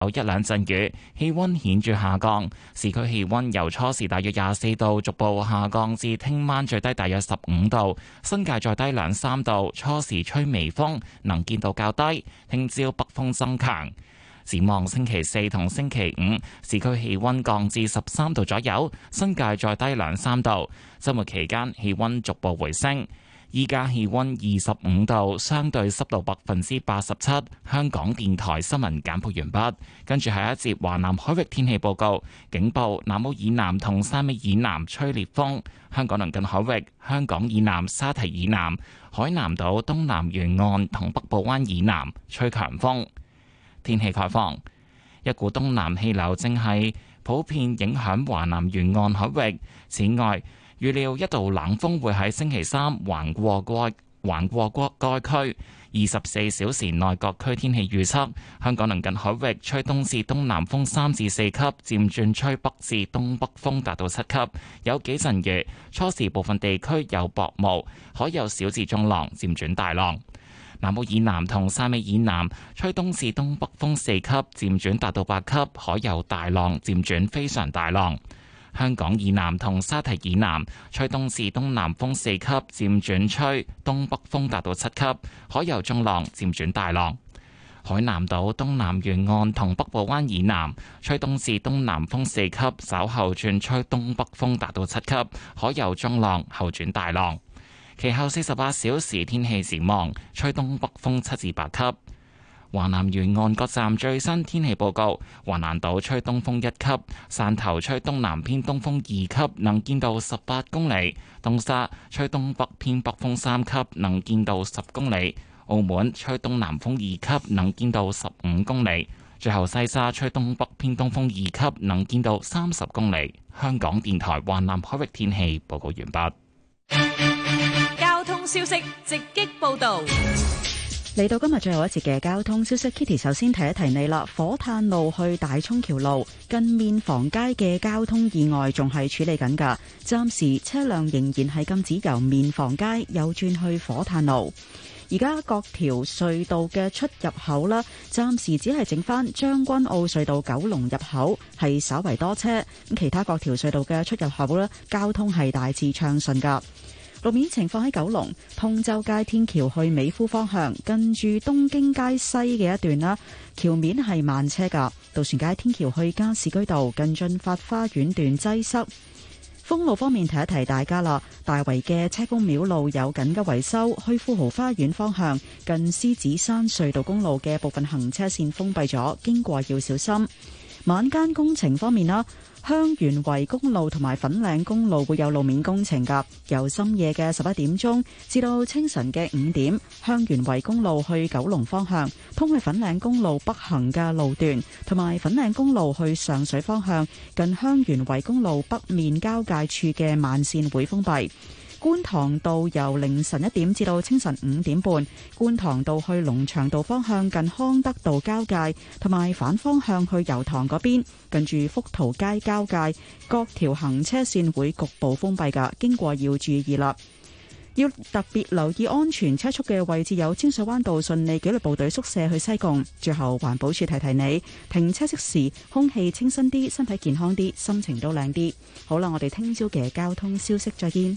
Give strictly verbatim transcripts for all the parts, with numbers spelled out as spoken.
有一兩陣雨，氣溫顯著下降。市區氣溫由初時大約廿四度，逐步下降至聽晚最低大約十五度，新界再低兩三度。初時吹微風，能見度較低。聽朝北風增強。展望星期四同星期五，市區氣溫降至十三度左右，新界再低兩三度。週末期間氣溫逐步回升。依家氣溫二十五度，相對濕度百分之八十七。香港電台新聞簡報完畢，跟住係一節華南海域天氣報告。警報：南澳以南同汕尾以南吹烈風。香港鄰近海域、香港以南沙堤以南、海南島東南沿岸同北部灣以南吹強風。天氣概況：一股東南氣流正係普遍影響華南沿岸海域。此外，預料一道冷鋒會喺星期三橫過該橫過該區。二十四小時內各區天氣預測：香港鄰近海域吹東至東南風三至四級，漸轉吹北至東北風達到七級，有幾陣雨。初時部分地區有薄霧，海有小至中浪，漸轉大浪。南澳以南同汕尾以南吹東至東北風四級，漸轉達到八級，海有大浪，漸轉非常大浪。香港以南同沙堤以南吹東至東南風四級，漸轉吹東北風達到七級，海有中浪，漸轉大浪。海南島東南沿岸同北部灣以南吹東至東南風四級，稍後轉吹東北風達到七級，海有中浪，後轉大浪。其後四十八小時天氣展望，吹東北風七至八級。華南沿岸各站最新天氣報告：華南島吹東風一級，汕頭吹東南偏東風二級，能見度十八公里；東沙吹東北偏北風三級，能見度十公里；澳門吹東南風二級，能見度十五公里；最後西沙吹東北偏東風二級，能見度三十公里。香港電台華南海域天氣報告完畢。 交通消息直擊報道。 嚟到今日最後一節嘅交通消息 ，Kitty 首先提一提你啦。火炭路去大涌橋路近面房街嘅交通意外仲係處理緊㗎，暫時車輛仍然係禁止由面房街右轉去火炭路。而家各條隧道嘅出入口啦，暫時只係整返將軍澳隧道九龍入口係稍為多車，咁其他各條隧道嘅出入口咧，交通係大致暢順㗎。路面情況喺九龍通州街天橋去美孚方向，近住東京街西嘅一段啦，橋面係慢車噶。渡船街天橋去加士居道近駿發花園段擠塞。封路方面提一提大家啦，大圍嘅車公廟路有緊急維修，去富豪花園方向近獅子山隧道公路嘅部分行車線封閉咗，經過要小心。晚間工程方面啦，香園圍公路同埋粉嶺公路會有路面工程㗎，由深夜嘅十一點鐘至到清晨嘅五點，香園圍公路去九龍方向通去粉嶺公路北行嘅路段，同埋粉嶺公路去上水方向近香園圍公路北面交界處嘅慢線會封閉。觀塘道由凌晨一點至到清晨五點半，觀塘道去龍翔道方向近康德道交界，同埋反方向去油塘嗰邊，近住福淘街交界，各條行車線會局部封閉㗎，經過要注意啦。要特別留意安全車速嘅位置有清水灣道順利紀律部隊宿舍去西貢。最後環保署提提你，停車熄時空氣清新啲，身體健康啲，心情都靚啲。好啦，我哋聽朝嘅交通消息再見。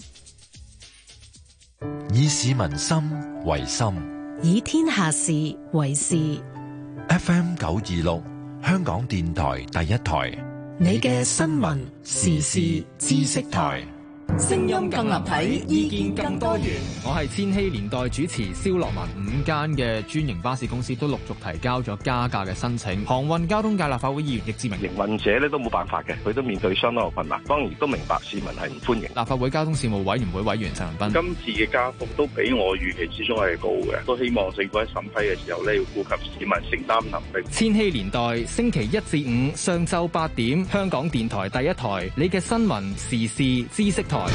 以市民心為心， 以天下事為事。 F M 九二六，香港電台第一台， 你嘅新聞時事知識台。聲音更立體，意見更多元。 我係千禧年代主持蕭樂文。五間嘅專營巴士公司都陸續提交咗加價嘅申請。航運交通界立法會議員易志明， 營運者咧都冇辦法嘅，佢都面對相當嘅困難。當然都明白市民係唔歡迎。 立法會交通事務委員會委員陳恒鑌， 今次嘅加幅都比我預期之中係高嘅，都希望政府喺審批嘅時候咧要顧及市民承擔能力。 千禧年代星期一至五上晝八點，香港電台第一台，你嘅新聞時事知識台。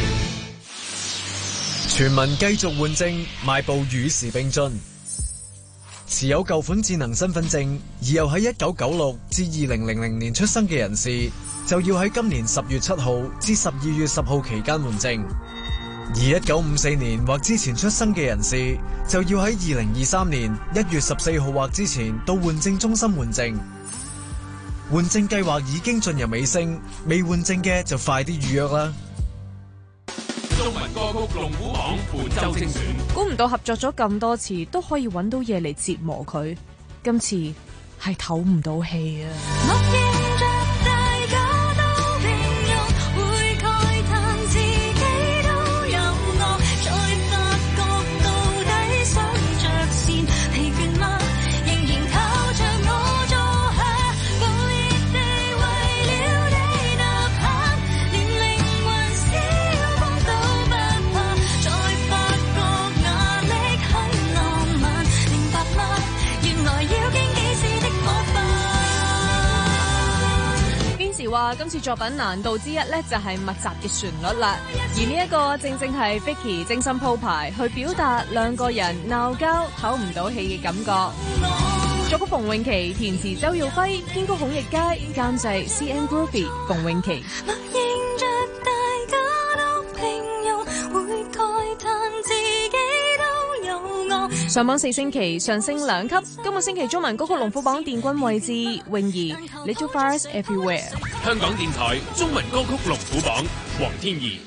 全民繼續換證，邁步與時並進。持有舊款智能身份證而又喺一九九六至二零零零年出生嘅人士，就要喺今年十月七號至十二月十號期間換證；而一九五四年或之前出生嘅人士，就要喺二零二三年一月十四號或之前到換證中心換證。 換證計劃已經進入尾聲，未換證嘅就快啲預約啦。 中文歌曲龍虎榜本周精選， 估唔到合作咗咁多次都可以揾到嘢嚟折磨佢，今次係唞唔到氣啊！話今次作品難度之一咧，就係密集嘅旋律啦。而呢一個正正係 Vicky 精心鋪排，去表達兩個人鬧交唞唔到氣嘅感覺。作曲馮詠琪，填詞周耀輝，編曲孔奕佳，監製 C N Groovy 馮詠琪。上榜四星期，上升兩級。今個星期中文歌曲龍虎榜殿軍位置，泳兒 Little Fires Everywhere。 香港電台中文歌曲龍虎榜，黃天怡。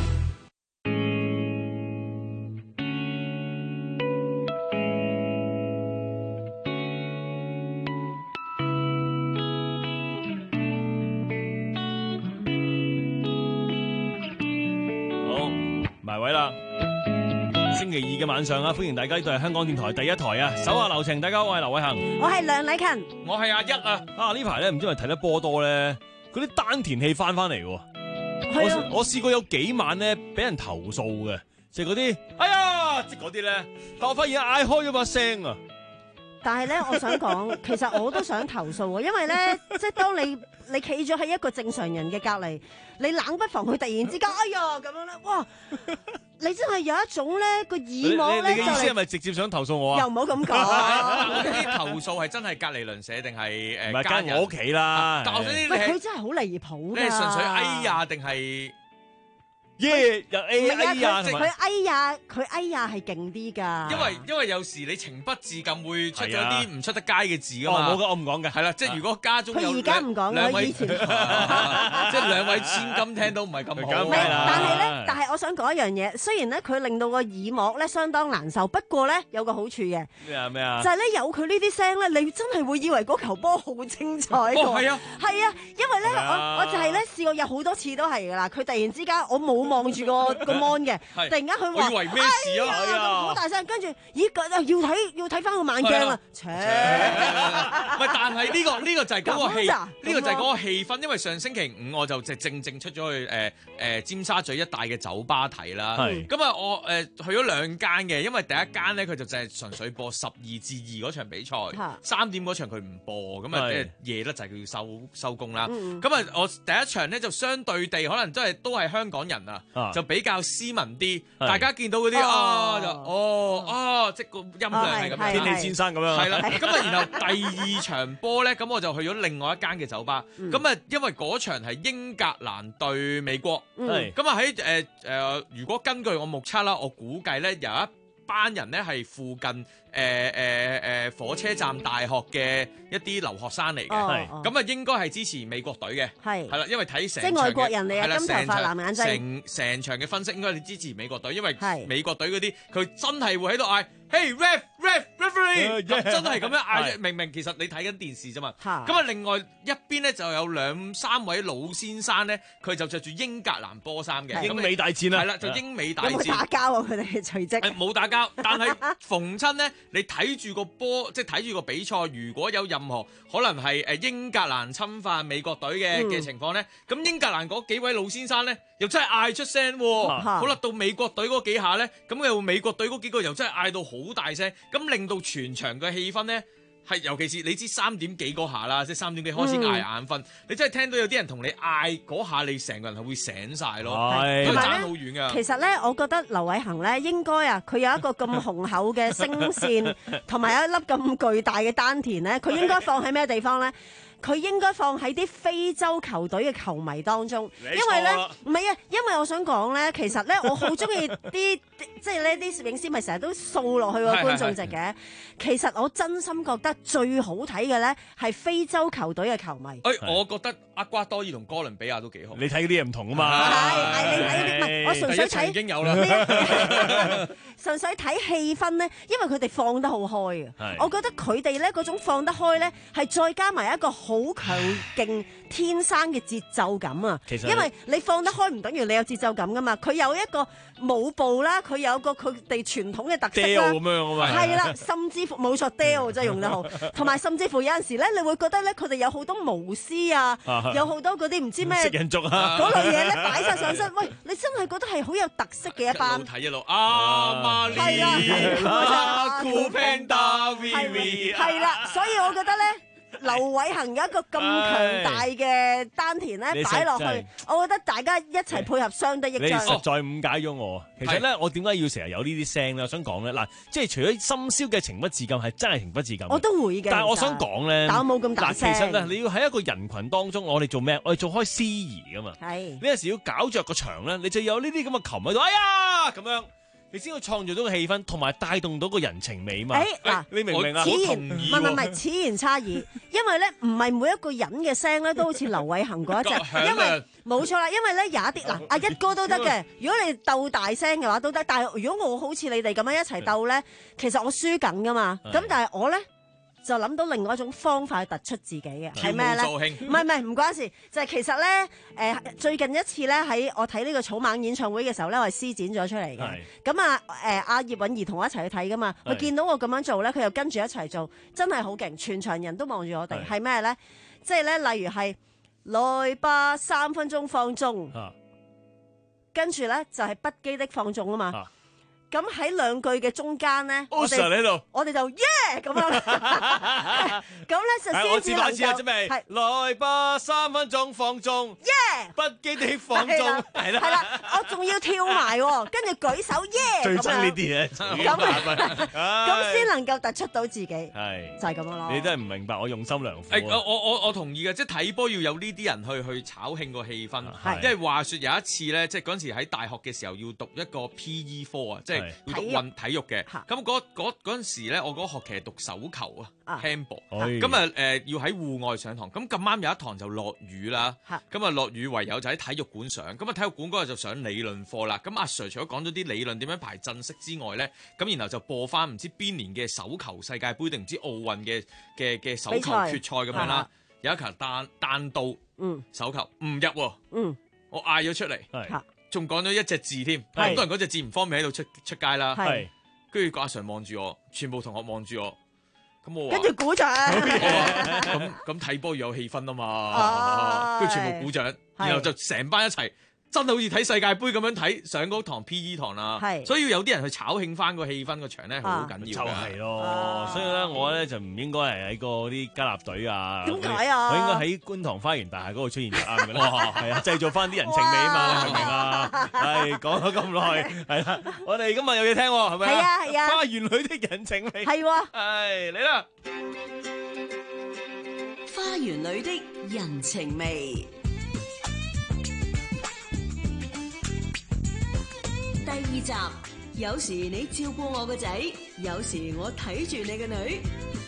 好，埋位啦。星期二嘅晚上啊，歡迎大家，都係香港電台第一台啊！手下留情，大家好，我係劉偉恒， 我係梁禮勤， 我係阿一啊！ 啊呢排咧唔知係咪睇得波多咧，嗰啲丹田氣翻翻嚟喎。我我試過有幾晚咧俾人投訴嘅，即係嗰啲哎呀，即係嗰啲咧，但我發現嗌開咗把聲啊！ 但係咧，我想講，其實我都想投訴喎，因為咧，即係當你你企咗喺一個正常人嘅隔離，你冷不防佢突然之間，哎呀咁樣咧，哇！你真係有一種咧個耳膜咧， 你嘅意思係咪直接想投訴我啊？ 又唔好咁講。 啲投訴係真係隔離鄰舍定係誒家人？ 我屋企啦。 但係呢啲佢真係好離譜㗎。 你係純粹哎呀定係？ 耶！又哎呀， 佢哎呀，佢哎呀係勁啲㗎。 因為因為有時你情不自禁會出咗啲唔出得街嘅字㗎嘛。 冇㗎，我唔講嘅。 係啦，即係如果家中有佢而家唔講啦，以前。 即係兩位千金聽到唔係咁好。 但係咧，但係我想講一樣嘢，雖然咧佢令到個耳膜咧相當難受，不過咧有個好處嘅。 咩啊咩啊？ 就係咧有佢呢啲聲咧，你真係會以為嗰球波好精彩。哦， 係啊， 係啊，因為咧我我就係咧試過有好多次都係㗎啦，佢突然之間我冇望住個個 mon 嘅，突然間佢話： 我以為咩事啊？ 係啊，好大聲，跟住咦要睇要睇翻個慢鏡啊！切， 唔係，但係呢個呢個就係嗰個氣，呢個就係嗰個氣氛。因為上星期五我就直正正出咗去誒誒尖沙咀一帶嘅酒吧睇啦。咁啊，我誒去咗兩間嘅，因為第一間咧佢就淨係純粹播十二至二嗰場比賽，三點嗰場佢唔播，咁啊即係夜得就係佢要收收工啦。咁啊，我第一場咧就相對地可能真係都係香港人啊，就比較斯文啲，大家見到嗰啲啊就哦啊，即個音量係咁樣， 天氣先生咁樣。 係啦，咁啊，然後第二場波咧，咁我就去咗另外一間嘅酒吧。咁啊，因為嗰場係英格蘭對美國，咁啊喺誒誒，如果根據我目測啦，我估計咧有一班人咧係附近誒誒誒火車站大學嘅一啲留學生嚟嘅，咁啊應該係支持美國隊嘅，係係啦，因為睇成即係外國人嚟啊，金頭髮藍眼睛， 成成場嘅分析應該你支持美國隊，因為美國隊嗰啲佢真係會喺度嗌。Hey ref ref referee， 真係咁樣嗌，明明其實你睇緊電視啫嘛。咁啊，另外一邊咧就有兩三位老先生咧，佢就着住英格蘭波衫嘅。 英美大戰啦， 係啦，就英美大戰。 有冇打交啊？佢哋隨即冇打交，但係逢親咧，你睇住個波，即係睇住個比賽，如果有任何可能係誒英格蘭侵犯美國隊嘅嘅情況咧，咁英格蘭嗰幾位老先生咧，又真係嗌出聲。好啦，到美國隊嗰幾下咧，咁又美國隊嗰幾個又真係嗌到好好大聲，咁令到全場嘅氣氛咧係，尤其是你知三點幾嗰下啦，即係三點幾開始嗌眼瞓，嗯、你真係聽到有啲人同你嗌嗰下，你成個人係會醒晒咯，都爭好遠噶。 其實咧，我覺得劉偉恒咧應該啊，佢有一個咁雄厚嘅聲線，同埋有一粒咁巨大嘅丹田咧，佢應該放喺咩地方咧？ 佢應該放喺啲非洲球隊嘅球迷當中，因為咧唔係啊，因為我想講咧，其實咧我好中意啲即係呢啲攝影師咪成日都掃落去個觀眾席嘅。其實我真心覺得最好睇嘅咧係非洲球隊嘅球迷。 誒、哎，我覺得厄瓜多爾同哥倫比亞都幾好。 你睇嗰啲嘢唔同啊嘛。 係係你睇啲唔係，我純粹睇已經有啦。 純粹睇氣氛咧，因為佢哋放得好開啊。我覺得佢哋咧嗰種放得開咧，係再加埋一個好強勁天生嘅節奏感啊。其實因為你放得開唔等於你有節奏感噶嘛，佢有一個舞步啦，佢有個佢哋傳統嘅特色啦。 咁樣啊嘛。 係啦，甚至乎冇錯 ，Dell 真係用得好。同埋甚至乎有陣時咧，你會覺得咧，佢哋有好多巫師啊，有好多嗰啲唔知咩食人族啊嗰類嘢咧擺晒上身。喂，你真係覺得係好有特色嘅一班。 一路睇一路啊，瑪麗係啦， 酷 Panda Vivi 係啦，所以我覺得咧。劉偉恒有一個咁強大嘅丹田咧，擺落去，我覺得大家一齊配合相得益彰。 你實在誤解咗我。其實咧，我點解要成日有呢啲聲咧？我想講咧，嗱，即係除咗深宵嘅情不自禁係真係情不自禁， 我都會嘅。 但係我想講咧， 但我冇咁大聲。 嗱，其實咧，你要喺一個人群當中，我哋做咩？我哋做開司儀噶嘛。係。呢陣時要搞着個場咧，你就有呢啲咁嘅琴喺度，哎呀咁樣。你先要創造到個氣氛，同埋帶動到個人情味嘛？誒嗱，你明唔明啊？ 此言唔係唔係，此言差異。因為咧，唔係每一個人嘅聲咧都好似劉偉恒嗰一隻，因為冇錯啦。因為咧有一啲嗱，阿一哥都得嘅。如果你鬥大聲嘅話都得，但係如果我好似你哋咁樣一齊鬥咧，其實我輸緊噶嘛。咁但係我咧。就諗到另外一種方法去突出自己嘅，係咩咧？唔係唔係唔關事，就係、是、其實咧，誒、呃、最近一次咧喺我睇呢個草蜢演唱會嘅時候咧，我係施展咗出嚟嘅。咁啊誒阿葉韻儀同我一齊去睇噶嘛，佢見到我咁樣做咧，佢又跟住一齊做，真係好勁，全場人都望住我哋。係咩咧？即係咧，例如係來吧三分鐘放縱，啊、跟住咧就係、是、不羈的放縱啊嘛。啊咁喺兩句嘅中間咧，我哋我哋就耶咁樣，咁咧就先至能夠。我自拍一次啊，準備。係來吧，三分鐘放縱， 耶！ 不羈的放縱，係啦。 係啦，我仲要跳埋，跟住舉手耶。 最憎呢啲嘢，咁咁先能夠突出到自己。 係就係咁樣咯。 你真係唔明白我用心良苦。 誒，我我我我同意嘅，即係睇波要有呢啲人去去炒興個氣氛。係，因為話説有一次咧，即係嗰陣時喺大學嘅時候要讀一個 P E 科啊，即係。要讀運體育嘅，咁嗰嗰嗰陣時咧，我嗰學期係讀手球啊 handball，咁啊誒要喺戶外上堂，咁咁啱有一堂就落雨啦，咁啊落雨唯有就喺體育館上，咁啊體育館嗰日就上理論課啦，咁阿 Sir 除咗講咗啲理論點樣排陣式之外咧，咁然後就播翻唔知邊年嘅手球世界盃定唔知奧運嘅嘅嘅手球決賽咁樣啦，有一球單單刀手球唔入喎，我嗌咗出嚟。仲講咗一隻字添，好多人嗰隻字唔方便喺度出出街啦。係，跟住個阿 Sir 望住我，全部同學望住我，咁我跟住鼓掌。 咁咁睇波要有氣氛啊嘛，跟住全部鼓掌，然後就成班一齊。真係好似睇世界盃咁樣睇上嗰堂 P E 堂啦，所以要有啲人去炒興翻個氣氛個場咧，係好緊要嘅。就係咯，所以咧我咧就唔應該係喺個啲加納隊啊。點解啊？我應該喺觀塘花園大廈嗰度出現就啱嘅啦。係啊，製造翻啲人情味啊嘛，明唔明啊？係講咗咁耐，係啦，我哋今日有嘢聽喎，係咪啊？係啊係啊，花園裏的人情味係喎，係嚟啦！ 花園裏的人情味。第二集，有時你照顧我個仔，有時我睇住你個女。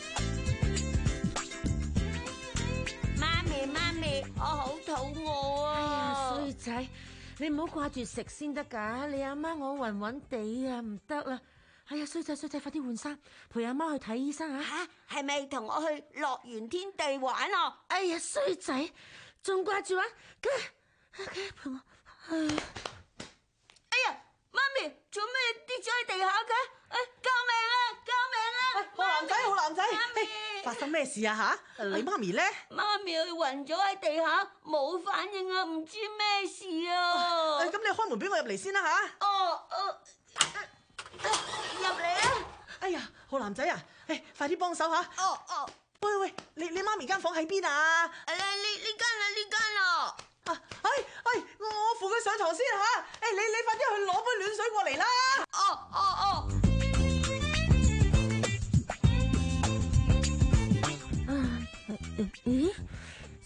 媽咪媽咪，我好肚餓啊！ 哎呀，衰仔，你唔好掛住食先得噶，你阿媽我暈暈地啊，唔得啦！哎呀，衰仔衰仔，快啲換衫，陪阿媽去睇醫生啊！ 吓，係咪同我去樂園天地玩啊？ 哎呀，衰仔，仲掛住玩，梗係梗係陪我。唉， 哎呀！媽咪，做咩跌咗喺地下嘅？誒，救命啊！救命啊！ 好男仔，好男仔，發生咩事啊吓？你媽咪咧？ 媽咪佢暈咗喺地下，冇反應啊，唔知咩事啊！ 咁你開門俾我入嚟先啦吓。 哦哦，入嚟啊！ 哎呀，好男仔啊，誒，快啲幫手吓。 哦哦， 喂喂，你你媽咪間房喺邊啊？ 誒，呢呢間啊，呢間啊。 啊！哎哎，我我扶佢上床先吓。誒，你你快啲去攞杯暖水過嚟啦。 哦哦哦。 啊，咦？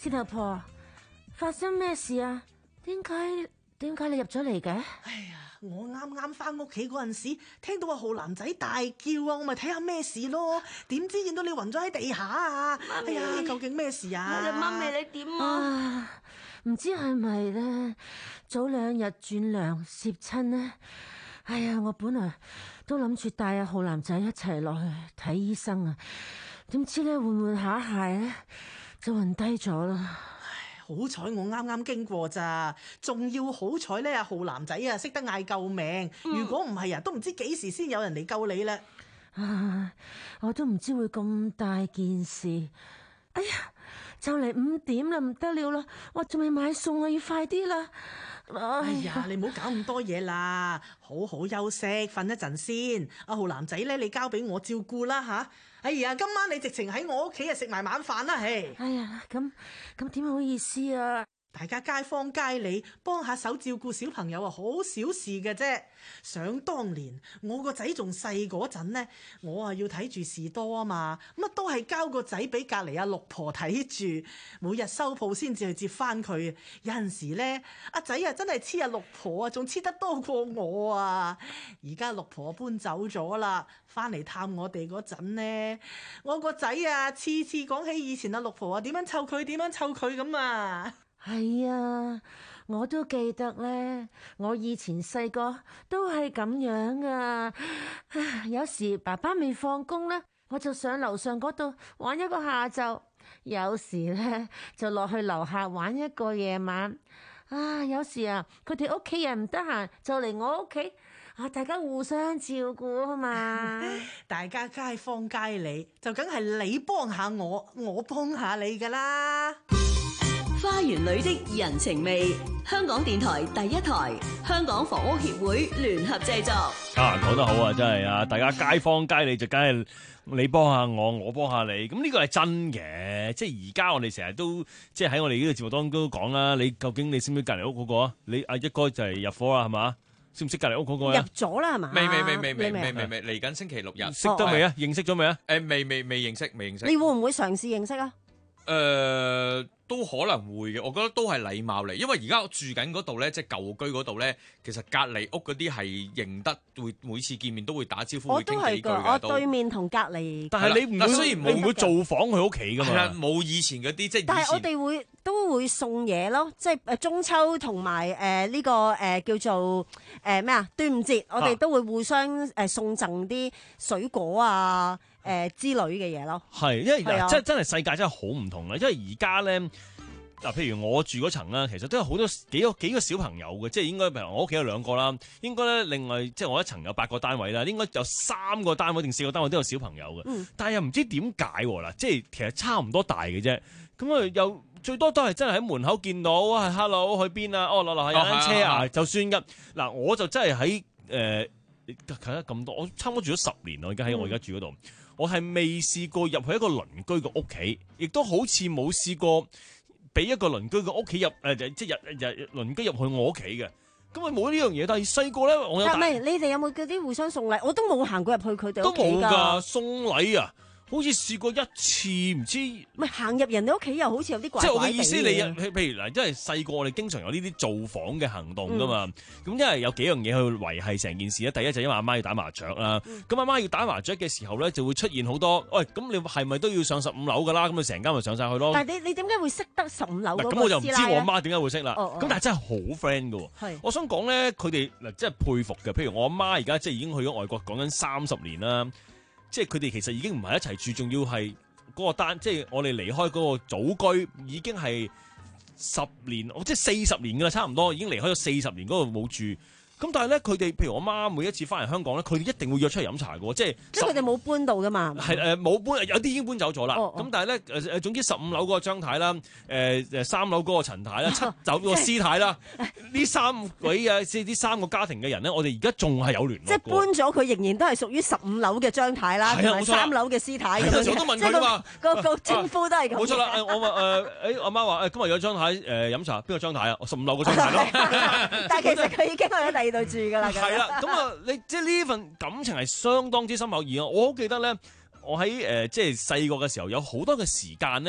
薛頭婆，發生咩事啊？點解點解你入咗嚟嘅？ 哎呀，我啱啱翻屋企嗰陣時，聽到阿浩南仔大叫啊，我咪睇下咩事咯。點知見到你暈咗喺地下啊！ 媽咪哎呀，究竟咩事啊？ 媽咪你點啊？唔知係咪咧？早兩日轉涼攝親呢。哎呀，我本來都諗住帶阿浩南仔一齊落去睇醫生啊，點知咧換換下鞋咧就暈低咗啦。 好彩我啱啱經過咋，仲要好彩咧！阿浩南仔啊，識得嗌救命。 嗯、 如果唔係啊，都唔知幾時先有人嚟救你啦。 啊！我都唔知會咁大件事。哎呀，就嚟五點啦，唔得了啦！我仲未買餸啊，要快啲啦。 哎呀，你唔好搞咁多嘢啦，好好休息，瞓一陣先。阿浩南仔咧，你交俾我照顧啦吓。哎呀，今晚你直情喺我屋企啊食埋晚飯啦，嘿！ 哎呀，咁咁點好意思啊？ 大家街坊街里幫下手照顧小朋友啊，好小事嘅啫。想當年我個仔仲細嗰陣呢，我啊要睇住士多啊嘛，乜都係交個仔俾隔離阿六婆睇住，每日收鋪先至去接翻佢。有陣時呢，阿仔啊真係黐阿六婆啊，仲黐得多過我啊。而家六婆搬走咗啦，翻嚟探我哋嗰陣呢，我個仔啊次次講起以前阿六婆啊點樣湊佢點樣湊佢咁啊。 係啊，我都記得咧，我以前細個都係咁樣噶。有時爸爸未放工咧，我就上樓上嗰度玩一個下晝；有時咧就落去樓下玩一個夜晚。啊，有時啊，佢哋屋企人唔得閒，就嚟我屋企，啊，大家互相照顧啊嘛。 大家街坊街里就梗係你幫下我，我幫下你噶啦。 花園裏的人情味，香港電台第一台，香港房屋協會聯合製作。 啊，講得好啊，真係啊！大家街坊街里就梗係你幫下我，我幫下你。咁呢個係真嘅，即係而家我哋成日都即係喺我哋呢個節目當中都講啦。你究竟你識唔識隔離屋嗰個啊？你阿一哥就係入伙啦，係嘛？識唔識隔離屋嗰個啊？ 入咗啦，係嘛？ 未未未未未未未未嚟緊星期六日， 識得未啊？認識咗未啊？ 誒，未未未認識，未認識。 你會唔會嘗試認識啊？ 誒。都可能會嘅，我覺得都係禮貌嚟，因為而家住緊嗰度咧，即係舊居嗰度咧，其實隔離屋嗰啲係認得，會每次見面都會打招呼，會傾幾句嘅。 我對面同隔離， 但係你唔會，雖然冇會造訪佢屋企㗎嘛， 係啦，冇以前嗰啲即係。 但係我哋會都會送嘢咯，即係誒中秋同埋誒呢個誒、呃、叫做誒咩啊端午節，我哋都會互相誒送贈啲水果啊。誒、呃、之類嘅嘢咯， 係，因為嗱，真真係世界真係好唔同啦。因為而家咧，嗱，譬如我住嗰層啦，其實都有好多幾個幾個小朋友嘅，即係應該譬如我屋企有兩個啦，應該咧另外即係我一層有八個單位啦，應該有三個單位定四個單位都有小朋友嘅，嗯、但係又唔知點解嗱，即係其實差唔多大嘅啫，咁啊又最多都係真係喺門口見到係 hello 去邊啊，哦落落係有間車啊，就算㗎。嗱，我就真係喺誒睇得咁多，我差唔多住咗十年咯，而家喺我而家住嗰度。嗯我係未試過入去一個鄰居嘅屋企，亦都好似冇試過俾一個鄰居嘅屋企入誒、呃，即係日日鄰居入去我屋企嘅。咁啊冇呢樣嘢，但係細個咧，我有。但係你哋有冇嗰啲互相送禮？我都冇行過入去佢哋屋企㗎。 都冇㗎，送禮啊！好似試過一次，唔知唔係行入人哋屋企又好似有啲怪怪地。 即係我嘅意思，你譬如嗱，因為細個我哋經常有呢啲造訪嘅行動噶嘛。咁、嗯、因為有幾樣嘢去維係成件事咧。第一就因為阿媽要打麻雀啦。咁阿媽要打麻雀嘅時候咧，就會出現好多喂，咁你係咪都要上十五樓㗎啦？咁啊成間咪上晒去咯。 但係你你點解會識得十五樓嗰個師奶？ 咁我就唔知我阿媽點解會識啦。咁、 哦哦、 但係真係好 friend 㗎喎。我想講咧，佢哋嗱真係佩服嘅。譬如我阿媽而家即係已經去咗外國，講緊三十年啦。即係佢哋其實已經唔係一齊住，仲要係嗰個單，即係我哋離開嗰個祖居已經係十年，即係四十年㗎啦，差唔多已經離開咗四十年嗰度冇住。咁但係咧，佢哋譬如我媽每一次翻嚟香港咧，佢哋一定會約出嚟飲茶嘅，即係即係佢哋冇搬到㗎嘛。係誒冇搬，有啲已經搬走咗啦。咁、哦哦、但係咧誒誒，總之十五樓嗰個張太啦，誒、呃、誒三樓嗰個陳太啦，七走個師太啦，呢三位啊，即係呢三個家庭嘅人咧，我哋而家仲係有聯絡。 即係搬咗，佢仍然都係屬於十五樓嘅張太啦，同埋三樓嘅師太咁樣。 我都問佢嘛， 個個稱呼都係咁。 冇錯啦，我話誒誒，阿媽話誒，今日有張太誒飲茶，邊個張太啊？十五樓嗰張太咯。 但係其實佢已經去咗第二度住㗎啦。 係啦，咁啊，你即係呢份感情係相當之深厚。而我好記得咧，我喺誒、呃、即係細個嘅時候，有好多嘅時間咧，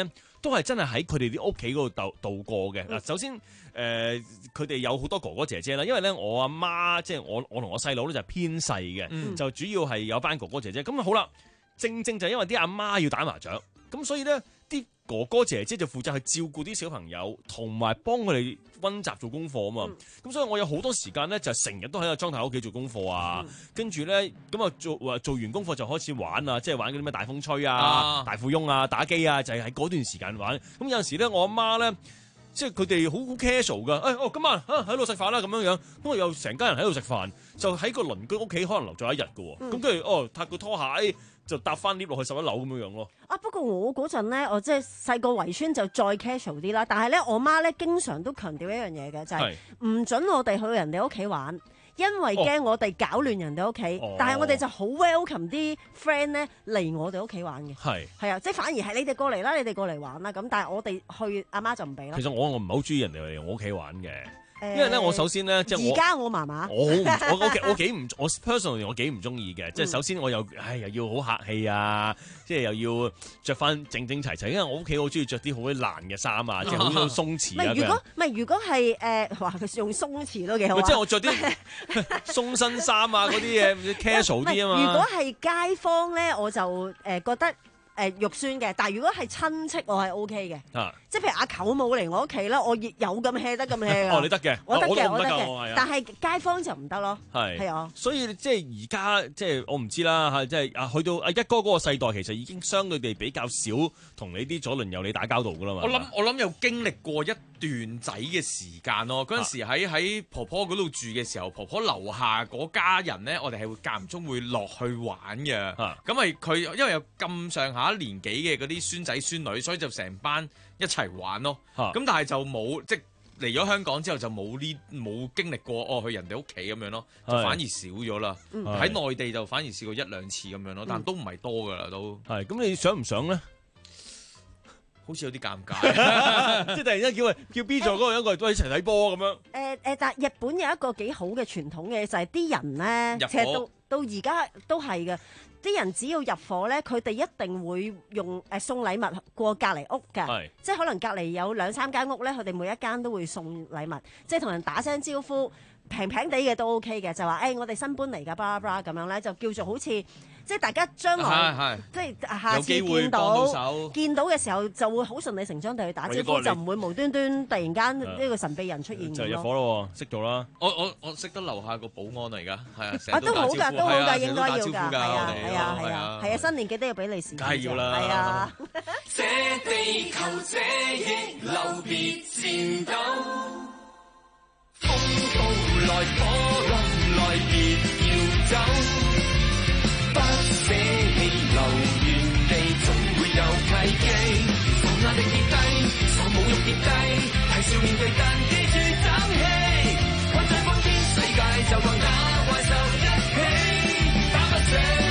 都係真係喺佢哋啲屋企嗰度度度過嘅。嗱、嗯，首先誒，佢、呃、哋有好多哥哥姐姐啦，因為咧我阿媽即係我我同我細佬咧就係偏細嘅，嗯、就主要係有班哥哥姐姐。咁好啦，正正就因為啲阿媽要打麻雀，咁所以咧啲哥哥姐姐就負責去照顧啲小朋友，同埋幫佢哋溫習做功課啊嘛。咁、嗯、所以我有好多時間咧，就成日都喺個莊太屋企做功課啊。嗯、跟住咧，咁啊做話做完功課就開始玩啊，即係玩嗰啲咩大風吹啊、啊大富翁啊、打機啊，就係喺嗰段時間玩。咁有陣時咧，我阿媽咧，即係佢哋好好 casual 噶。誒、哎、哦，今晚啊喺度食飯啦咁樣樣，咁我又成家人喺度食飯，就喺個鄰居屋企可能留咗一日嘅喎。咁跟住哦，踏個拖鞋。就搭翻 lift 落去十一樓咁樣樣咯。 啊，不過我嗰陣咧，我即係細個圍村就再 casual 啲啦。但係咧，我媽咧經常都強調一樣嘢嘅，就係、是、唔准我哋去人哋屋企玩，因為驚我哋搞亂人哋屋企。哦、但係我哋就好 welcome 啲 friend 咧嚟我哋屋企玩嘅。係係啊，即係反而係你哋過嚟啦，你哋過嚟玩啦。咁但係我哋去阿媽就唔俾啦。 其實我我唔係好中意人哋嚟我屋企玩嘅。因為咧，我首先咧，即係我而家我嫲嫲， 我好唔我我我幾唔我 personally 我幾唔中意嘅。即係首先我又唉又要好客氣啊，即係又要着翻整整齊齊。因為我屋企好中意着啲好爛嘅衫啊，即係好鬆弛啊。 唔係如果唔係如果係誒話佢用鬆弛都幾好啊。 即係我着啲鬆身衫啊，嗰啲嘢 casual 啲啊嘛。 如果係街坊咧，我就誒覺得。誒肉酸嘅，但係如果係親戚，我係 O K 嘅，啊、即係譬如阿舅母嚟我屋企啦，我有咁 hea 得咁 hea 哦，你得嘅， 我得嘅，我得嘅， 但係街坊就唔得咯， 係係啊， 所以即係而家即係我唔知啦嚇，即係啊去到阿一哥嗰個世代，其實已經相對地比較少同你啲左鄰右里打交道噶啦嘛。 我諗我諗又經歷過一段仔嘅時間咯，嗰陣時喺喺婆婆嗰度住嘅時候，婆婆樓下嗰家人咧，我哋係會間唔中會落去玩嘅，咁係佢因為有咁上下年紀嘅嗰啲孫仔孫女，所以就成班一齊玩咯。咁、啊、但係就冇即係嚟咗香港之後就冇呢冇經歷過哦去人哋屋企咁樣咯，就反而少咗啦。喺內是地就反而試過一兩次咁樣咯，但都唔係多噶啦都。係咁，你想唔想咧？ 好似有啲尷尬， 即係突然間叫叫 B 座嗰個人過嚟都一齊睇波咁樣。誒誒、 呃呃，但係日本有一個幾好嘅傳統嘅就係、是、啲人咧，其實到到而家都係嘅。啲人只要入伙咧，佢哋一定會用誒、呃、送禮物過隔離屋㗎，是即係可能隔離有兩三間屋咧，佢哋每一間都會送禮物，即係同人打聲招呼，平平地嘅都 OK 嘅，就話誒、欸、我哋新搬嚟㗎，巴拉巴拉咁樣咧，就叫做好似即係大家將來即係下次見到見到嘅時候就會好順理成章地去打招呼，就唔會無端端突然間呢個神秘人出現就入伙咯，識咗啦。 我我我識得樓下個保安嚟㗎，係啊， 啊都好㗎，都好㗎，應該要㗎，係啊係啊係啊係啊，新年記得要俾利是， 梗係要啦， 係啊。 這地球這逆流別戰鬥，風暴來火浪來別要走，不捨棄留原地總會有契機，受壓力跌低，受侮辱跌低，係笑面對但記住爭氣，困在風天世界就當打怪獸一起打不死。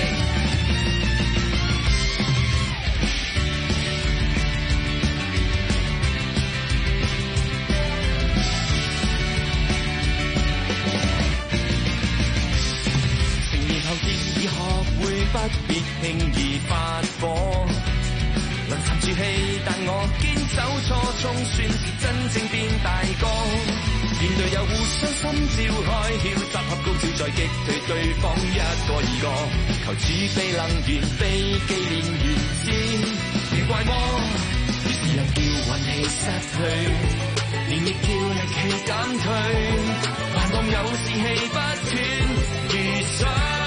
不必輕易發火，能沉住氣，但我堅守初衷，算是真正變大個。見隊友互相心照開竅，集合高潮再擊退對方一個二個，求儲備能源被紀念完先，別怪我，於是能叫運氣失去，連亦叫力氣減退，還望有士氣不斷如水。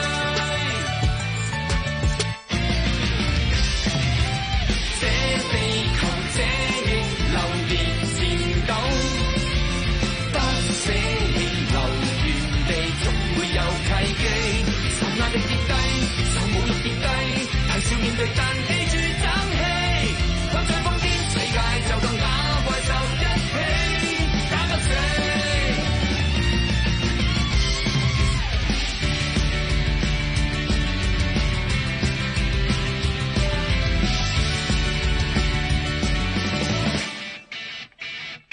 面對但記住爭氣，困在瘋癲世界就當打怪獸一起打不死。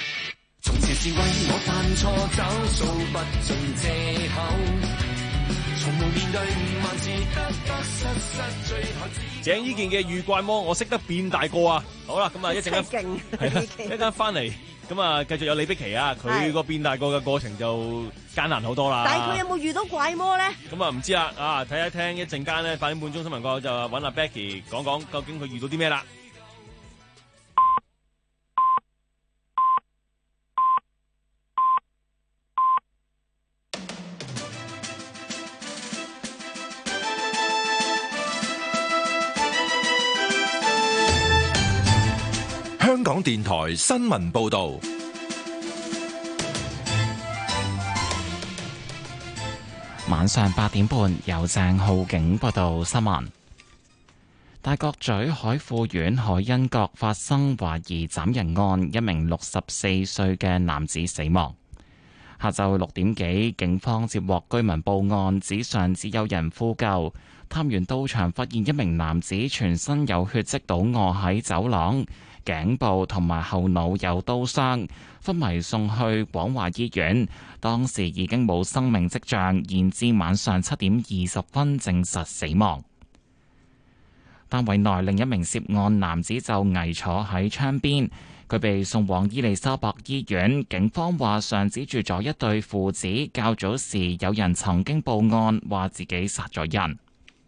從前是為我犯錯找數不盡藉口， 從無面對萬事得得失失，最後只鄭伊健嘅《遇怪魔》，我識得變大個啊！好啦，咁啊一陣間係啦，一陣間翻嚟，咁啊繼續有李碧琪啊，佢個變大個嘅過程就艱難好多啦。 但係佢有冇遇到怪魔咧？ 咁啊唔知啦，啊睇一聽一陣間咧八點半鐘新聞過後就揾阿 Becky 講講究竟佢遇到啲咩啦。 香港電台新聞報道， 晚上八點半由鄭浩景報道新聞。大角咀海富苑海欣閣發生懷疑斬人案，一名六十四歲嘅男子死亡。下晝六點幾，警方接獲居民報案，指上址有人呼救。探員到場發現一名男子全身有血跡倒卧喺走廊，頸部同埋後腦有刀傷，昏迷送去廣華醫院，當時已經冇生命跡象，延至晚上七點二十分證實死亡。單位內另一名涉案男子就危坐喺窗邊，佢被送往伊利沙伯醫院。警方話上址住咗一對父子，較早時有人曾經報案，話自己殺咗人。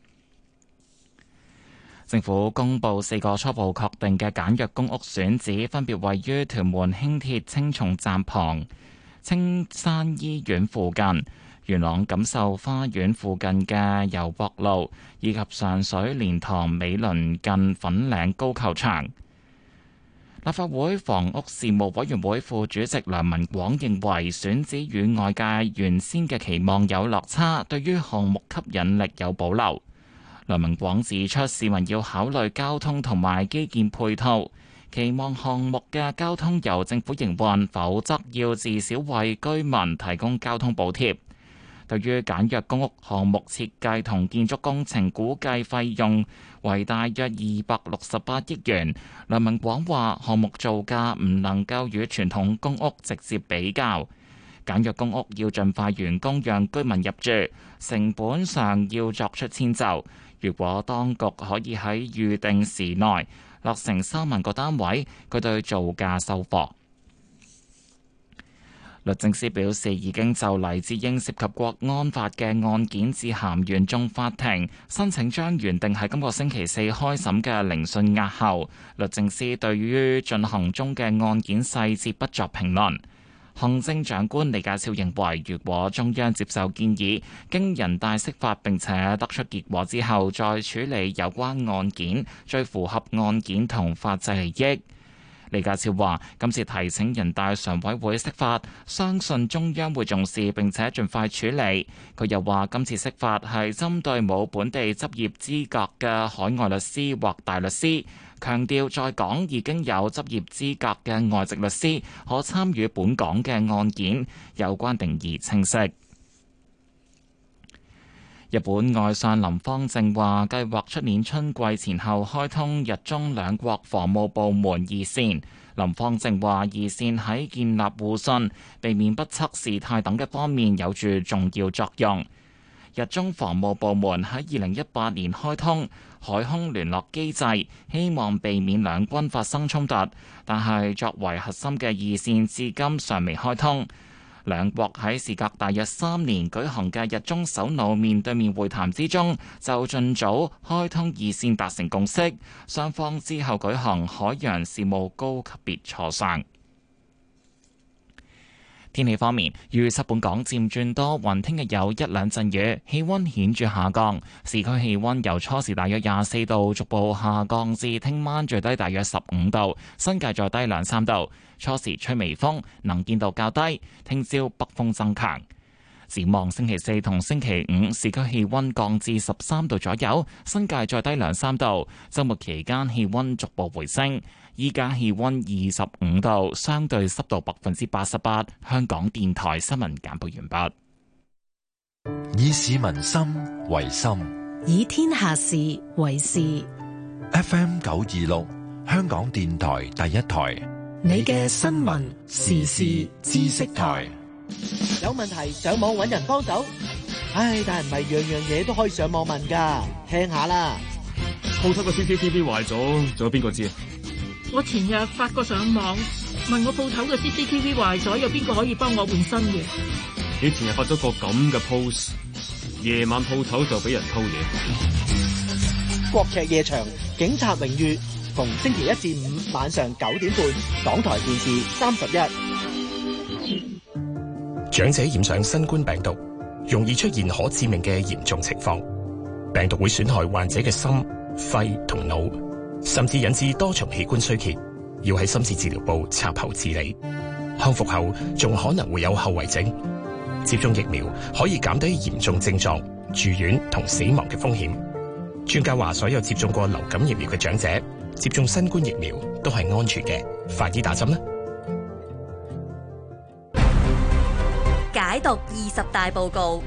政府公布四個初步確定嘅簡約公屋選址，分別位於屯門輕鐵青松站旁、青山醫院附近、元朗錦繡花園附近嘅油博路，以及上水蓮塘美鄰近粉嶺高球場。立法會房屋事務委員會副主席梁文廣認為，選址與外界原先嘅期望有落差，對於項目吸引力有保留。梁文廣指出，市民要考慮交通同埋基建配套，期望項目嘅交通由政府營運，否則要至少為居民提供交通補貼。對於簡約公屋項目設計同建築工程估計費用為大約二百六十八億元，梁文廣話項目造價唔能夠與傳統公屋直接比較。簡約公屋要盡快完工，讓居民入住，成本上要作出遷就。如果當局可以喺預定時內落成三萬個單位，佢對造價收貨。律政司表示，已經就黎智英涉及國安法嘅案件致函原訟法庭，申請將原定喺今個星期四開審嘅聆訊押後。律政司對於進行中嘅案件細節不作評論。行政長官李家超認為，如果中央接受建議，經人大釋法並且得出結果之後再處理有關案件，最符合案件同法制利益。李家超話，今次提請人大常委會釋法，相信中央會重視並且盡快處理。佢又話，今次釋法係針對冇本地執業資格嘅海外律師或大律師，強調在港已經有執業資格嘅外籍律師可參與本港嘅案件，有關定義清晰。日本外相林芳正話，計劃出年春季前後開通日中兩國防務部門二線。林芳正話，二線喺建立互信、避免不測事態等嘅方面有住重要作用。日中防務部門喺二零一八年開通海空聯絡機制，希望避免兩軍發生衝突，但係作為核心嘅二線至今尚未開通。兩國喺時隔大約三年舉行嘅日中首腦面對面會談之中，就盡早開通二線達成共識，雙方之後舉行海洋事務高級別磋商。天氣方面，預測本港漸轉多雲，聽日有一兩陣雨，氣溫顯著下降。市區氣溫由初時大約廿四度，逐步下降至聽晚最低大約十五度，新界再低兩三度。初時吹微風，能見度較低。聽朝北風增強。展望星期四同星期五，市區氣溫降至十三度左右，新界再低兩三度。週末期間氣溫逐步回升。依家氣溫二十五度，相對濕度百分之八十八。香港電台新聞簡報完畢。以市民心為心， 以天下事為事。 F M 九二六，香港電台第一台， 你嘅新聞時事知識台。 有問題上網揾人幫手， 唉，但係唔係樣樣嘢都可以上網問㗎，聽下啦。 鋪頭個 C C T V 壞咗，仲有邊個知啊？ 我前日發過上網，問我鋪頭嘅 C C T V 壞咗，有邊個可以幫我換新嘅？ 你前日發咗個咁嘅 post， 夜晚鋪頭就俾人偷嘢。 國劇夜場，警察榮譽，逢星期一至五晚上九點半，港台電視三十一。 長者染上新冠病毒，容易出現可致命嘅嚴重情況。病毒會損害患者嘅心、肺同腦，甚至引致多重器官衰竭，要喺深切治療部插喉治理。康復後仲可能會有後遺症。接種疫苗可以減低嚴重症狀、住院同死亡嘅風險。專家話，所有接種過流感疫苗嘅長者接種新冠疫苗都係安全嘅。快啲打針啦！ 解讀二十大報告。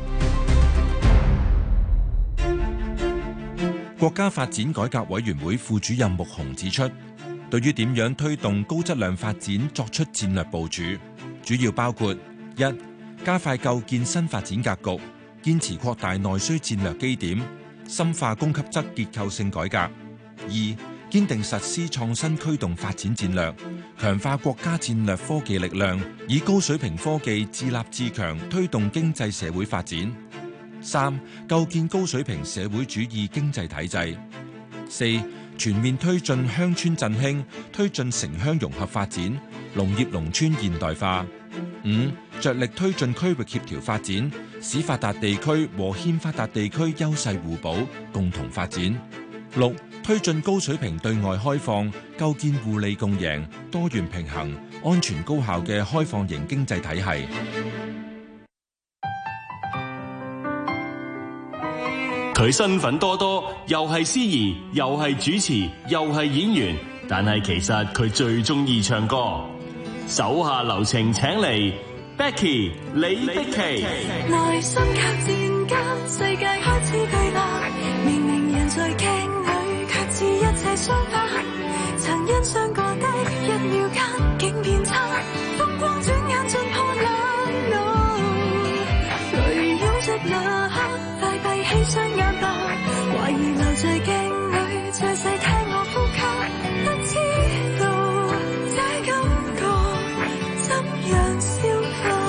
國家發展改革委員會副主任穆虹指出，對於點樣推動高質量發展作出戰略部署，主要包括：一、加快構建新發展格局，堅持擴大內需戰略基點，深化供給側結構性改革；二、堅定實施創新驅動發展戰略，強化國家戰略科技力量，以高水平科技自立自強推動經濟社會發展；三、構建高水平社會主義經濟體制；四、全面推進鄉村振興，推進城鄉融合發展，農業農村現代化；五、着力推進區域協調發展，使發達地區和欠發達地區優勢互補，共同發展；六、推進高水平對外開放，構建互利共贏、多元平衡、安全高效嘅開放型經濟體系。 佢身份多多，又係司儀，又係主持，又係演員，但係其實佢最中意唱歌。手下留情，請嚟 Becky 李璧琦。 內心靠戰間，世界開始對立，明明人在鏡裏，卻似一切相反。曾欣賞過的一秒間，竟變差，風光轉眼盡破冷路，淚湧着那刻，快閉起雙眼吧，懷疑留在鏡裏，再細聽我呼吸，不知道這感覺怎樣消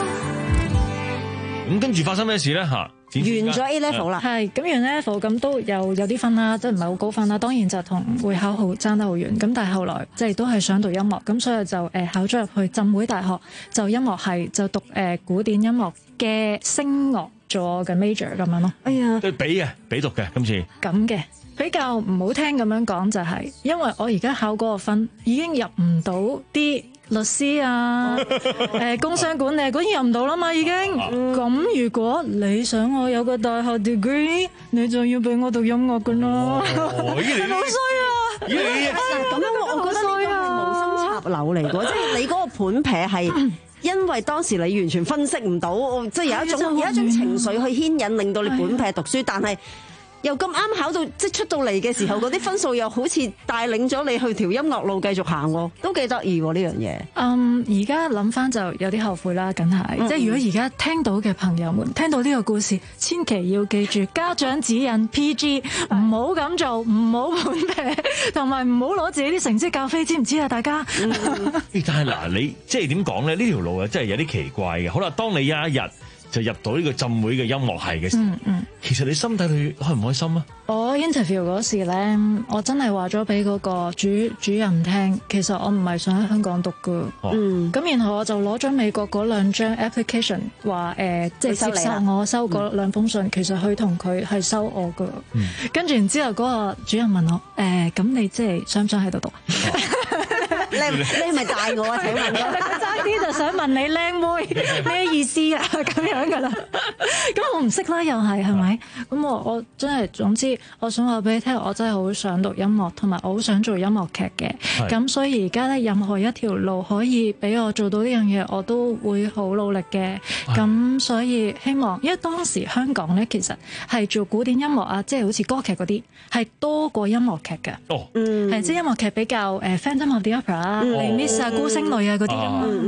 化。 咁跟住發生咩事咧？吓？ 完咗 A level 啦， 係咁完 level 咁都有有啲分啦，即係唔係好高分啦。當然就同會考好爭得好遠。咁但係後來即係都係想讀音樂，咁所以就誒考咗入去浸會大學，就音樂系就讀誒古典音樂嘅聲樂做我嘅 major 咁樣咯。哎呀， 對比嘅比讀嘅今次咁嘅比較唔好聽咁樣講就係、是，因為我而家考嗰個分已經入唔到啲律師啊，誒工商管理嗰啲入唔到啦嘛，已經。咁如果你想我有個大學 degree， 你就要俾我讀音樂噶啦，係咪好衰啊？ 咁樣我覺得呢個係無心插柳嚟嘅，即係你嗰個盤撇係。因為當時你完全分析唔到，即係有一種有一種情緒去牽引，令到你本撇讀書，但係又咁啱考到即係出到嚟嘅時候，嗰啲分數又好似帶領咗你去條音樂路繼續行喎，都幾得意喎呢樣嘢。 嗯，而家諗翻就有啲後悔啦，梗係。嗯、即係如果而家聽到嘅朋友們聽到呢個故事，千祈要記住家長指引 P G， 唔好咁做，唔好本撇，同埋唔好攞自己啲成績教飛，知唔知啊？大家。嗯、 但係嗱，你即係點講咧？呢條路啊，真係有啲奇怪嘅。好啦，當你有一日就入到呢個浸會嘅音樂系嘅時候，嗯嗯、其實你心底裏開唔開心啊？ 我 interview 嗰時咧，我真係話咗俾嗰個主主任聽，其實我唔係想喺香港讀噶。哦、嗯，咁然後我就攞咗美國嗰兩張 application， 話誒，即、呃、係、就是、接受我收嗰兩封信，嗯、其實佢同佢係收我噶。嗯、跟住然之後嗰個主任問我，誒、呃，咁你即係想唔想喺度讀？哦你你係咪大我啊？請問我爭啲就想問你靚妹咩意思啊？咁樣噶啦，咁我唔識啦，又係係咪？咁我我真係總之，我想話俾你聽，我真係好想讀音樂，同埋我好想做音樂劇嘅。咁所以而家咧，任何一條路可以俾我做到呢樣嘢，我都會好努力嘅。咁所以希望，因為當時香港咧，其實係做古典音樂啊，即係好似歌劇嗰啲，係多過音樂劇嘅。哦，嗯，係即係音樂劇比較誒 Phantom of the Opera。啊！Les Mis 啊，孤星淚啊，嗰啲咁啊，唔係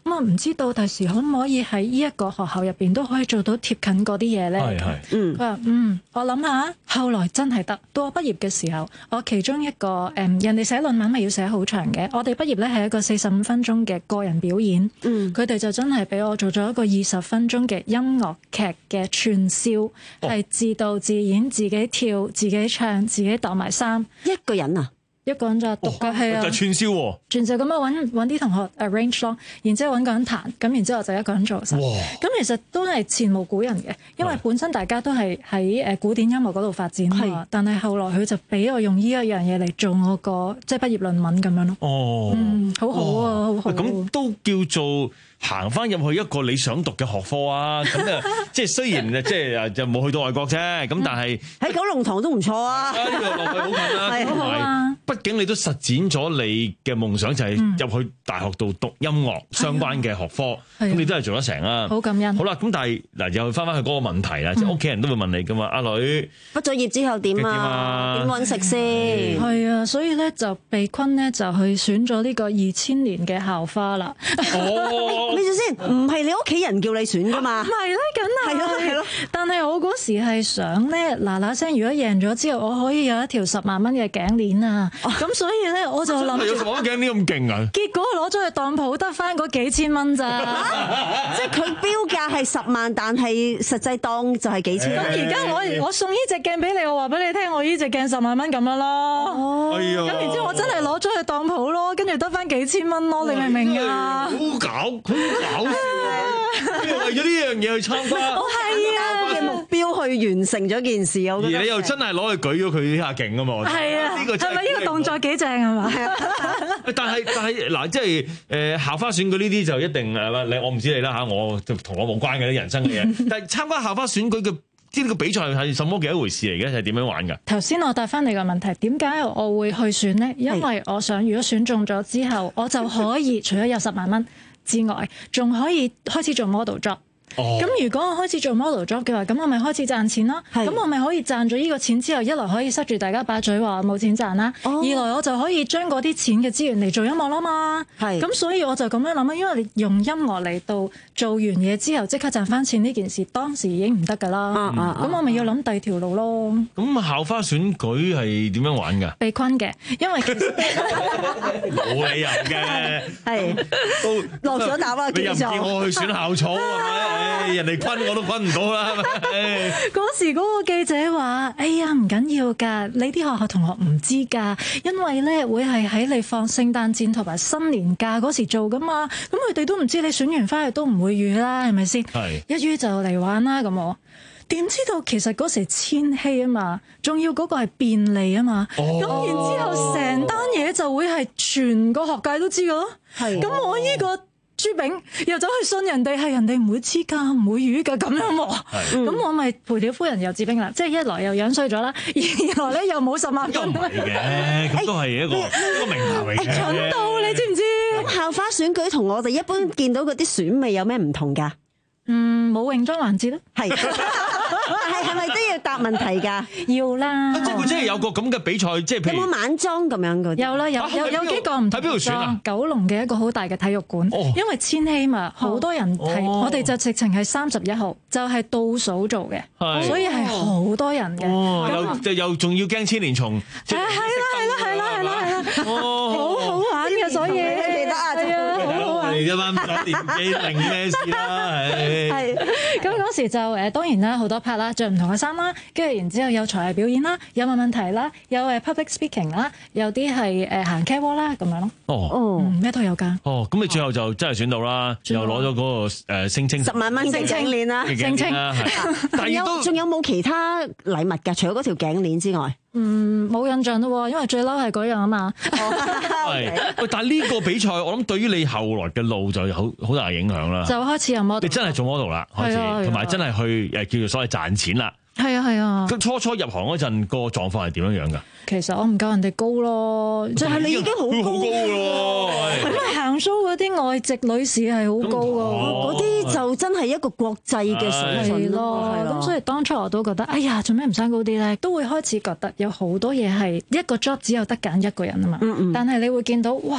咁我唔知道第時可唔可以喺呢一個學校入邊都可以做到貼近嗰啲嘢咧？ 係係， 嗯，佢話嗯，我諗下，後來真係得。到我畢業嘅時候，我其中一個誒、嗯、人哋寫論文咪要寫好長嘅，我哋畢業咧係一個四十五分鐘嘅個人表演，嗯，佢哋就真係俾我做咗一個二十分鐘嘅音樂劇嘅串燒，係、哦、自導自演，自己跳，自己唱，自己度埋衫， 一個人啊！ 一個人就獨腳戲啊， 就串燒喎， 全就咁樣揾揾啲同學 arrange 咯，然之後揾個人彈，咁然之後就一個人做晒。咁其實都係前無古人嘅，因為本身大家都係喺誒古典音樂嗰度發展啊嘛。但係後來佢就俾我用呢一樣嘢嚟做我個即係畢業論文咁樣咯。 哦， 嗯，好好啊，好好。 咁都叫做行翻入去一個你想讀嘅學科啊！咁啊，即係雖然即係就冇去到外國啫，咁但係喺九龍塘都唔錯啊！ 呢個落去好近啦， 係好啊！ 畢竟你都實踐咗你嘅夢想，就係入去大學度讀音樂相關嘅學科，咁你都係做得成啊！ 好感恩。 好啦，咁但係嗱，又翻翻去嗰個問題啦，即係屋企人都會問你噶嘛，阿女畢咗業之後點啊？點揾食先？ 係啊，所以咧就被坤咧就去選咗呢個二千年嘅校花啦。 哦， 你先，唔係你屋企人叫你選噶嘛？ 唔係啦，梗係係咯係咯。 但係我嗰時係想咧嗱嗱聲，如果贏咗之後，我可以有一條十萬蚊嘅頸鏈啊！咁所以咧，我就諗有十萬蚊頸鏈咁勁啊！ 結果攞咗去當鋪得翻嗰幾千蚊咋， 即係佢標價係十萬，但係實際當就係幾千。 咁而家我我送呢隻鏡俾你，我話俾你聽，我呢隻鏡十萬蚊咁樣咯。哦，咁然之後我真係攞咗去當鋪咯，跟住得翻幾千蚊咯，你明唔明啊？ 好搞，好搞笑啊！為咗呢樣嘢去參加， 我係啊嘅目標去完成咗件事，我覺得。 而你又真係攞去舉咗佢呢下勁啊嘛！ 係啊， 呢個係咪呢個動作幾正係嘛？ 但係但係嗱，即係誒校花選舉呢啲就一定誒你我唔知你啦嚇，我就同我冇關嘅啲人生嘅嘢。但係參加校花選舉嘅即係呢個比賽係什麼嘅一回事嚟嘅？係點樣玩㗎？ 頭先我答翻你個問題，點解我會去選呢？因為我想如果選中咗之後，我就可以除咗有十萬蚊之外，仲可以開始做 model job。咁、哦、如果我開始做 model job 嘅話，咁我咪開始賺錢咯。咁我咪可以賺咗呢個錢之後，一來可以塞住大家把嘴話冇錢賺啦，哦、二來我就可以將嗰啲錢嘅資源嚟做音樂啦嘛。咁所以我就咁樣諗啊，因為你用音樂嚟到做完嘢之後即刻賺翻錢呢件事，當時已經唔得噶啦。咁、嗯嗯、我咪要諗第二條路咯。咁校花選舉係點樣玩㗎？ 被坤嘅，因為其實冇理由嘅， 係都落咗答啦。 你又唔叫我去選校草係咪？人哋昆我都昆唔到啦！ 嗰時嗰個記者話：哎呀，唔緊要㗎，你啲學校同學唔知㗎，因為咧會係喺你放聖誕節同埋新年假嗰時做㗎嘛。咁佢哋都唔知你選完翻去都唔會預啦，係咪先？係一於就嚟玩啦咁我。點知道其實嗰時千禧啊嘛，仲要嗰個係便利啊嘛，咁、哦、然之後成單嘢就會係全個學界都知㗎咯。係咁我呢、呢個。朱炳又走去信人哋，係人哋唔會黐㗎，唔會淤㗎咁樣喎。咁、嗯、我咪賠了夫人又折兵啦，即係一來又樣衰咗啦，二來咧又冇十萬蚊。唔係嘅，咁都係一個、哎、一個名牌嚟嘅。 蠢到你知唔知？ 咁校花選舉同我哋一般見到嗰啲選美有咩唔同㗎？ 嗯，冇泳裝環節咯。係。 係係咪都要答問題㗎？ 要啦。 即係佢真係有個咁嘅比賽，即係譬如有冇晚裝咁樣嗰啲？ 有啦，有有有幾個唔同。喺邊度選啊？九龍嘅一個好大嘅體育館，因為千禧嘛，好多人係我哋就直情係三十一號，就係倒數做嘅，所以係好多人嘅。 哦，又又仲要驚千年蟲。 係啦係啦係啦係啦係啦，好好玩嘅，所以記得啊，係啊，好好玩。 嚟㗎嘛，唔講年紀令咩事啦，係。係。 咁嗰時就誒當然啦，好多 part 啦，着唔同嘅衫啦，跟住然之後有才藝表演啦，有問問題啦，有誒 public speaking 啦，有啲係誒行 catwalk 啦咁樣咯。哦，咩都有㗎。哦， 咁你最後就真係選到啦，又攞咗嗰個誒聲稱十萬蚊嘅頸鏈啦， 聲稱啦， 仲有仲有冇其他禮物㗎？除咗嗰條頸鏈之外？ 嗯，冇印象咯，因為最嬲係嗰樣啊嘛。 係，喂，但係呢個比賽，我諗對於你後來嘅路就有好好大影響啦。 就開始有 model， 你真係做 model 啦，開始，同埋真係去誒叫做所謂賺錢啦。 係啊係啊。 咁初初入行嗰陣個狀況係點樣樣㗎？ 其實我唔夠人哋高咯，就係你已經好高咯。 因為行 show 嗰啲外籍女士係好高㗎， 嗰啲就真係一個國際嘅水準咯。 咁所以當初我都覺得，哎呀，做咩唔生高啲咧？都會開始覺得有好多嘢係一個 job 只有得揀一個人啊嘛。但係你會見到，哇！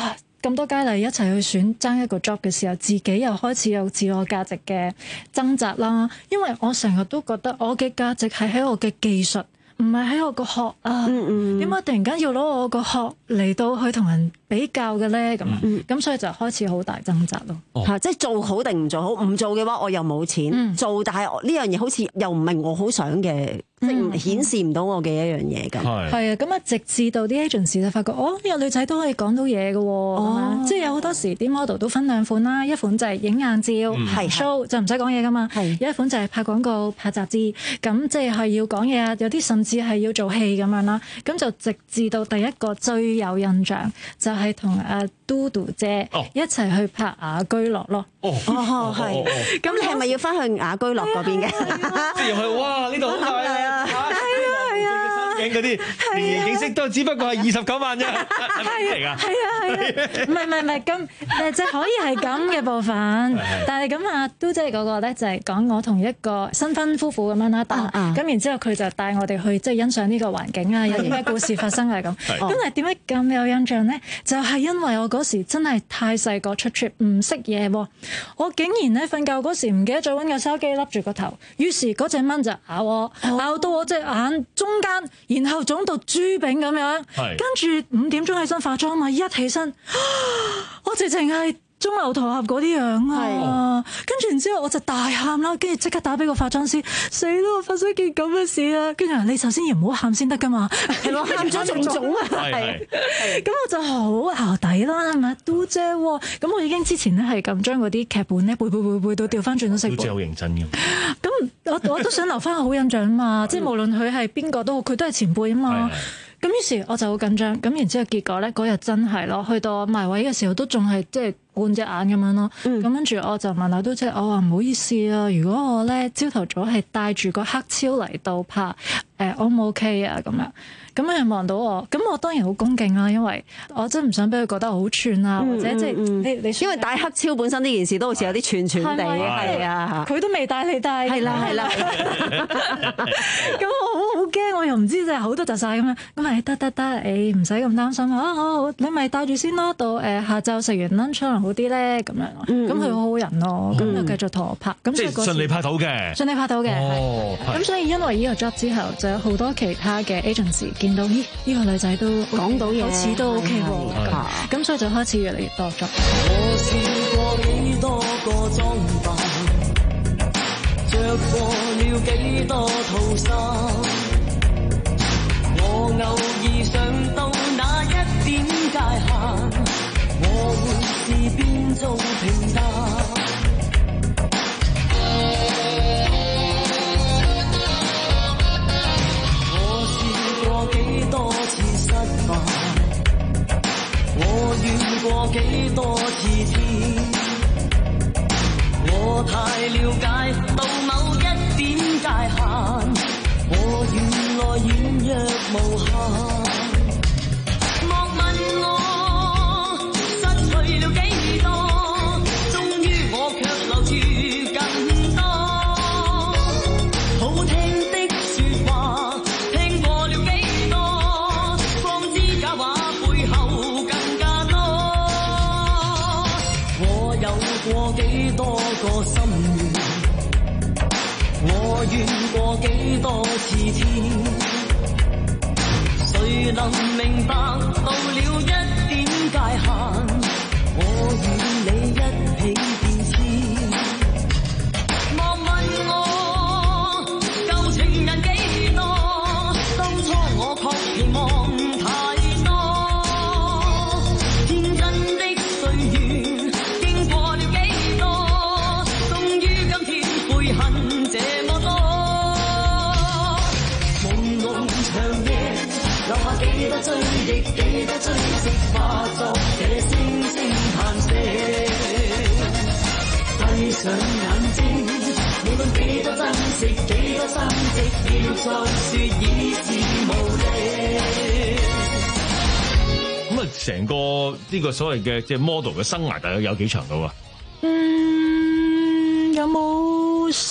咁多佳麗一齊去選爭一個 job 嘅時候，自己又開始有自我價值嘅掙扎啦。因為我成日都覺得我嘅價值係喺我嘅技術，唔係喺我個學啊。點解突然間要攞我個學嚟到去同人比較嘅咧？咁啊，咁所以就開始好大掙扎咯。 嚇，即係做好定唔做好？唔做嘅話，我又冇錢做，但係呢樣嘢好似又唔係我好想嘅。即係顯示唔到我嘅一樣嘢咁， 係啊，咁啊，直至到啲 agents 就發覺，哦，呢個女仔都可以講到嘢嘅喎，即係有好多時啲 model 都分兩款啦，一款就係影硬照，係 show 就唔使講嘢噶嘛，有一款就係拍廣告、拍雜誌，咁即係係要講嘢啊，有啲甚至係要做戲咁樣啦，咁就直至到第一個最有印象就係同阿嘟嘟姐一齊去拍雅居樂咯。 哦，係，咁你係咪要翻去雅居樂嗰邊嘅？ 即係又係哇！呢度好大啊！係啊係啊！山景嗰啲連形景色都只不過係二十九萬啫，係咪嚟㗎？ 係啊係啊，唔係唔係唔係咁誒，即係可以係咁嘅部分。但係咁啊，都即係嗰個咧就係講我同一個新婚夫婦咁樣啦，咁然之後佢就帶我哋去即係欣賞呢個環境啊，有啲咩故事發生啊咁。咁但係點解咁有印象咧？就係因為我嗰時真係太細個出 trip 唔識嘢喎，我竟然咧瞓覺嗰時唔記得咗揾個手機笠住個頭，於是嗰隻蚊就咬我，咬到我隻眼中間，然後腫到豬餅咁樣。跟住五點鐘起身化妝嘛，一起身，我直情係中牛頭俠嗰啲樣啊！跟住然之後我就大喊啦，跟住即刻打俾個化妝師，死啦！我發生件咁嘅事啊！跟住話你首先要唔好喊先得噶嘛，係咯，喊咗仲腫啊！係，咁我就好淆底啦，係咪？嘟姐喎，咁我已經之前咧係咁將嗰啲劇本咧背背背背到調翻轉都識。嘟姐好認真嘅。咁我我都想留翻個好印象啊嘛，即係無論佢係邊個都好，佢都係前輩啊嘛。咁於是我就好緊張，咁然之後結果咧嗰日真係咯，去到埋位嘅時候都仲係即係半隻眼咁樣咯。咁跟住我就問下都即係我話唔好意思啊，如果我咧朝頭早係帶住個黑超嚟到拍誒、呃、O 唔 OK 啊咁樣，咁佢望到我，咁我當然好恭敬啦，因為我真係唔想俾佢覺得我好串啊，或者即係你你因為戴黑超本身呢件事都好似有啲串串地，係啊， 佢都未帶你帶，係啦係啦，咁我好好驚，我又唔知就係好多窒晒咁樣，咁咪得得得，誒唔使咁擔心啊，好好，你咪帶住先咯，到誒下晝食完 lunch 可能好啲咧，咁樣，咁佢好好人咯，咁就繼續同我拍，咁即係順利拍到嘅， 順利拍到嘅，咁所以因為呢個 job 之後，就有好多其他嘅 agency 見到，咦呢個女仔都講到嘢，好似都 OK 喎，咁所以就開始越嚟越多 job。 我試過幾多個裝扮，着過了幾多套衫，我偶爾想到那一點界限，我會是變做平淡。我試過幾多次失敗，我怨過幾多次天，我太了解到某一點界限，我原來軟弱無限。莫問我失去了幾多，終於我卻留住更多。好聽的説話聽過了幾多，方知假話背後更加多。我有過幾多個心願，我怨過幾多次天，誰能明白到了一點界限，我與你一起變遷。莫問我舊情人幾多，當初我確期望太多，天真的歲月經過了幾多，終於今天悔恨這麼多。朦朧長夜留下幾多追憶，幾多追憶化作這聲聲嘆息。閉上眼睛，無論幾多珍惜，幾多心跡，要再説已是無力。 咁啊，成個呢個所謂嘅即係 model 嘅生涯，大概有幾長到啊？ 嗯，有冇十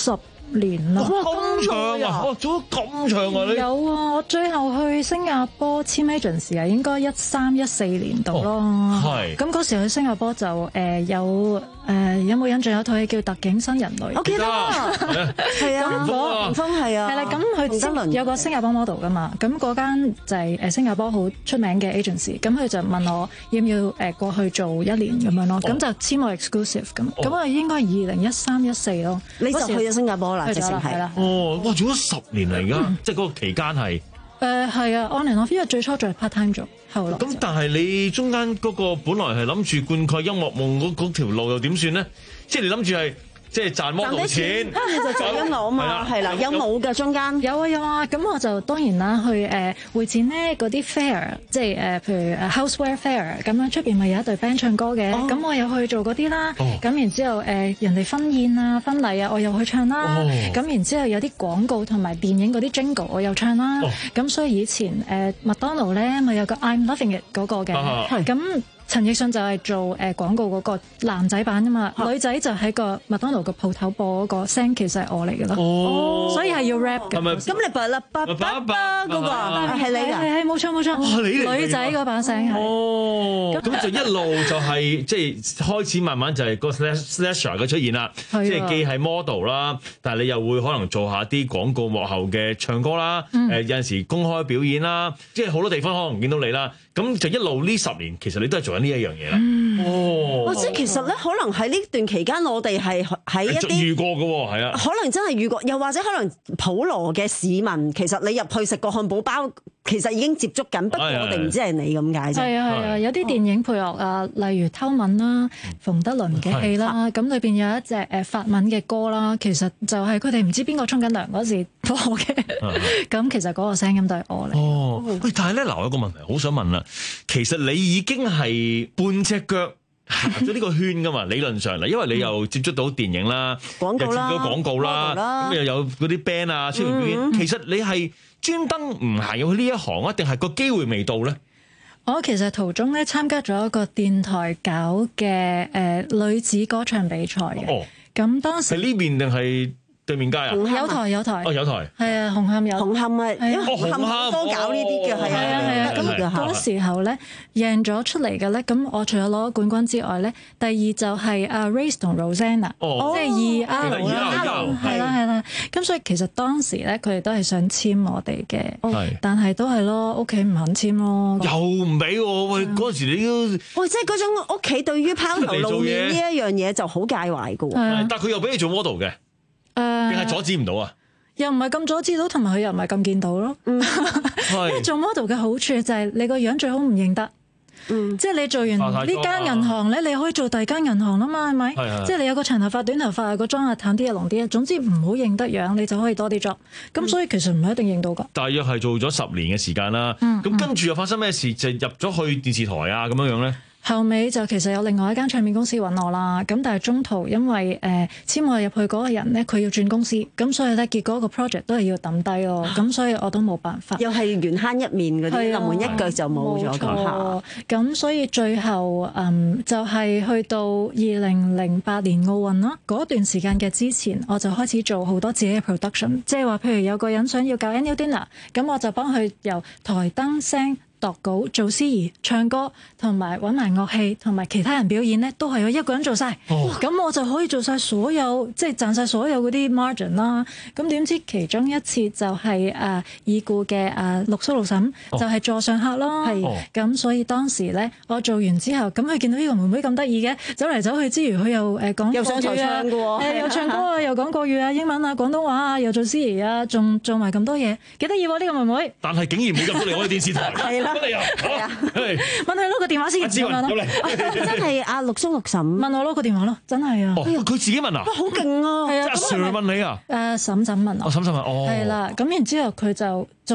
年啦。 咁長啊！哇，做咗咁長啊！你有啊，我最後去新加坡簽 agency 啊，應該一三一四年度咯。 係。咁嗰時去新加坡就誒有誒有冇印象有套戲叫《特警新人類》？ 我記得，係啊， 咁嗰霆鋒係啊， 係啦，咁佢有個新加坡 model 噶嘛，咁嗰間就係誒新加坡好出名嘅 agency，咁佢就問我要唔要誒過去做一年咁樣咯，咁就簽我 exclusive 咁，咁啊應該係二零一三一四咯， 你就去咗新加坡啦，直情係啦。 哦，哇，做咗十年嚟㗎，即係嗰個期間係。 誒係啊 on and off，因為最初做係 part time 做，後來。 咁但係你中間嗰個本來係諗住灌溉音樂夢嗰嗰條路又點算咧？即係你諗住係。即係賺 model 錢， 跟住就做音樂啊嘛，係啦，有冇嘅中間？ 有啊有啊，咁我就當然啦，去誒會展咧嗰啲 fair，即係誒譬如誒 houseware fair 咁樣，出邊咪有一隊 band 唱歌嘅，咁我又去做嗰啲啦。咁然之後誒人哋婚宴啊、婚禮啊，我又去唱啦。咁然之後有啲廣告同埋電影嗰啲 jingle 我又唱啦。咁所以以前誒麥當勞咧咪有個 I'm Loving It 嗰個嘅，咁。陳奕迅就係做誒廣告嗰個男仔版㗎嘛，女仔就喺個麥當勞個鋪頭播嗰個聲，其實係我嚟㗎咯。哦，所以係要 rap 嘅。 咁你拔啦拔拔拔嗰個係你㗎？ 係係冇錯冇錯。女仔嗰把聲係。 哦，咁就一路就係即係開始慢慢就係個 slasher 嘅出現啦。即係既係 model 啦，但係你又會可能做下啲廣告幕後嘅唱歌啦。誒有陣時公開表演啦，即係好多地方可能見到你啦。咁就一路呢十年，其實你都係做緊呢一樣嘢啦。 哦，即係其實咧，可能喺呢段期間，我哋係喺一啲遇過嘅喎，係啊。 可能真係遇過，又或者可能普羅嘅市民，其實你入去食個漢堡包，其實已經接觸緊，不過我哋唔知係你咁解啫。 係啊係啊，有啲電影配樂啊，例如《偷吻》啦、馮德倫嘅戲啦，咁裏邊有一隻誒法文嘅歌啦，其實就係佢哋唔知邊個沖緊涼嗰時播嘅。咁其實嗰個聲音都係我嚟。 哦，喂，但係咧，嗱，有一個問題好想問啦。其實你已經係半隻腳行咗呢個圈噶嘛？理論上嚟，因為你又接觸到電影啦、 廣告啦、 又接觸到廣告啦，咁又有嗰啲 band 啊出嚟表演。其實你係專登唔行入去呢一行啊，定係個機會未到咧？ 我其實途中咧參加咗一個電台搞嘅誒女子歌唱比賽嘅。哦，咁當時係呢邊定係？對面街啊！ 有台有台哦，有台係啊，紅磡有紅磡啊，因為紅磡多搞呢啲嘅係啊係啊。咁嗰時候咧贏咗出嚟嘅咧，咁我除咗攞冠軍之外咧，第二就係阿 Race 同 Rosanna，即係二 R 啦，係啦係啦。咁所以其實當時咧，佢哋都係想簽我哋嘅，但係都係咯，屋企唔肯簽咯。 又唔俾喎！喂，嗰陣時你都喂，即係嗰種屋企對於拋頭露面呢一樣嘢就好介懷嘅喎。 但係佢又俾你做 model 嘅。誒，定係阻止唔到啊？ 又唔係咁阻止到，同埋佢又唔係咁見到咯。嗯，因為做 model 嘅好處就係你個樣最好唔認得。嗯，即係你做完呢間銀行咧，你可以做第二間銀行啦嘛，係咪？即係你有個長頭髮、短頭髮，個妝啊淡啲啊濃啲啊，總之唔好認得樣，你就可以多啲 job。咁所以其實唔係一定認到㗎。大約係做咗十年嘅時間啦。嗯，咁跟住又發生咩事？就入咗去電視台啊咁樣樣咧？後尾就其實有另外一間唱片公司揾我啦，咁但係中途因為誒簽我入去嗰個人咧，佢要轉公司，咁所以咧結果個 project 都係要抌低咯，咁所以我都冇辦法。又係緣慳一面嗰啲，臨門一腳就冇咗咁下。咁所以最後嗯就係、是、去到二零零八年奧運啦，嗰段時間嘅之前，我就開始做好多自己嘅 production， 即係話譬如有個人想要搞 annual dinner， 咁我就幫佢由台燈聲度稿、做司儀、唱歌，同埋揾埋樂器，同埋其他人表演咧，都係我一個人做晒。咁、oh. 我就可以做晒所有，即係賺晒所有嗰啲 margin 啦。咁點知其中一次就係誒已故嘅誒陸叔陸嬸，就係、是、座上客咯。係咁、oh.，所以當時咧，我做完之後，咁佢見到呢個妹妹咁得意嘅，走嚟走去之餘，佢又誒講國語啊，誒又唱歌啊，又講國語啊、英文啊、廣東話啊，又做司儀啊，仲做埋咁多嘢，幾得意喎呢個妹妹。但係竟然冇入到嚟我哋電視台。係啦。乜理由？係啊，問佢攞個電話先。阿志雲入嚟， 真係阿陸叔陸嬸問我攞個電話咯，真係啊。 哦，佢自己問啊？ 哇，好勁啊！ 係啊， 阿 Sir 問你啊？ 誒，嬸嬸問我。 哦，嬸嬸問哦。 係啦，咁然之後佢就仲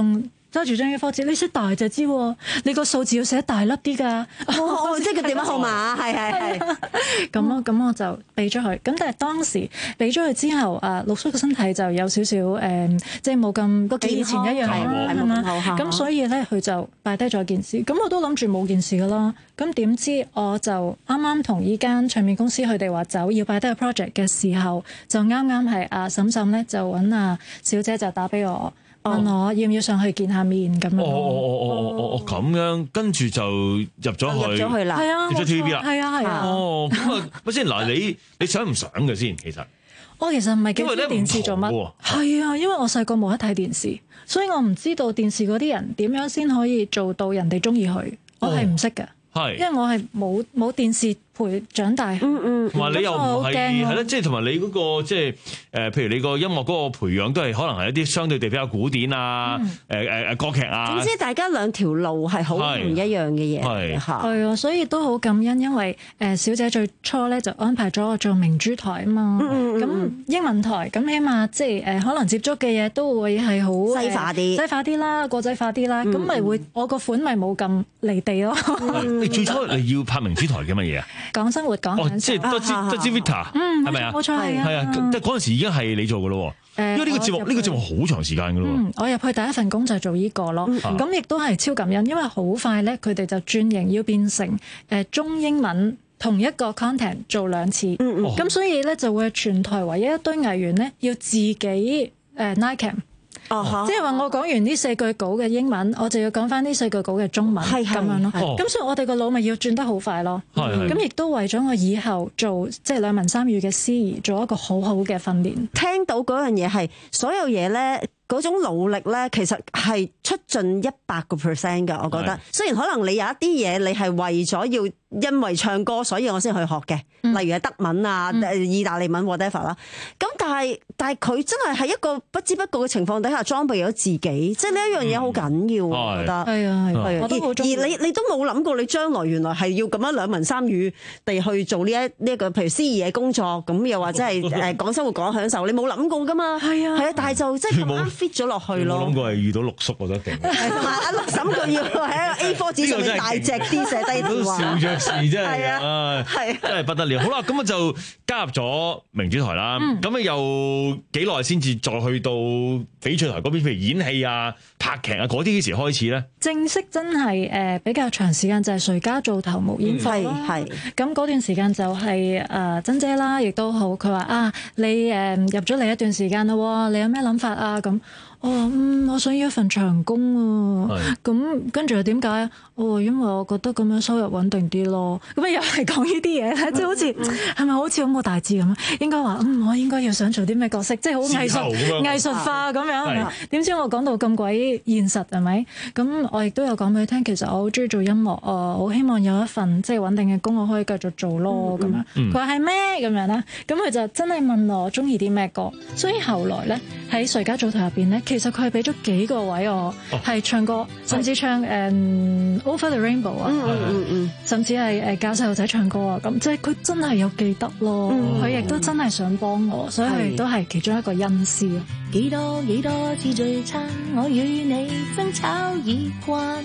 揸住張 A 四 紙，你寫大隻知喎，你個數字要寫大粒啲㗎。 哦，即係個電話號碼，係係係。 咁咯，咁我就俾咗佢。咁但係當時俾咗佢之後，誒陸叔嘅身體就有少少誒，即係冇咁個以前一樣啦，係嘛？咁所以咧，佢就擺低咗件事。咁我都諗住冇件事㗎啦。咁點知我就啱啱同依間唱片公司佢哋話走，要擺低個 project 嘅時候，就啱啱係阿嬸嬸咧就揾阿小姐就打俾我。問我要唔要上去見下面咁樣。 哦哦哦哦哦哦，咁樣跟住就入咗去， 入咗去啦， 係啊， 入咗 T V B 啦， 係啊係啊。 哦，咁啊，咪先嗱，你你想唔想嘅先？其實我其實唔係幾知電視做乜，係啊，因為我細個冇得睇電視，所以我唔知道電視嗰啲人點樣先可以做到人哋中意佢，我係唔識嘅，係，因為我係冇冇電視陪長大，嗯嗯， 同埋你又唔係係咯，即係同埋你嗰個即係誒，譬如你個音樂嗰個培養都係可能係一啲相對地比較古典啊，誒誒誒歌劇啊。 總之大家兩條路係好唔一樣嘅嘢， 係係啊，所以都好感恩，因為誒小姐最初咧就安排咗我做明珠台啊嘛，咁英文台咁起碼即係誒可能接觸嘅嘢都會係好西化啲， 西化啲啦，國際化啲啦，咁咪會我個款咪冇咁離地咯。 你最初你要拍明珠台嘅乜嘢啊？ 講生活講享受， 即係多知多知 Vita， 嗯， 係咪啊？ 冇錯係啊， 係啊，即係嗰陣時已經係你做嘅咯。誒，因為呢個節目呢個節目好長時間嘅咯。 嗯，我入去第一份工就係做呢個咯，咁亦都係超感恩，因為好快咧，佢哋就轉型要變成誒中英文同一個 content 做兩次，咁所以咧就會全台唯一一堆藝員咧要自己誒 night cam。哦，即係話我講完呢四句稿嘅英文，我就要講翻呢四句稿嘅中文，咁樣咯。咁所以我哋個腦咪要轉得好快咯。咁亦都為咗我以後做即係兩文三語嘅司儀，做一個好好嘅訓練。 聽到嗰樣嘢係所有嘢咧，嗰種努力咧，其實係出盡一百個 percent 㗎。我覺得，雖然可能你有一啲嘢，你係為咗要因為唱歌，所以我先去學嘅，嗯、例如係德文啊、嗯、意大利文 whatever 啦。咁但係但係佢真係喺一個不知不覺嘅情況底下裝備咗自己，即係呢一樣嘢好緊要，我覺得。係啊係啊，而而你你都冇諗過你將來原來係要咁樣兩文三語地去做呢一呢一個譬如司儀嘅工作，咁又或者係誒講生活講享受，你冇諗過㗎嘛？係啊係啊，但係就即係咁啱 fit 咗落去咯。 我諗過係遇到陸叔我覺得勁。 同埋阿陸嬸佢要喺個 A 四 紙上面大隻啲寫低電話。 事真係啊，係真係不得了。好啦，咁啊就加入咗明珠台啦。咁啊、嗯、又幾耐先至再去到翡翠台嗰邊？譬如演戲啊、拍劇啊嗰啲幾時開始咧？正式真係誒比較長時間就係誰家做頭目演課啦。係咁嗰段時間就係誒珍姐啦，亦都好。佢話啊，你誒入咗嚟一段時間啦，你有咩諗法啊？咁。哦，嗯，我想要一份長工啊，咁跟住又點解啊？哦，因為我覺得咁樣收入穩定啲咯。咁又係講呢啲嘢咧，即係好似係咪好似咁個大致咁啊？應該話嗯，我應該要想做啲咩角色，即係好藝術藝術化咁樣。點知我講到咁鬼現實係咪？咁我亦都有講俾佢聽，其實我好中意做音樂啊，好希望有一份即係穩定嘅工，我可以繼續做咯咁樣。佢話係咩咁樣啦？咁佢就真係問我中意啲咩歌，所以後來咧喺誰家做頭入邊咧。其實佢係俾咗幾個位我，係、哦、唱歌，甚至唱誒、um, Over the Rainbow 啊、嗯嗯嗯，甚至係誒教細路仔唱歌啊，咁即係佢真係有記得咯，佢亦都真係想幫我，所以佢都係其中一個恩師啊。幾多幾多次聚餐，我與你爭吵已慣，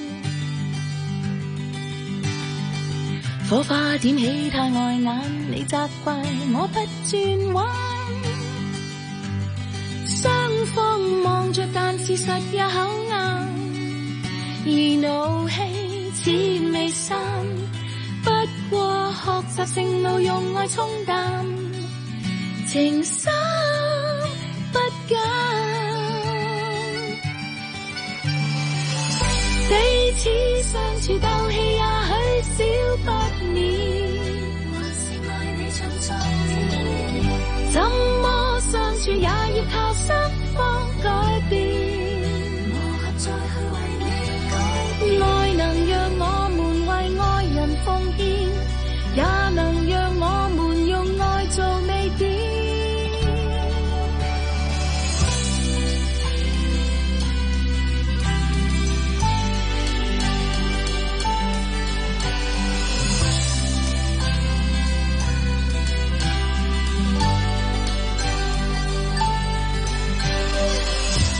火花點起太礙眼，你責怪我不轉彎。雙方望着，但事實也口硬，而怒氣似未散。不過學習性路用愛沖淡，情深不減。彼此相處鬥氣，也許少不免。還是愛你存在，怎麼相處也要靠雙方改變，磨合再去為你改變。愛能讓我們為愛人奉獻，也能讓我們用愛做未點。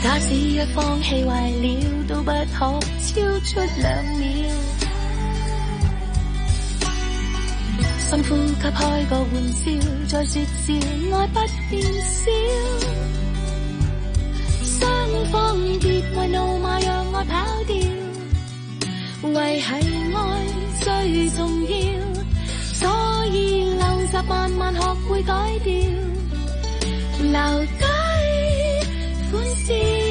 假使一方氣壞了，都不可超出兩秒。深呼吸開個玩笑，再說笑，愛不變少。雙方別為怒罵讓愛跑掉，為係愛最重要，所以流習慢慢學會改掉，留低歡笑。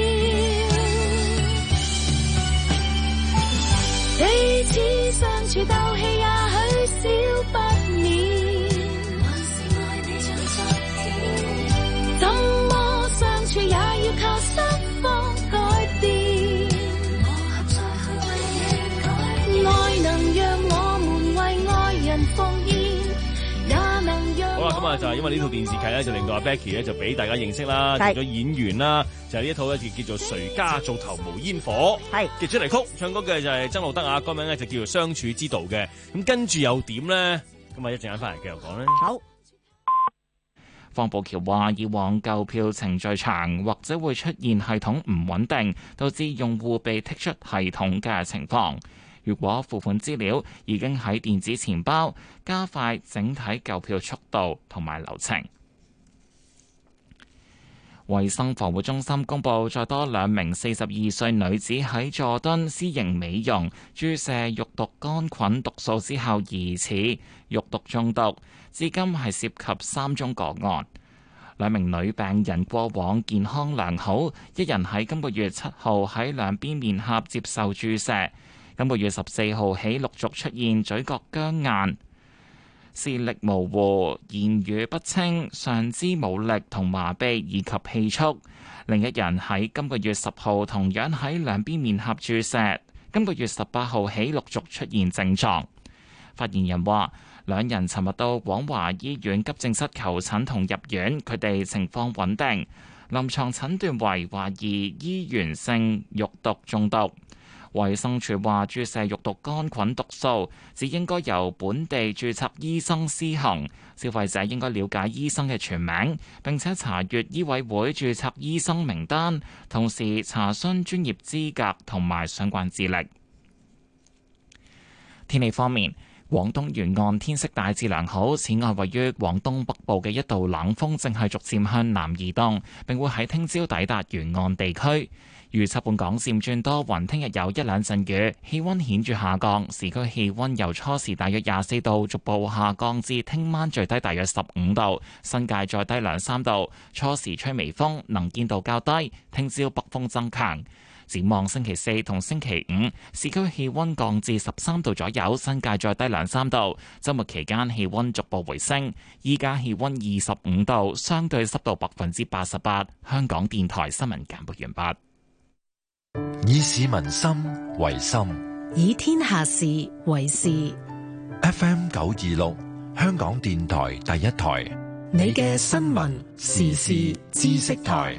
彼此相處鬥氣也許少不免，還是愛你像昨天。怎麼相處也要靠雙方改變，磨合再去為你改變。愛能讓我們為愛人奉獻，也能讓。 好啦，咁啊就係因為呢套電視劇咧，就令到阿 Becky 咧就俾大家認識啦，做咗演員啦，就係呢一套咧就叫做《誰家灶頭無煙火》嘅主題曲，唱歌嘅就係曾路德啊，歌名咧就叫做《相處之道》嘅。咁跟住又點咧？咁啊一陣間翻嚟繼續講咧。 好。 方寶橋話：以往購票程序長，或者會出現系統唔穩定，導致用戶被剔出系統嘅情況。如果付款資料已經喺電子錢包，加快整體購票速度同埋流程。衛生防護中心公布，再多兩名四十二歲女子喺佐敦私營美容注射肉毒桿菌毒素之後疑似肉毒中毒，至今係涉及三宗個案。兩名女病人過往健康良好，一人喺今個月七號喺兩邊面頰接受注射，今個月十四號起陸續出現嘴角僵硬、視力模糊、言語不清、上肢無力同麻痹以及氣促。另一人喺今個月十號同樣喺兩邊面頰注射，今個月十八號起陸續出現症狀。發言人話：兩人尋日到廣華醫院急症室求診同入院，佢哋情況穩定，臨床診斷為懷疑醫源性肉毒中毒。衛生署話，注射肉毒桿菌毒素只應該由本地註冊醫生施行，消費者應該了解醫生嘅全名，並且查閱醫委會註冊醫生名單，同時查詢專業資格同埋相關資歷。天氣方面，廣東沿岸天色大致良好，此外位於廣東北部嘅一道冷鋒正係逐漸向南移動，並會喺聽朝抵達沿岸地區。預測本港漸轉多雲，聽日有一兩陣雨，氣溫顯著下降。市區氣溫由初時大約廿四度，逐步下降至聽晚最低大約十五度，新界再低兩三度。初時吹微風，能見度較低。聽朝北風增強。展望星期四同星期五，市區氣溫降至十三度左右，新界再低兩三度。週末期間氣溫逐步回升，依家氣溫二十五度，相對濕度百分之八十八。香港電台新聞簡報完畢。 以市民心為心， 以天下事為事。 F M 九二六，香港電台第一台， 你嘅新聞時事知識台。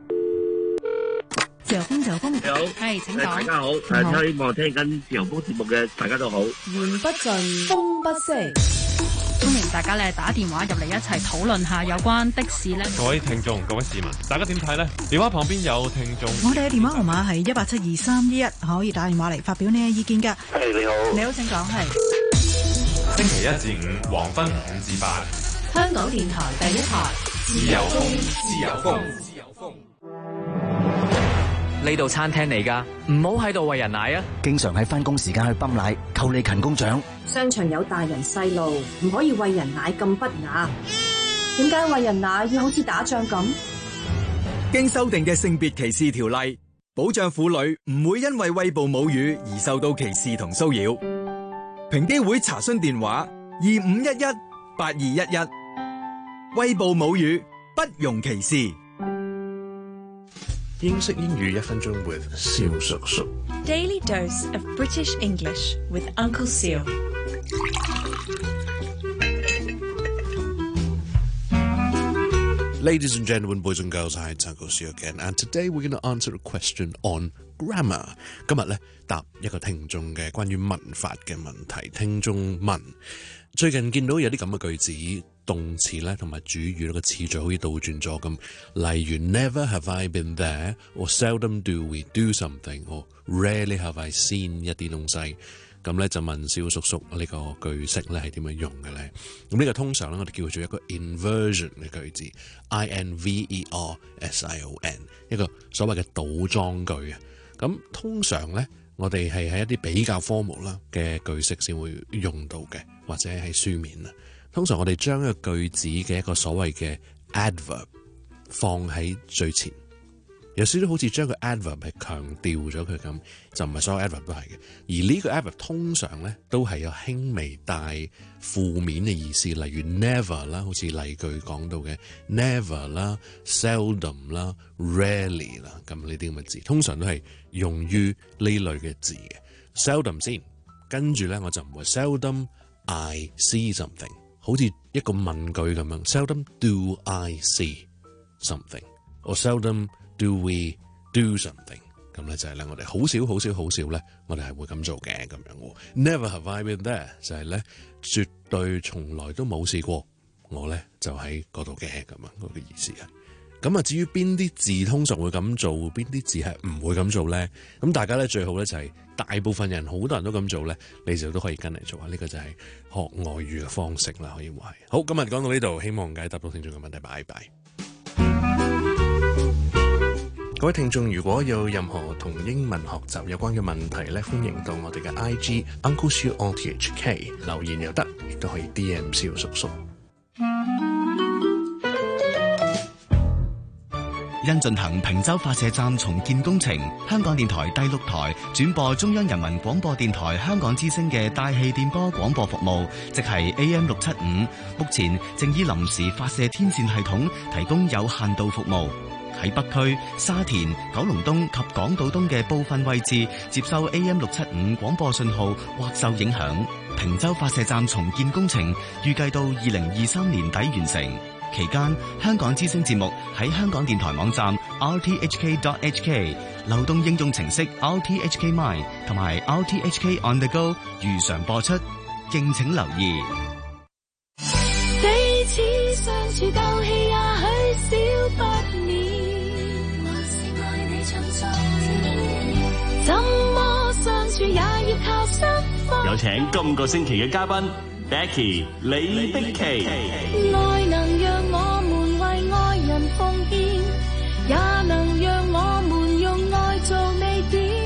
自由風，自由風，你好，係請講。大家好，誒，希望聽緊自由風節目嘅大家都好。 言不盡，風不息。 歡迎大家咧打電話入嚟一齊討論下有關的士咧。 各位聽眾、各位市民，大家點睇呢？電話旁邊有聽眾。 我哋嘅電話號碼係一八七二三一一，可以打電話嚟發表你嘅意見㗎。 係，你好， 你好，請講。係星期一至五黃昏五至八， 香港電台第一台， 自由風，自由風，自由風。 呢度餐廳嚟㗎，唔好喺度餵人奶啊！ 經常喺返工時間去泵奶，扣你勤工獎。 商場有大人細路，唔可以餵人奶咁不雅。點解餵人奶要好似打仗咁？ 經修訂嘅性別歧視條例，保障婦女唔會因為餵哺母乳而受到歧視同騷擾。平機會查詢電話：二五一一八二一一。餵哺母乳不容歧視。 英式英語一分鐘 with 蕭叔叔。 Daily dose of British English with Uncle Seal. Ladies and gentlemen, boys and girls, hi, it's Uncle Seal again, and today we're going to answer a question on grammar. 今日咧答一個聽眾嘅關於文法嘅問題。聽眾問：最近見到有啲咁嘅句子。 動詞咧同埋主語個次序好似倒轉咗咁。例如 Never have I been there， or seldom do we do something， or rarely have I seen 一啲東西。咁咧就問小叔叔呢個句式咧係點樣用嘅咧？咁呢個通常咧我哋叫做一個 inversion 嘅句子 ，I N V E R S I O N， 一個所謂嘅倒裝句啊。咁通常咧我哋係喺一啲比較 formal 啦嘅句式先會用到嘅，或者係書面啊。通常我哋將一個句子嘅一個所謂嘅 adverb 放喺最前。有少少好似將個 adverb 係強調咗佢咁，就唔係所有 adverb 都係嘅。而呢個 adverb 通常咧都係有輕微帶負面嘅意思，例如 never 啦，好似例句講到嘅 never 啦、seldom 啦、rarely 啦，咁呢啲咁嘅字，通常都係用於呢類嘅字嘅。seldom 先，跟住咧我就唔會 seldom I see something， 好似一個問句咁樣 ，seldom do I see something，or seldom do we do something？ 咁咧就係咧，我哋好少好少好少咧，我哋係會咁做嘅咁樣喎。Never have I been there 就係咧，絕對從來都冇試過，我咧就喺嗰度嘅咁樣嗰個意思啊。咁啊，至於邊啲字通常會咁做，邊啲字係唔會咁做咧？咁大家咧最好咧就係大部分人好多人都咁做咧，你就都可以跟嚟做啊。呢個就係學外語嘅方式啦，可以話係。好，今日講到呢度，希望解答到聽眾嘅問題，拜拜。各位聽眾，如果有任何同英文學習有關嘅問題咧，歡迎到我哋嘅 I G Uncle Siu O T H K 留言又得，亦都可以 D M 蕭叔叔。 因進行坪洲發射站重建工程，香港電台第六台轉播中央人民廣播電台香港之聲嘅大氣電波廣播服務，即係 A M 六七五，目前正以臨時發射天線系統提供有限度服務。喺北區、沙田、九龍東及港島東嘅部分位置接收 A M 六七五廣播信號或受影響。坪洲發射站重建工程預計到二零二三年底完成，期間香港之聲節目喺香港電台網站 r t h k dot h k、流動應用程式 r t h k mine 同埋 r t h k on the go 如常播出，敬請留意。 彼此相處鬥氣也許少不免，怎麼相處也要靠雙方。 有請今個星期嘅嘉賓 Becky 李璧琦。 愛能讓我們為愛人奉獻，也能讓我們用愛做未點。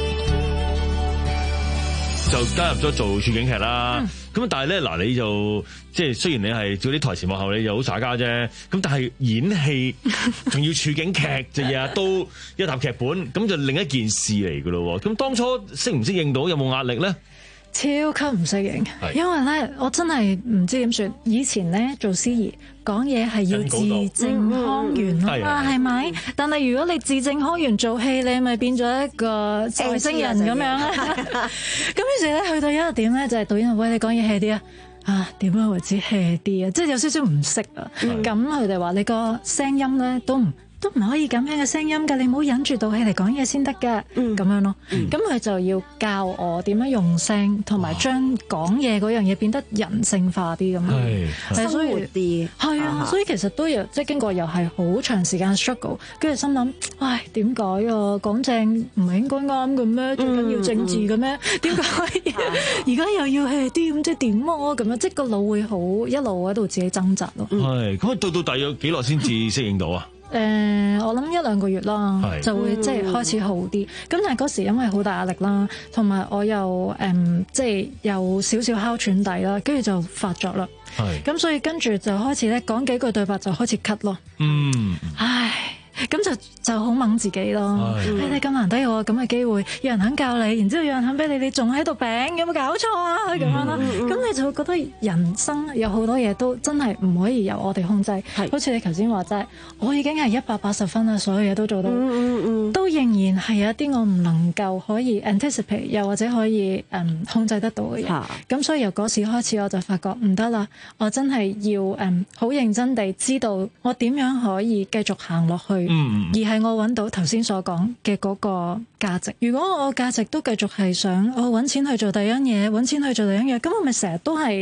就加入咗做處境劇啦。咁、嗯、但係咧嗱，你就即係雖然你係做啲台前幕後，你就好耍家啫。咁但係演戲仲要處境劇，就日日都一沓劇本，咁就另一件事嚟噶咯。咁當初適唔適應到，有冇壓力咧？ 超級唔適應，因為咧我真係唔知點算。以前咧做司儀講嘢係要字正腔圓啊嘛，係咪？但係如果你字正腔圓做戲，你咪變咗一個外星人咁樣咧。咁於是咧去到一個點咧，就係導演話：喂，你講嘢 hea 啲啊！啊，點樣為之 hea 啲啊？即係有少少唔識啊。咁佢哋話你個聲音咧都唔。都唔可以咁樣嘅聲音㗎，你唔好忍住道氣嚟講嘢先得㗎，咁、嗯、樣咯。咁佢、嗯、就要教我點樣用聲，同埋將講嘢嗰樣嘢變得人性化啲咁樣，係生活啲。係啊，所以其實都有即係經過又係好長時間 struggle， 跟住心諗，唉，點解啊？講正唔係應該啱嘅咩？最緊要正字嘅咩？點解而家又要係啲咁即係點啊？咁樣即係個腦會好一路喺度自己掙扎咯。 係咁，到到大約幾耐先至適應到啊？ 誒、呃，我諗一兩個月啦，就會即係開始好啲。咁、嗯、但係嗰時因為好大壓力啦，同埋我又誒、嗯，即係有少少哮喘底啦，跟住就發作啦。係，咁所以跟住就開始咧講幾句對白就開始咳咯。嗯，唉。咁就就好掹自己咯。你哋咁難得有個咁嘅機會，有人肯教你，然之後有人肯俾你，你仲喺度餅，有冇搞錯啊？咁樣啦，咁你就會覺得人生有好多嘢都真係唔可以由我哋控制。好似你頭先話齋，我已經係一百八十分啦，所有嘢都做到，都仍然係有一啲我唔能夠可以 anticipate，又或者可以嗯控制得到嘅嘢。咁所以由嗰時開始，我就發覺唔得啦，我真係要嗯好認真地知道我點樣可以繼續行落去。嗯、而係我揾到頭先所講嘅嗰個價值。如果我價值都繼續係想我揾錢去做第一樣嘢，揾錢去做第一樣嘢，咁我咪成日都係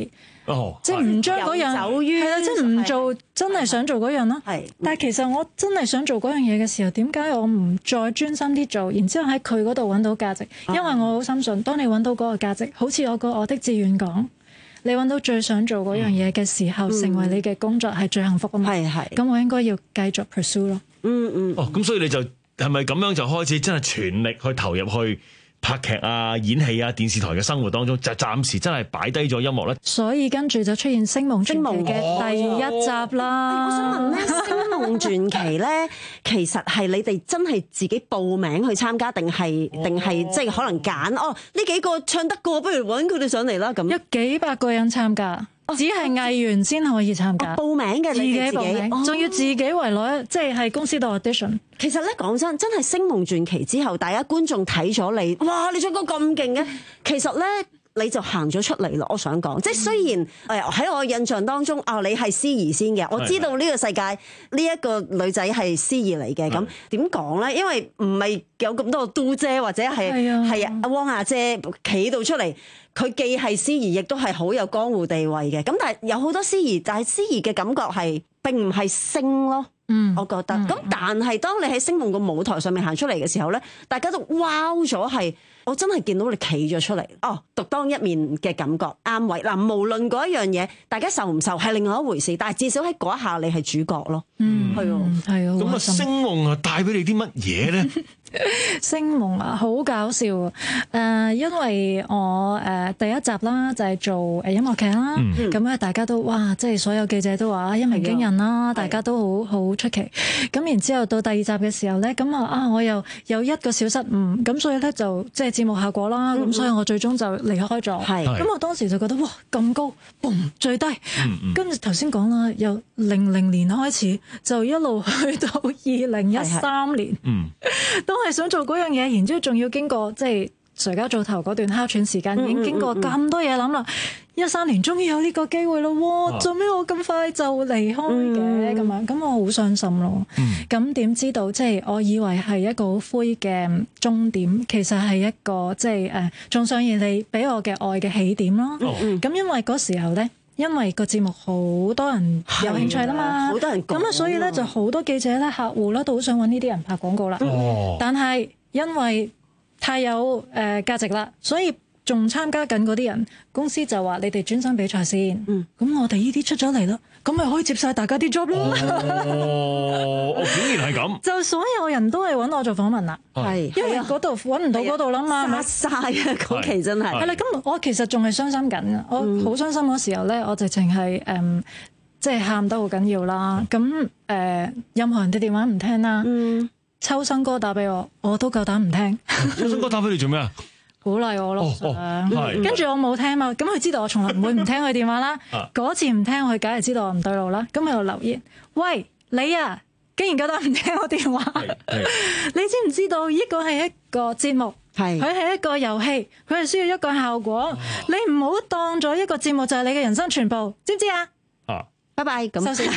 哦， 即係唔將嗰樣走於係啦，即係唔做真係想做嗰樣咯。 係， 但係其實我真係想做嗰樣嘢嘅時候，點解我唔再專心啲做，然之後喺佢嗰度揾到價值？因為我好深信，當你揾到嗰個價值，好似我個我的志願講，你揾到最想做嗰樣嘢嘅時候，嗯、成為你嘅工作係最幸福㗎嘛。係係。咁我應該要繼續 pursue 咯。 嗯嗯。 哦，咁所以你就係咪咁樣就開始真係全力去投入去拍劇啊、演戲啊、電視台嘅生活當中，就暫時真係擺低咗音樂咧。 所以跟住就出現《星夢傳奇》嘅第一集啦。 我想問咧，《星夢傳奇》咧，其實係你哋真係自己報名去參加，定係定係即係可能揀哦？呢幾個唱得過，不如揾佢哋上嚟啦。咁有幾百個人參加。只係藝員先可以參加， 報名嘅， 自己報名，仲、 哦、 要自己為攞，即係喺公司度 audition。 其實咧講真，真係星夢傳奇之後，大家觀眾睇咗你，哇！你唱歌咁勁嘅，其實咧你就行咗出嚟咯。我想講，即係雖然誒喺我印象當中，啊你係司儀先嘅，我知道呢個世界呢一個女仔係司儀嚟嘅。咁點講咧？因為唔係有咁多個嘟姐或者係係阿汪阿姐企到出嚟。佢既係司儀，亦都係好有江湖地位嘅。咁但係有好多司儀，但係司儀嘅感覺係並唔係星咯。嗯，我覺得。咁、嗯、但係當你喺星夢個舞台上面行出嚟嘅時候咧，大家都 wow 咗，係我真係見到你企咗出嚟。哦，獨當一面嘅感覺啱位嗱。無論嗰一樣嘢，大家受唔受係另外一回事，但係至少喺嗰一下你係主角咯。嗯，係啊， 係啊。 咁啊，星夢啊帶俾你啲乜嘢咧？ 星夢啊，好搞笑啊！誒、呃，因為我誒、呃、第一集啦，就係、是、做誒音樂劇啦，咁咧、嗯、大家都哇，即係所有記者都話一鳴驚人啦，大家都好好出奇。咁然之後到第二集嘅時候咧，咁啊啊，我又有一個小失誤，咁所以咧就即係節目效果啦，咁、嗯、所以我最終就離開咗。咁我當時就覺得哇咁高，嘣最低，跟住頭先講啦，由零零年開始就一路去到二零一三年，都係想做嗰樣嘢，然之後仲要經過即係隨家做頭嗰段哮喘時間，已經經過咁多嘢諗啦。一三年終於有呢個機會咯，哇！做咩我咁快就離開嘅咁樣？咁我好傷心咯。咁點知道即係我以為係一個好灰嘅終點，其實係一個即係誒，仲想要你俾我嘅愛嘅起點咯。咁因為嗰時候咧，因為個節目好多人有興趣啦嘛，好多人咁啊，所以咧就好多記者咧、客戶咧都好想揾呢啲人拍廣告啦。但係因為太有誒價值啦，所以仲參加緊嗰啲人，公司就話你哋專心比賽先。嗯，咁我哋呢啲出咗嚟啦，咁咪可以接晒大家啲 job 咯。 哦，竟然係咁， 就所有人都係揾我做訪問啦。係，因為嗰度揾唔到嗰度啦嘛， 殺晒啊！嗰期真係係啦。咁我其實仲係傷心緊嘅，我好傷心嗰時候咧，我直情係誒，即係喊得好緊要啦。咁誒、呃，任何人嘅電話唔聽啦。嗯。秋生哥打俾我，我都夠膽唔聽。 秋生哥打俾你做咩啊？ 鼓勵我咯， 哦哦、 跟住我冇聽嘛，咁佢知道我從來唔會唔聽佢電話啦。嗰次唔聽，佢梗係知道我唔對路啦。咁喺度留言，喂你啊，竟然夠膽唔聽我電話？你知唔知道呢個係一個節目？係，佢係一個遊戲，佢係需要一個效果。哦、你唔好當咗一個節目就係你嘅人生全部，知唔知啊？啊，拜拜咁先。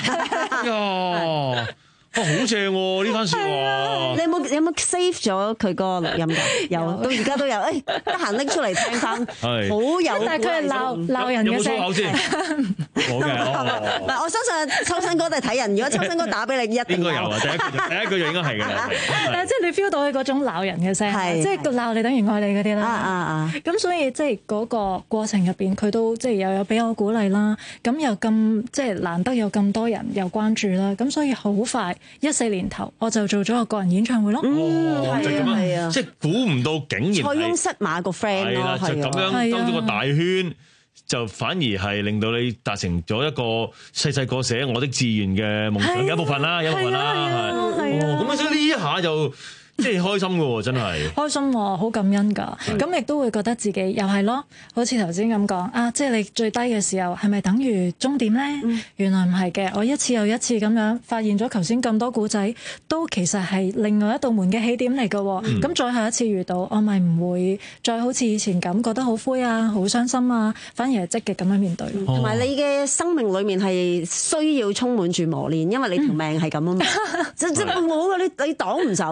哦，好正喎！呢番説話， 你有冇有冇 save 咗佢個錄音㗎？有，到而家都有。誒，得閒拎出嚟聽翻，好有。 但係佢係鬧鬧人嘅聲。 有冇粗口先？冇嘅。 唔係，我相信秋生哥都係睇人。如果秋生哥打俾你，一定應該有啊！第一句，第一句就應該係㗎啦。 誒，即係你 feel 到佢嗰種鬧人嘅聲，即係鬧你等於愛你嗰啲啦。啊啊啊！咁所以即係嗰個過程入邊，佢都即係又有俾我鼓勵啦。咁又咁即係難得有咁多人又關注啦。咁所以好快。一四年頭我就做咗個個人演唱會咯。 嗯，係啊，即係估唔到竟然塞翁失馬個 friend 咯， 係就咁樣兜咗個大圈，就反而係令到你達成咗一個細細個寫我的志願嘅夢想嘅一部分啦，一部分啦，係。哦，咁所以呢一下就。即係開心嘅喎，真係開心喎，好感恩㗎。咁亦都會覺得自己又係咯，好似頭先咁講啊，即係你最低嘅時候係咪等於終點咧？嗯、原來唔係嘅，我一次又一次咁樣發現咗頭先咁多古仔，都其實係另外一道門嘅起點嚟嘅。咁、嗯、再下一次遇到，我咪唔會再好似以前咁覺得好灰啊、好傷心啊，反而係積極咁樣面對。 同埋、嗯、你嘅生命裡面係需要充滿住磨練，因為你條命係咁啊嘛。即即冇嘅，你你擋唔走嘅呢啲。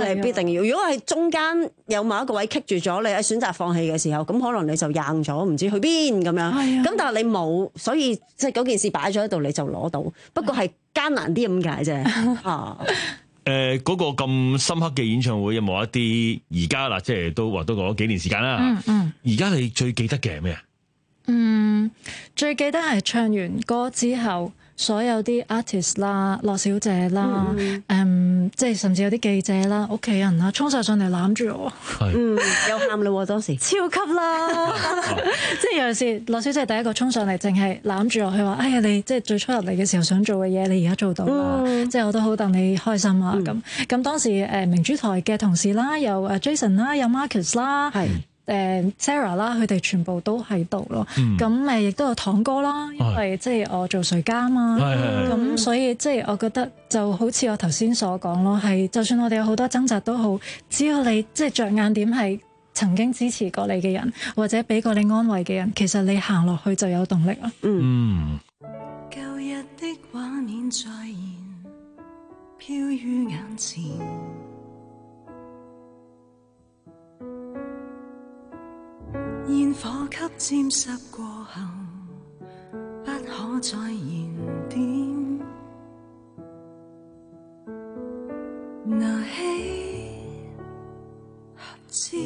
你必定要。如果係中間有某一個位棘住咗，你喺選擇放棄嘅時候，咁可能你就硬咗，唔知去邊咁樣。咁但係你冇，所以即係嗰件事擺咗喺度，你就攞到。不過係艱難啲咁解啫。啊， 誒嗰個咁深刻嘅演唱會有冇一啲而家嗱，即係都話都過咗幾年時間啦。 嗯嗯。而家你最記得嘅係咩啊？ 嗯，最記得係唱完歌之後，所有啲 artist 啦、樂小姐啦、誒、嗯嗯，即係甚至有啲記者啦、屋企人啦，衝晒上嚟攬住我， 嗯，又喊啦喎，當時超級啦，即係有陣時樂小姐第一個衝上嚟，淨係攬住我，佢話：哎呀，你即係最初入嚟嘅時候想做嘅嘢，你而家做到啦，嗯、即係我都好戥你開心啊！咁咁、嗯、當時誒明珠台嘅同事啦，有誒 Jason 啦，有 Marcus 啦。係。誒 Sarah 啦，佢哋全部都喺度咯。咁誒亦都有堂哥啦，因為即係我做誰家啊嘛。咁所以即係我覺得就好似我頭先所講咯，係就算我哋有好多掙扎都好，只要你即係着眼點係曾經支持過你嘅人，或者俾過你安慰嘅人，其實你行落去就有動力啦。 嗯。舊日的畫面再現，飄於眼前。煙火給沾濕過後，不可再燃點。拿起合照，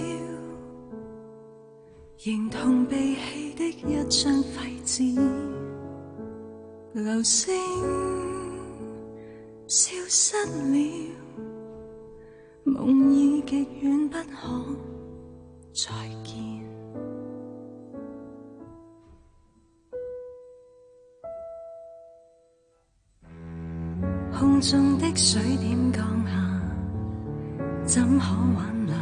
形同被棄的一張廢紙，流星消失了，夢已極遠，不可再見。空中的水點降下，怎可挽留？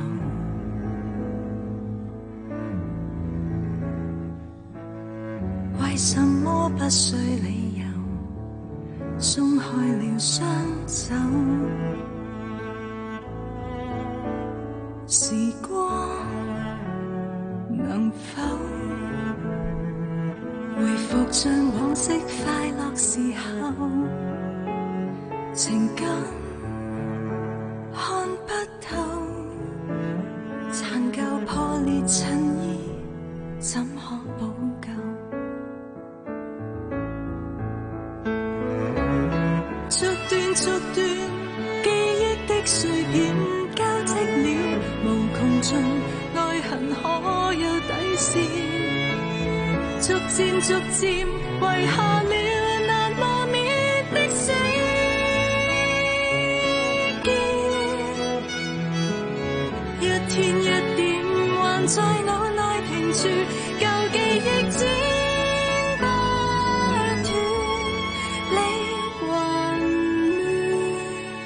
為什麼不需理由，鬆開了雙手？時光能否回復像往昔快樂時候？情感看不透，殘舊破裂襯衣怎可補救？逐段逐段記憶的碎片交織了，無窮盡愛恨可有底線，逐漸逐漸遺下了難磨滅的死。一天一點還在腦內停住，舊記憶剪不斷，理還亂，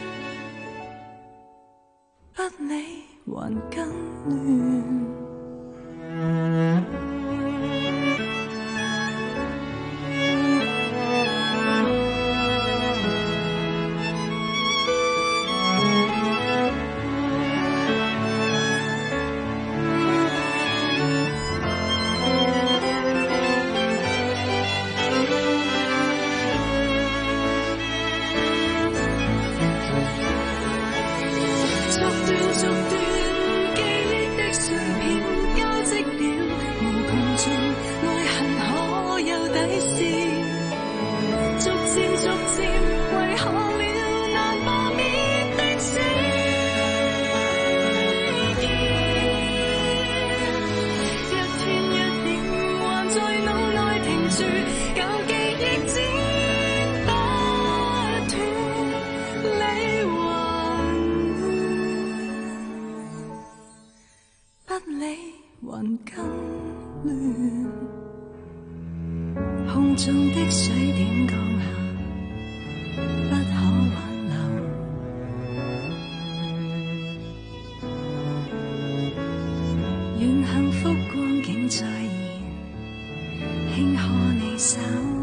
不理還更亂。空中的水點降下，不可挽留。願幸福光景再現，輕呵你手。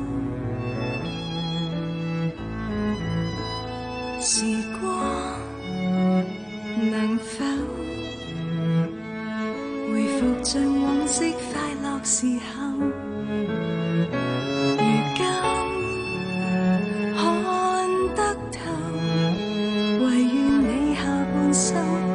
時光能否回復像往昔快樂時候？看得透，唯願你下半生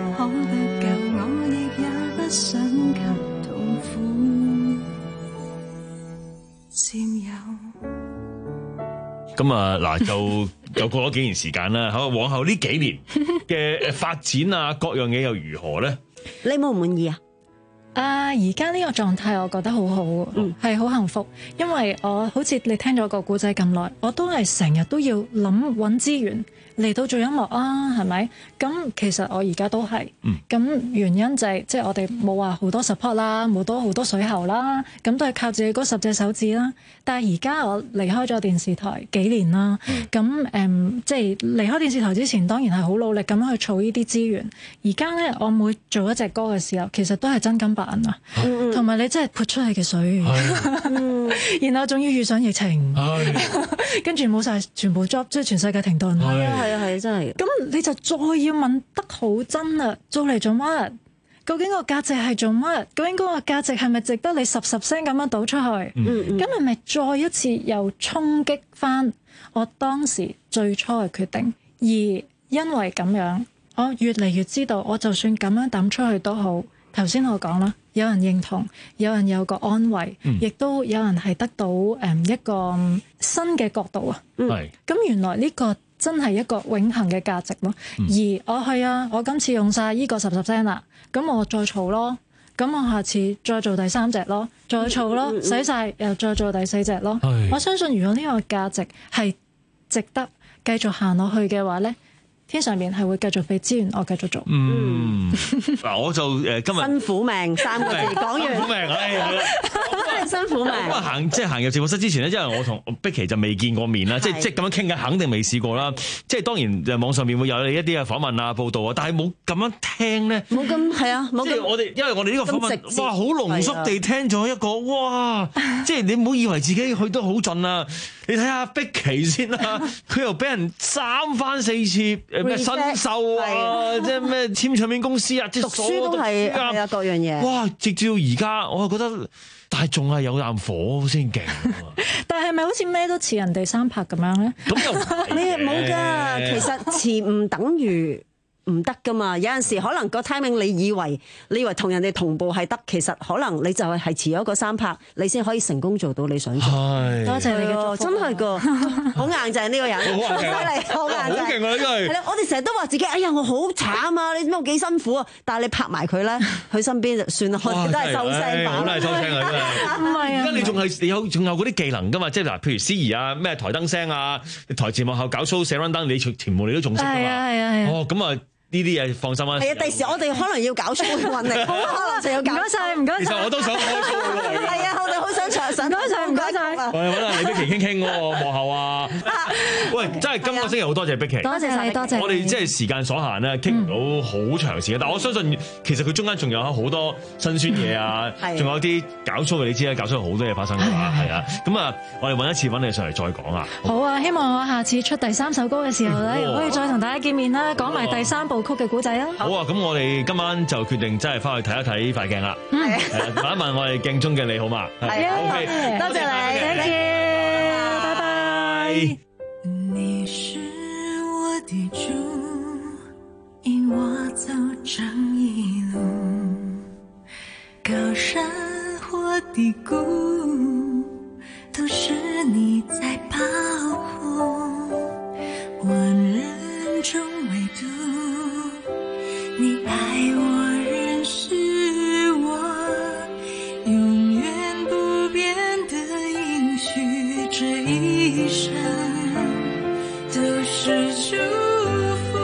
咁啊嗱，就又過咗幾年時間啦。好，往後呢幾年嘅發展啊，各樣嘢又如何咧？ 你滿唔滿意啊？ 啊！而家呢個狀態，我覺得好好，係好、嗯、幸福，因為我好似你聽咗個故仔咁耐，我都係成日都要諗揾資源嚟到做音樂啊，係咪？咁其實我而家都係，咁、嗯、原因就係、是、即係我哋冇話好多 support 啦，冇多好多水喉啦，咁都係靠自己嗰十隻手指啦。但係而家我離開咗電視台幾年啦，咁誒、嗯，即係離開電視台之前，當然係好努力咁樣去儲呢啲資源。而家咧，我每做一隻歌嘅時候，其實都係真金白銀啊，同埋、嗯、你真係潑出去嘅水，嗯、然後仲要遇上疫情，跟住冇晒全部 job， 即係全世界停頓。 係啊係啊係啊，真係。咁你就再要問得好真啦，做嚟做乜？究竟個價值係做乜？究竟嗰個價值係咪值得你十十聲咁樣倒出去？咁係咪再一次又衝擊翻我當時最初嘅決定？而因為咁樣，我越嚟越知道，我就算咁樣抌出去都好。頭先我講啦，有人認同，有人有個安慰，亦、嗯、都有人係得到誒一個新嘅角度啊。咁、嗯、原來呢個真係一個永恆嘅價值咯。嗯、而我係啊，我今次用晒呢個十十聲啦，咁我再儲咯，咁我下次再做第三隻咯，再儲咯，使晒、嗯嗯、又再做第四隻咯。是我相信如果呢個價值係值得繼續行落去嘅話咧，天上面係會繼續俾資源我繼續做。嗯， 嗱，我就誒今日辛苦命三個字講完。辛苦命，係係啦，真係辛苦命。咁啊行即係行入直播室之前咧，因為我同碧琪就未見過面啦，即係即係咁樣傾嘅，肯定未試過啦。即係當然誒網上面會有你一啲嘅訪問啊、報導啊，但係冇咁樣聽咧。冇咁係啊，冇咁。我哋因為我哋呢個訪問，哇，好濃縮地聽咗一個，哇！即係你唔好以為自己去得好盡啊！你睇下碧琪先啦，佢又俾人三番四次誒咩新秀啊，即係咩簽唱片公司啊，即係讀書都係啊各樣嘢。哇！直至到而家，我覺得，但係仲係有啖火先勁。 但係咪好似咩都似人哋三拍咁樣咧？ 咁又你冇㗎，其實似唔等於唔得噶嘛，有陣時可能個 timing 你以為你以為同人哋同步係得，其實可能你就係係遲咗個三拍，你先可以成功做到你想做。 係，多謝你嘅祝福， 真係噶，好硬淨呢個人，好犀利，好硬淨， 好勁啊！真係。係啦， 我哋成日都話自己，哎呀，我好慘啊！你知唔知我幾辛苦啊？但係你拍埋佢咧，佢身邊就算啦，我哋都係收聲版。 都係收聲啊！真係。唔係啊！而家你仲係你有仲有嗰啲技能噶嘛？即係嗱，譬如司儀啊，咩台燈聲啊，台前幕後搞 show 寫 run down，你全部你都仲識噶嘛？ 係啊係啊係啊。 哦，咁啊。呢啲嘢放心啦。 係啊，第時我哋可能要搞 show 去運力，可能就要搞。唔該晒，唔該晒。 其實我都想開 show 嘅。 係啊，我哋好想長上。唔該晒，唔該晒。 喂，揾下李碧琪傾傾喎，幕後啊。喂，真係今個星期好多謝碧琪。 多謝你，多謝。 我哋即係時間所限咧，傾唔到好長時間，但我相信其實佢中間仲有好多辛酸嘢啊，仲有啲搞 show 嘅，你知啦，搞 show 好多嘢發生㗎嘛，係啊。咁啊，我哋揾一次揾你上嚟再講啊。 好啊，希望我下次出第三首歌嘅時候咧，可以再同大家見面啦，講埋第三部曲嘅古仔啊！ 好啊，咁我哋今晚就決定真係翻去睇一睇呢塊鏡啦。嗯，問一問我哋鏡中嘅你好嘛？ 係啊，多謝你 ，thank you，拜拜。 你是我的主，引我走這一路，高山或低谷，都是你在保護，萬人中唯獨你愛我，認識我，永遠不變的應許，這一生都是祝福。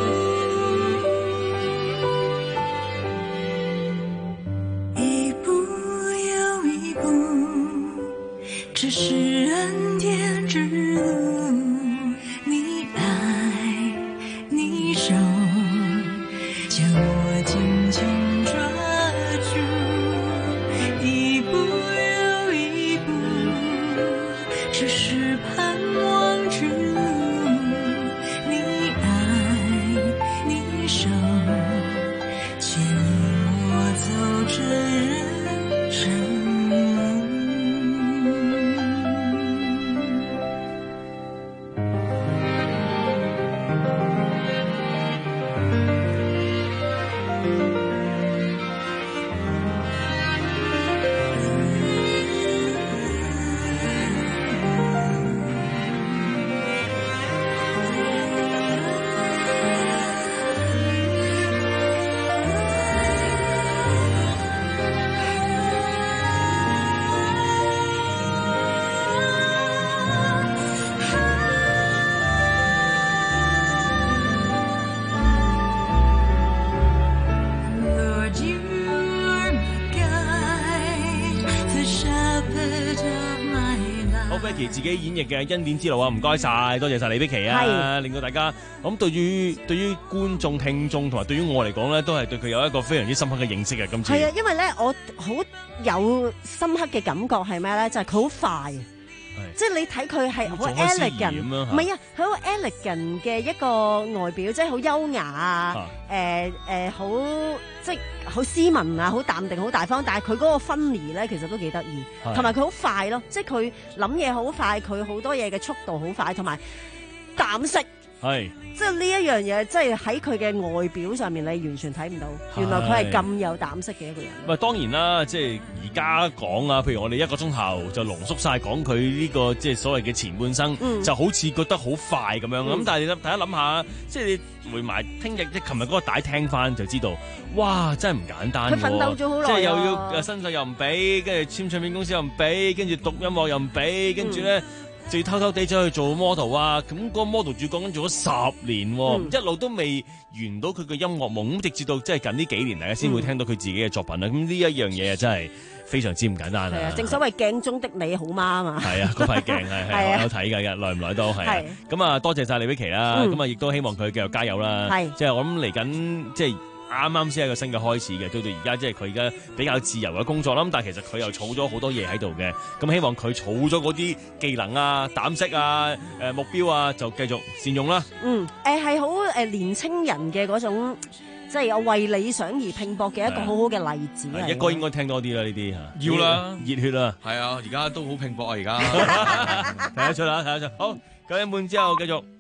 一步又一步，只是恩典之路，你愛，你手將我緊緊抓住，一步又一步，只是盼望之路，你 Becky 自己演繹嘅《恩典之路》啊，唔該晒，多謝晒李碧琪啊，令到大家咁對於對於觀眾、聽眾同埋對於我嚟講咧，都係對佢有一個非常之深刻嘅認識嘅。今次係啊，因為咧我好有深刻嘅感覺係咩咧？就係佢好快。即係你睇佢係好 elegant，唔係啊，佢好 elegant 嘅一個外表，即係好優雅啊，誒誒好即係好斯文啊，好淡定，好大方。但係佢嗰個分離咧，其實都幾得意，同埋佢好快咯，即係佢諗嘢好快，佢好多嘢嘅速度好快，同埋膽識。係，即係呢一樣嘢，即係喺佢嘅外表上面，你完全睇唔到，原來佢係咁有膽識嘅一個人。 唔係當然啦，即係而家講啊，譬如我哋一個鐘頭就濃縮晒講佢呢個即係所謂嘅前半生，嗯、就好似覺得好快咁樣。咁、嗯、但係大家諗下，即係你回埋聽日即係琴日嗰個帶聽翻就知道，哇！真係唔簡單。 佢奮鬥咗好耐， 即係又要薪水又唔俾，跟住簽唱片公司又唔俾，跟住讀音樂又唔俾，跟住咧。嗯就要偷偷地走去做 model 啊！咁、那、嗰個 model 主角跟做咗十年、啊，嗯、一路都未完到佢嘅音樂夢，咁直至到即係近呢幾年大家先會聽到佢自己嘅作品啦。咁呢、嗯、一樣嘢啊，真係非常之唔簡單啊！係啊， 正所謂鏡中的你好嗎啊嘛！ 係啊，嗰塊鏡係係我有睇㗎，耐唔耐都係。咁啊，多謝晒李碧琪啦！咁啊、嗯，亦都希望佢繼續加油啦！係，即係我諗嚟緊即係。啱啱先係一個新嘅開始嘅，到到而家即係佢而家比較自由嘅工作啦。咁但係其實佢又儲咗好多嘢喺度嘅，咁希望佢儲咗嗰啲技能啊、膽識啊、誒目標啊，就繼續善用啦。 嗯，誒係好誒年青人嘅嗰種，即係有為理想而拼搏嘅一個好好嘅例子啊！ 一哥應該聽多啲啦，呢啲嚇要啦， 熱血啊！ 係啊，而家都好拼搏啊！而家睇得出啦，睇得出。好，九點半之後繼續。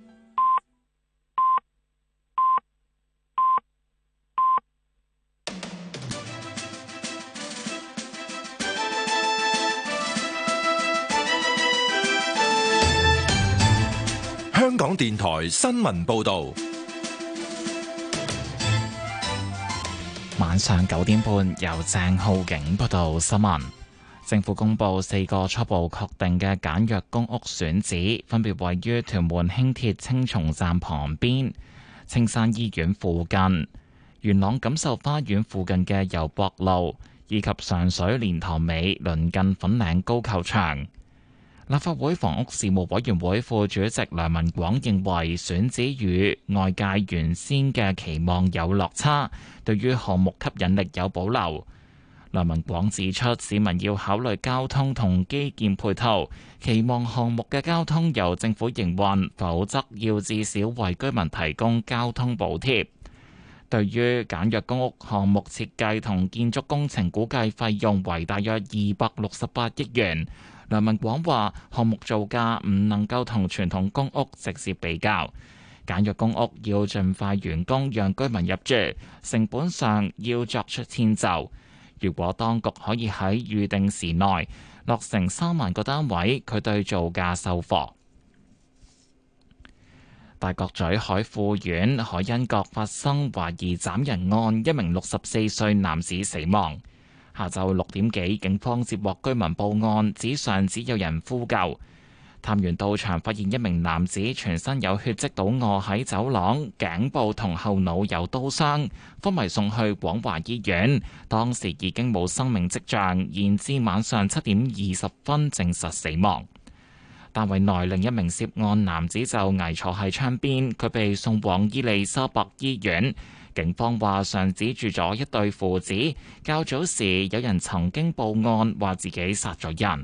香港電台新聞報道， 晚上九點半由鄭浩景報道新聞。政府公布四個初步確定嘅簡約公屋選址，分別位於屯門輕鐵青松站旁邊、青山醫院附近、元朗錦繡花園附近嘅油博路，以及上水蓮塘尾鄰近粉嶺高球場。立法會房屋事務委員會副主席梁文廣認為選址與外界原先嘅期望有落差，對於項目吸引力有保留。梁文廣指出，市民要考慮交通同基建配套，期望項目嘅交通由政府營運，否則要至少為居民提供交通補貼。對於簡約公屋項目設計同建築工程估計費用為大約二百六十八億元。梁文廣話：項目造價唔能夠同傳統公屋直接比較，簡約公屋要盡快完工，讓居民入住，成本上要作出遷就。如果當局可以喺預定時內落成三萬個單位，佢對造價收貨。大角咀海富苑海欣閣發生懷疑斬人案，一名六十四歲男子死亡。下晝六點幾，警方接獲居民報案，指上址有人呼救。探員到場發現一名男子全身有血跡倒卧喺走廊，頸部同後腦有刀傷，昏迷送去廣華醫院，當時已經冇生命跡象，延至晚上七點二十分證實死亡。單位內另一名涉案男子就危坐喺窗邊，佢被送往伊利沙伯醫院。警方話上址住咗一對父子，較早時有人曾經報案，話自己殺咗人。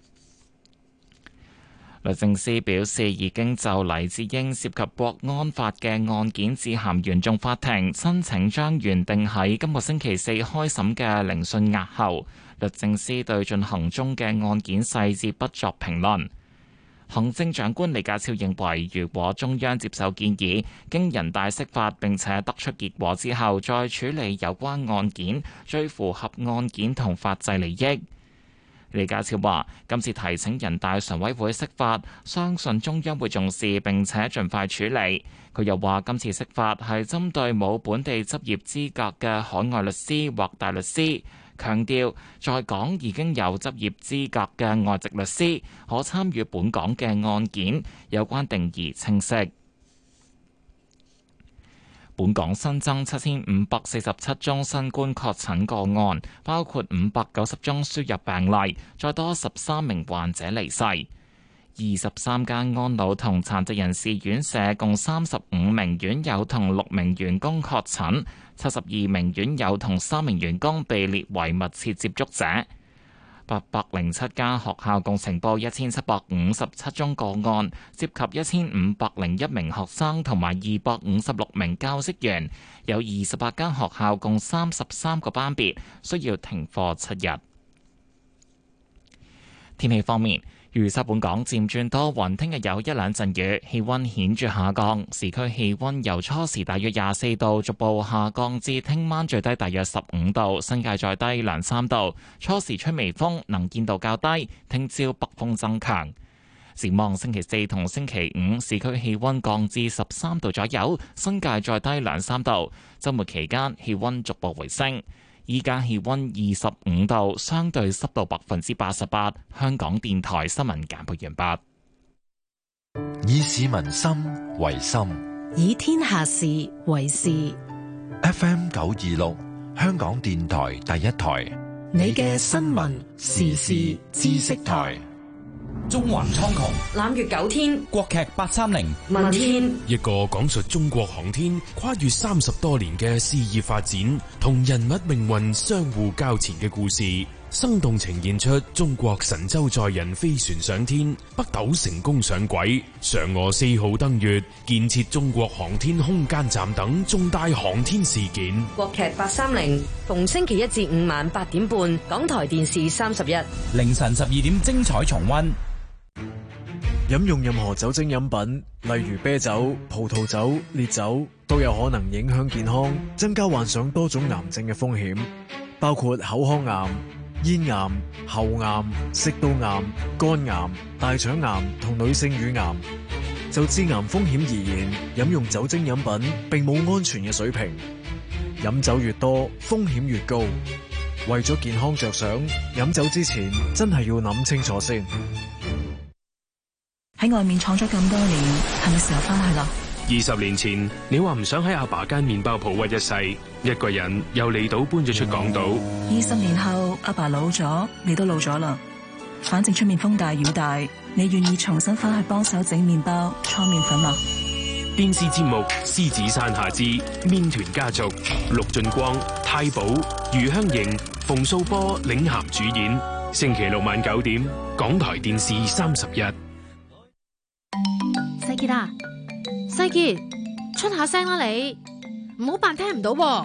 律政司表示，已經就黎智英涉及國安法嘅案件致函原訟法庭，申請將原定喺今個星期四開審嘅聆訊押後。律政司對進行中嘅案件細節不作評論。行政長官李家超認為，如果中央接受建議，經人大釋法並且得出結果之後，再處理有關案件，最符合案件同法制利益。李家超話：今次提請人大常委會釋法，相信中央會重視並且盡快處理。佢又話：今次釋法係針對冇本地執業資格嘅海外律師或大律師。強調，在港已經有執業資格嘅外籍律師可參與本港嘅案件，有關定義清晰。本港新增七千五百四十七宗新冠確診個案，包括五百九十宗輸入病例，再多十三名患者離世。 二十三間安老同殘疾人士院舍共三十五名院友同六名員工確診，七十二名院友同三名員工被列為密切接觸者。八百零七間學校共呈報一千七百五十七宗個案，涉及一千五百零一名學生同埋二百五十六名教職員，有二十八間學校共三十三個班別需要停課七日。天氣方面，預測本港漸轉多雲，聽日有一兩陣雨，氣溫顯著下降。市區氣溫由初時大約廿四度，逐步下降至聽晚最低大約十五度，新界再低兩三度。初時吹微風，能見度較低。聽朝北風增強。展望星期四同星期五，市區氣溫降至十三度左右，新界再低兩三度。週末期間氣溫逐步回升。依家氣溫二十五度，相對濕度百分之八十八。香港電台新聞簡報完畢。以市民心為心， 以天下事為事。 F M 九二六，香港電台第一台， 你嘅新聞時事知識台。 中環蒼穹， 攬月九天， 國劇八三零， 問天， 一個講述中國航天跨越三十多年嘅事業發展同人物命運相互交纏嘅故事，生動呈現出中國神舟載人飛船上天、北斗成功上軌、嫦娥四號登月、建設中國航天空間站等重大航天事件。 國劇八三零，逢星期一至五晚八點半，港台電視三十一， 凌晨十二點精彩重溫。 飲用任何酒精飲品，例如啤酒、葡萄酒、烈酒，都有可能影響健康，增加患上多種癌症嘅風險，包括口腔癌、咽癌、喉癌、食道癌、肝癌、大腸癌同女性乳癌。就致癌風險而言，飲用酒精飲品並冇安全嘅水平，飲酒越多，風險越高。為咗健康着想，飲酒之前真係要諗清楚先。 喺外面闖咗咁多年，係咪時候翻去啦？ 二十年前，你話唔想喺阿爸間麵包鋪屈一世，一個人由離島搬咗出港島。 二十年後，阿爸老咗，你都老咗啦。反正出面風大雨大，你願意重新翻去幫手整麵包、搓麵粉嗎？ 電視節目《獅子山下之麵團家族》，陸俊光、太保、余香凝、馮素波領銜主演。星期六晚九點，港台電視三十一。 世傑啊，世傑，出下聲啦你，唔好扮聽唔到喎。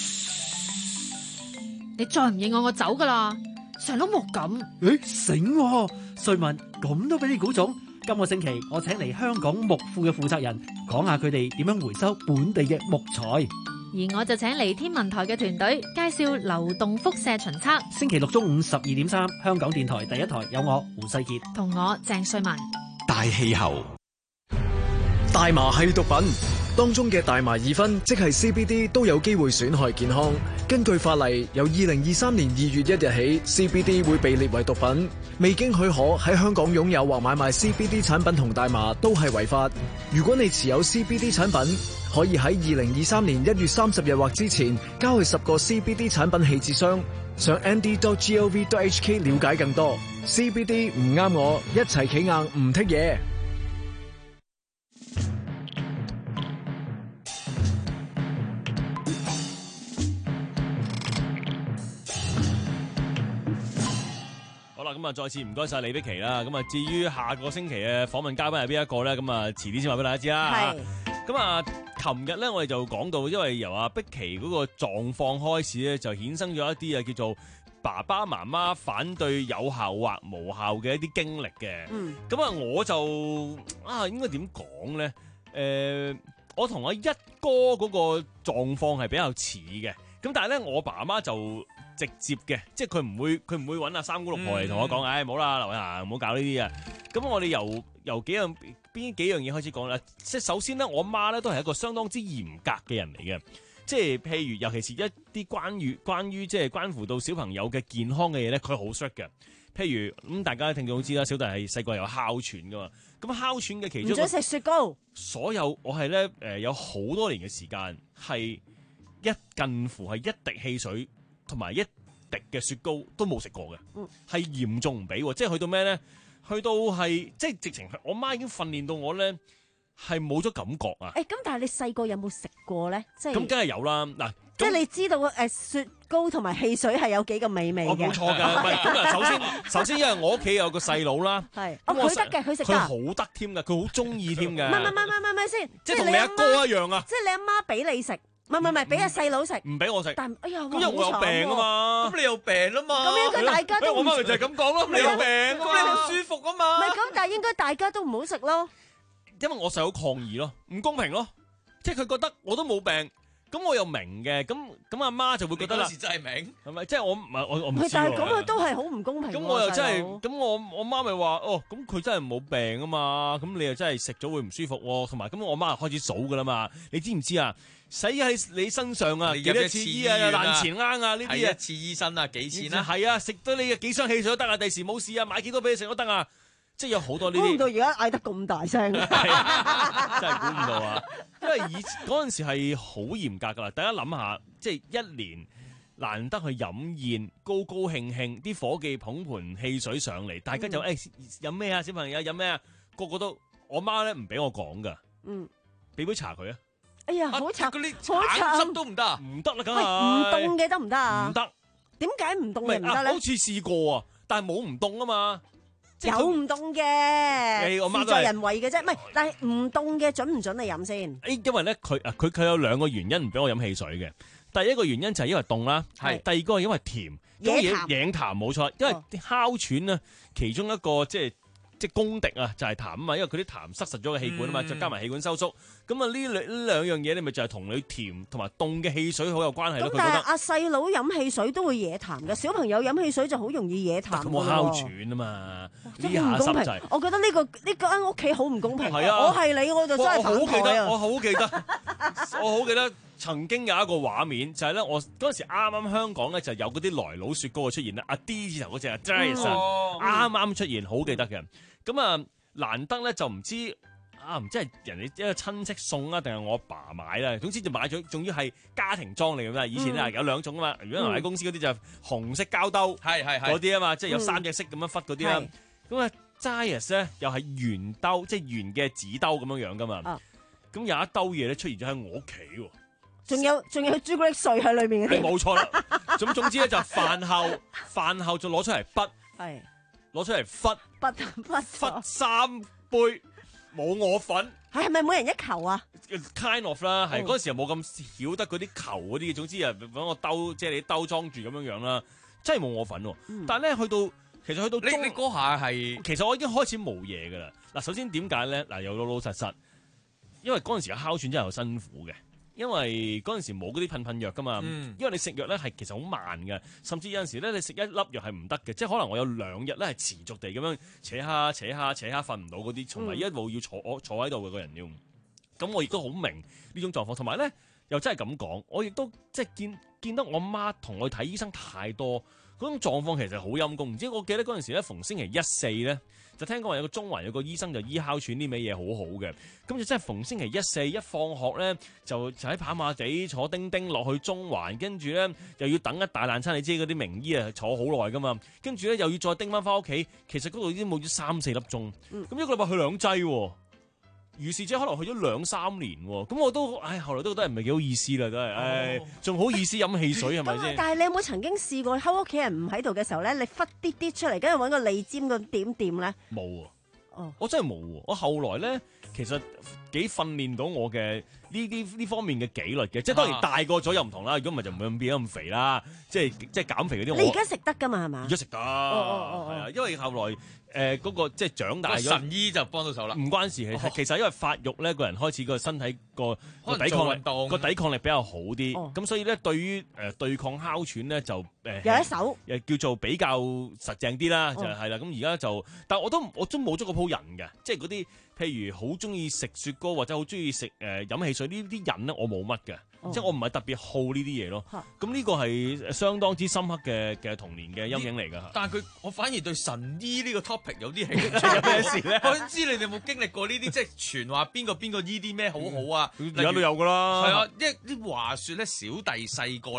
你再唔應我，我走噶啦，成碌木咁。 誒，醒喎，瑞文咁都俾你估中。今個星期我請嚟香港木庫嘅負責人，講下佢哋點樣回收本地嘅木材。 而我就請嚟天文台嘅團隊介紹流動輻射巡測。 星期六中午十二點三，香港電台第一台有我胡世傑同我鄭瑞文。 大氣候。 大麻係毒品，當中嘅大麻二酚，即係 C B D 都有機會損害健康。根據法例，由二零二三年二月一日起 ，C B D 會被列為毒品。未經許可喺香港擁有或買賣 C B D 產品同大麻都係違法。如果你持有 C B D 產品，可以喺二零二三年一月三十日或之前交去十個 C B D 產品棄置箱。上 N D dot gov dot H K 了解更多。C B D 唔啱我，一齊企硬唔剔嘢。 咁啊，再次唔該晒李碧琪啦。咁啊，至於下個星期嘅訪問嘉賓係邊一個咧？咁啊，遲啲先話俾大家知啦。係。咁啊，琴日咧我哋就講到，因為由阿碧琪嗰個狀況開始咧，就衍生咗一啲啊叫做爸爸媽媽反對有效或無效嘅一啲經歷嘅。嗯。咁啊，我就啊應該點講咧？誒、呃，我同阿一哥嗰個狀況係比較似嘅。咁但係咧，我爸媽就直接嘅，即係佢唔會佢唔會揾阿三姑六婆嚟同我講，唉、嗯，唔好啦，劉偉霞，唔好搞呢啲啊。咁我哋由由幾樣邊幾樣嘢開始講啦。即係首先咧，我媽咧都係一個相當之嚴格嘅人嚟嘅，即係譬如尤其是一啲關於關於即係關乎到小朋友嘅健康嘅嘢咧，佢好 strict 嘅。譬如咁、嗯，大家聽眾都知啦，小弟係細個有哮喘噶嘛。咁哮喘嘅其中唔准食雪糕。所有我係咧誒有好多年嘅時間係。一近乎係一滴汽水同埋一滴嘅雪糕都冇食過嘅，係嚴重唔俾，即係去到咩咧？ 去到係即係直情，我媽已經訓練到我咧係冇咗感覺啊！ 誒，咁但係你細個有冇食過咧？即係咁，梗係有啦。嗱， 即係你知道誒雪糕同埋汽水係有幾咁美味嘅？ 我冇錯㗎。唔係咁啊，首先首先因為我屋企有個細佬啦， 係， 咁我哦佢得嘅，佢食佢得。 好得添㗎，佢好中意添㗎。 唔係唔係唔係唔係唔係先， 即係同你阿哥一樣啊！ 即係你阿媽俾你食，唔係唔係唔係俾阿細佬食， 唔俾我食。 但哎呀， 咁因為我有病啊嘛， 咁你有病啊嘛， 咁應該大家都唔我媽咪就係咁講咯，你有病啊嘛， 咁你唔舒服啊嘛。 唔係咁，但係應該大家都唔好食咯。 因為我細佬抗議咯，唔公平咯，即係佢覺得我都冇病，咁我又明嘅，咁咁阿媽就會覺得啦。 嗰時真係明， 係咪？即係我唔係我我唔知喎。 但係咁佢都係好唔公平喎。 咁我又真係， 細佬咁我我媽咪話哦，咁佢真係冇病啊嘛，咁你又真係食咗會唔舒服喎，同埋咁我媽就開始數噶啦嘛，你知唔知啊？使喺你身上啊，幾多次醫啊，爛錢罌啊，呢啲啊， 一次醫生啊，幾錢啊？ 係啊，食到你嘅幾箱汽水都得啊，第時冇事啊，買幾多俾你食都得啊。即係有好多呢啲， 估唔到而家嗌得咁大聲， 真係估唔到啊！因為以嗰陣時係好嚴格㗎啦，大家諗下，即係一年難得去飲宴，高高興興，啲伙計捧盤汽水上嚟，大家就誒飲咩啊？小朋友飲咩啊？個個都，我媽咧唔俾我講㗎， 嗯， 俾杯茶佢啊！ 哎呀，好慘， 嗰啲好慘橙汁都唔得啊！ 唔得啦，梗喂，唔係凍嘅得唔得啊？ 唔得， 點解唔凍唔係嘅唔得咧啊好？似試過啊，但係冇唔凍啊嘛。 有唔凍嘅， 我媽都係事在人為嘅啫。唔係，但係唔凍嘅準唔準你飲先？ 誒，因為咧佢啊，佢佢有兩個原因唔俾我飲汽水嘅。第一個原因就係因為凍啦，係。第二個係因為甜， 野嘢痰野痰冇錯，因為啲哮喘咧，其中一個即係即係公敵啊，就係痰啊嘛，因為佢啲痰塞實咗個氣管啊嘛， 嗯再加埋氣管收縮，咁啊呢兩呢兩樣嘢，你咪就係同你甜同埋凍嘅汽水好有關係咯。 咁但係佢覺得阿細佬飲汽水都會惹痰嘅，小朋友飲汽水就好容易惹痰㗎咁我哮喎。 喘啊嘛， 真呢係唔公平下濕滯。 我覺得呢個呢間屋企好唔公平。 係啊我係你我就真係我好記得， 反台啊我！好記得，我好記得曾經有一個畫面，就係咧，我嗰陣時啱啱香港咧就有嗰啲來佬雪糕嘅出現啦，阿 D 字頭嗰隻啊 Jazz 啱啱出現，好記得嘅。咁啊，難得咧就唔知啊，唔知係人哋一個親戚送啊，定係我阿爸買啦。總之就買咗，仲要係家庭裝嚟㗎嘛。以前咧有兩種啊嘛，如果喺公司嗰啲就紅色膠兜， 係係係嗰啲啊嘛，即係有三隻色咁樣忽嗰啲啦。咁啊 Jazz 咧又係圓兜，即係圓嘅紙兜咁樣樣㗎嘛。咁有一兜嘢咧出現咗喺我屋企喎， 仲有仲有朱古力碎喺裏面嘅添。 冇錯啦。咁總之咧就飯後飯後就攞出嚟筆， 係攞出嚟忽不不忽三杯冇我份。 係係咪每人一球啊？ kind of 啦，係哦嗰陣時又冇咁曉得嗰啲球嗰啲嘅，總之啊揾個兜，即係你兜裝住咁樣樣啦，真係冇我份喎。 嗯但係咧去到其實去到中你你嗰下係其實我已經開始冇嘢㗎啦。嗱，首先點解咧？嗱，又老老實實，因為嗰陣時嘅哮喘真係好辛苦嘅，因為嗰陣時冇嗰啲噴噴藥㗎嘛。 嗯因為你食藥咧係其實好慢嘅，甚至有陣時咧你食一粒藥係唔得嘅，即係可能我有兩日咧係持續地咁樣扯下扯下扯下瞓唔到嗰啲，從嚟一路要坐我坐喺度嘅個人要。咁我亦都好明呢種狀況，同埋咧又真係咁講，我亦都即係見見得我媽同我去睇醫生太多，嗰種狀況其實好陰功。唔知我記得嗰陣時咧，逢星期一四咧，就聽講話有個中環有個醫生就醫哮喘呢味嘢好好嘅，咁就真係逢星期一四一放學咧，就就喺跑馬地坐叮叮落去中環，跟住咧又要等一大爛餐，你知嗰啲名醫啊坐好耐噶嘛，跟住咧又要再叮翻翻屋企，其實嗰度已經冇咗三四粒鐘，咁、 嗯、 一個禮拜去兩劑喎。如是者可能去咗兩三年喎，咁我都唉，後來都覺得唔係幾好意思啦，都係，唉，仲好意思飲汽水係咪先？ 但係你有冇曾經試過喺屋企人唔喺度嘅時候咧，你忽啲啲出嚟，跟住揾個脷尖咁點點咧？ 冇喎， 哦， 我真係冇喎，我後來咧其實幾訓練到我嘅呢啲呢方面嘅紀律嘅，即係當然大個咗又唔同啦，如果唔係就唔會咁變得咁肥啦，即係即係減肥嗰啲。 你而家食得㗎嘛係嘛？ 而家食得，係啊，因為後來。誒嗰、呃那個即係長大咗， 神醫就幫到手啦。 唔關事，其實、哦、其實因為發育咧，個人開始個身體個個抵抗力個抵抗力比較好啲，咁、哦、所以咧對於誒、呃、對抗哮喘咧就誒、呃、 有一手， 誒叫做比較實淨啲啦，就係、是、啦。咁而家就，但係我都我都冇咗嗰鋪人嘅，即係嗰啲譬如好中意食雪糕或者好中意食誒飲汽水呢啲人咧，我冇乜嘅。哦、即係我唔係特別好呢啲嘢咯，咁呢個係相當之深刻嘅嘅童年嘅陰影嚟㗎。 但係佢，我反而對神醫呢個 topic 有啲興趣。有咩事咧？我想知你哋有冇經歷過呢啲，即係傳話邊個邊個醫啲咩好好啊？ 而家都有㗎啦。 係啊，一啲話説咧，小弟細個咧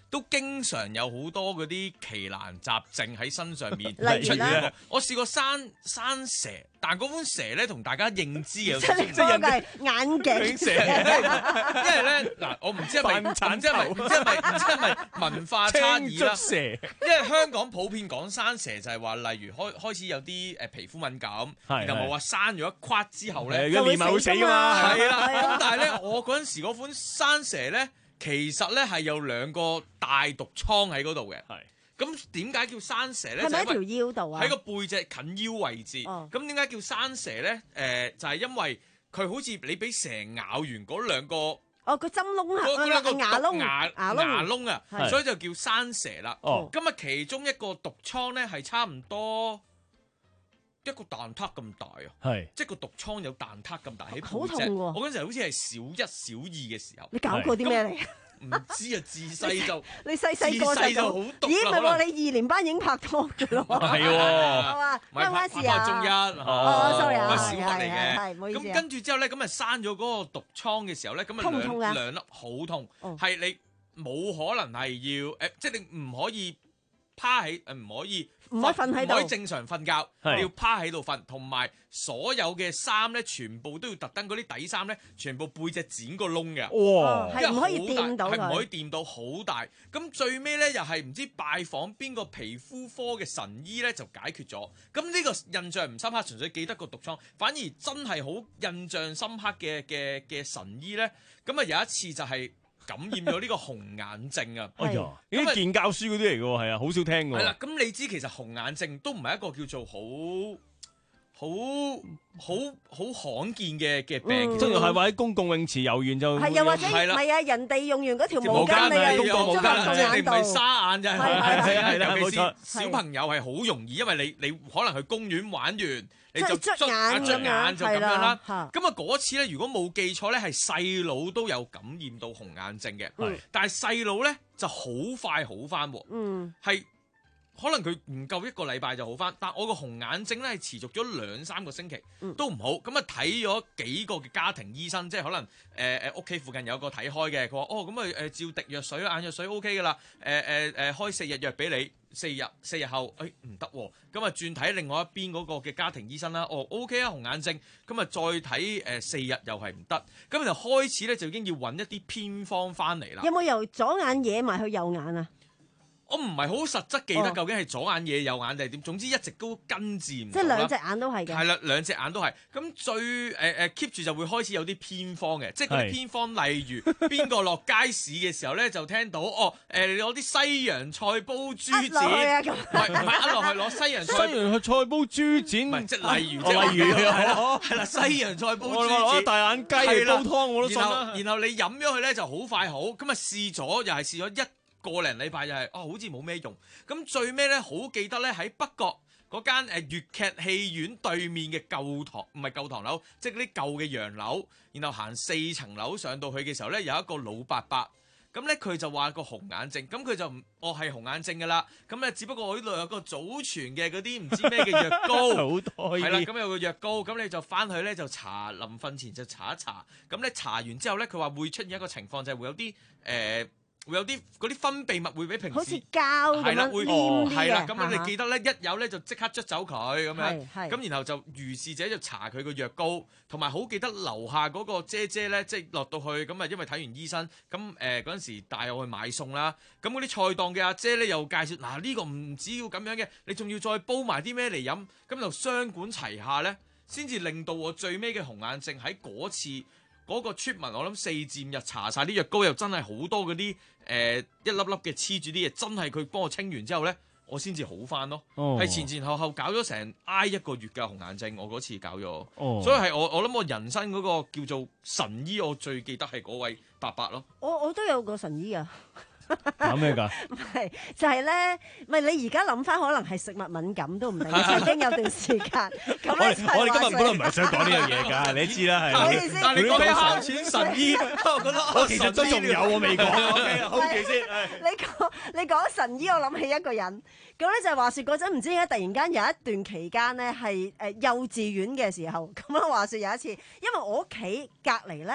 都經常有好多嗰啲奇難雜症喺身上面例如咧， 我試過生生蛇，但嗰款蛇咧同大家認知嘅， 即係人哋眼鏡蛇，因為咧嗱，我唔知係咪唔知係咪唔知係咪唔知係咪文化差異啦。 蛇， 因為香港普遍講生蛇就係話，例如開開始有啲誒皮膚敏感，然後冇話生咗一框之後咧， 就會死㗎嘛。 係啦，咁但係咧，我嗰陣時嗰款生蛇咧，其實咧係有兩個大毒瘡喺嗰度嘅。係。咁點解叫生蛇咧？ 係咪喺條腰度啊？ 喺個背脊近腰位置。咁點解叫生蛇咧？誒、呃，就係、是、因為佢好似你俾蛇咬完嗰兩個， 哦，個針窿啊， 嗰兩個牙窿牙牙牙窿啊， 係所以就叫生蛇啦。 哦， 咁啊，其中一個毒瘡咧係差唔多一個蛋撻咁大啊， 係， 即係個毒瘡有蛋撻咁大喺背脊。 好痛喎！ 我嗰陣時好似係小一、小二嘅時候。 你搞過啲咩嚟？ 唔知啊，自細就你細細個自細就好毒啦。 咦，唔係喎，你二年班已經拍拖嘅咯。 係喎， 係嘛？ 唔係關唔關事啊？ 中一， 哦，sorry 啊， 小學嚟嘅， 係唔好意思啊。 咁跟住之後咧，咁啊生咗嗰個毒瘡嘅時候咧，咁啊痛唔痛啊兩兩粒好痛，係你冇可能係要誒，即係你唔可以趴喺誒，唔可以。 唔可以瞓喺度， 唔可以正常瞓覺，你要趴喺度瞓，同埋所有嘅衫咧，全部都要特登嗰啲底衫咧，全部背脊剪個窿嘅。 哇！ 係唔可以掂到， 係唔可以掂到，好大。咁最尾咧，又係唔知拜訪邊個皮膚科嘅神醫咧，就解決咗。咁呢個印象唔深刻，純粹記得個毒瘡，反而真係好印象深刻嘅嘅嘅神醫咧。咁啊有一次就係感染咗呢個紅眼症啊！ 哎呀，呢啲健教書嗰啲嚟嘅喎，係啊，好少聽嘅喎。 係啦，咁你知其實紅眼症都唔係一個叫做好好好好罕見嘅嘅病， 即係係話喺公共泳池游完就係，又或者唔係啊？人哋用完嗰條毛巾，你又用咗個眼度， 你唔係沙眼就係係係啦， 冇錯。 小朋友係好容易，因為你你可能去公園玩完，你就捽眼捽眼就咁樣啦。咁啊嗰次咧，如果冇記錯咧，係細佬都有感染到紅眼症嘅，但係細佬咧就好快好翻喎， 嗯， 係。可能佢唔夠一個禮拜就好翻，但我個紅眼症咧係持續咗兩三個星期， 嗯、 都唔好。咁啊睇咗幾個嘅家庭醫生，即係可能誒誒屋企附近有個睇開嘅，佢話哦咁啊誒照滴藥水眼藥水 O K 噶啦，誒誒誒開四日藥俾你，四日四日後誒唔得喎，咁啊轉睇另外一邊嗰個嘅家庭醫生啦，哦 O K 啊紅眼症，咁啊再睇誒四日又係唔得，咁就開始咧就已經要揾一啲偏方翻嚟啦。 有冇由左眼惹埋去右眼啊？ 我唔係好實質記得究竟係左眼嘢右眼定係點，總之一直都根治唔到啦。 即係兩隻眼都係嘅。係啦，兩隻眼都係。咁最誒誒 keep 住就會開始有啲偏方嘅，即係嗰啲偏方，例如邊個落街市嘅時候咧，就聽到哦誒，你攞啲西洋菜煲豬展，唔係唔係呃落去攞西洋菜。 西洋菜煲豬展， 即係例如， 即係例如係啦，係啦，西洋菜煲豬展。 攞大眼雞嚟煲湯我都信啦。 然後你飲咗佢咧就好快好，咁啊試咗又係試咗一個零禮拜又係哦，好似冇咩用。咁最尾咧，好記得咧喺北角嗰間誒粵劇戲院對面嘅舊堂，唔係舊唐樓，即係嗰啲舊嘅洋樓。然後行四層樓上到去嘅時候咧，有一個老伯伯。咁咧佢就話個紅眼症，咁佢就唔，哦係紅眼症噶啦。咁咧只不過我呢度有個祖傳嘅嗰啲唔知咩嘅藥膏， 好多係啦。咁有個藥膏，咁你就翻去咧就搽，臨瞓前就搽一搽。咁咧搽完之後咧，佢話會出現一個情況，就係、是、會有啲誒。呃會有啲嗰啲分泌物會比平時好似膠咁樣黏啲嘅， 係啦，咁你記得咧，一有咧就即刻捽走佢咁樣， 係咁然後就如是者就搽佢個藥膏，同埋好記得樓下嗰個姐姐咧，即係落到去咁啊，因為睇完醫生，咁誒嗰陣時帶我去買餸啦，咁嗰啲菜檔嘅阿姐咧又介紹，嗱、啊、呢、呢個唔只要咁樣嘅，你仲要再煲埋啲咩嚟飲，咁就雙管齊下咧，先至令到我最尾嘅紅眼症喺嗰次。嗰個 treatment 我諗四至五日搽晒啲藥膏，又真係好多嗰啲誒一粒粒嘅黐住啲嘢，真係佢幫我清完之後咧，我先至好翻咯。係、oh. 前前後後搞咗成挨一個月嘅紅眼症，我嗰次搞咗，oh. 所以係我我諗我人生嗰個叫做神醫，我最記得係嗰位伯伯咯。 我我都有個神醫啊。 搞咩㗎？ 唔係就係、是、咧，唔係你而家諗翻，可能係食物敏感都唔定。曾經有段時間咁咧， 我哋今日本來唔係想講呢樣嘢㗎，你知啦，係。 好意思， 但係你講下錢神醫，我覺得我其實都仲有我未講。OK， hold 住先。 你講你講神醫，我諗起一個人。咁咧就係話説嗰陣唔知點解突然間有一段期間咧係誒幼稚園嘅時候，咁樣話説有一次，因為我屋企隔離咧。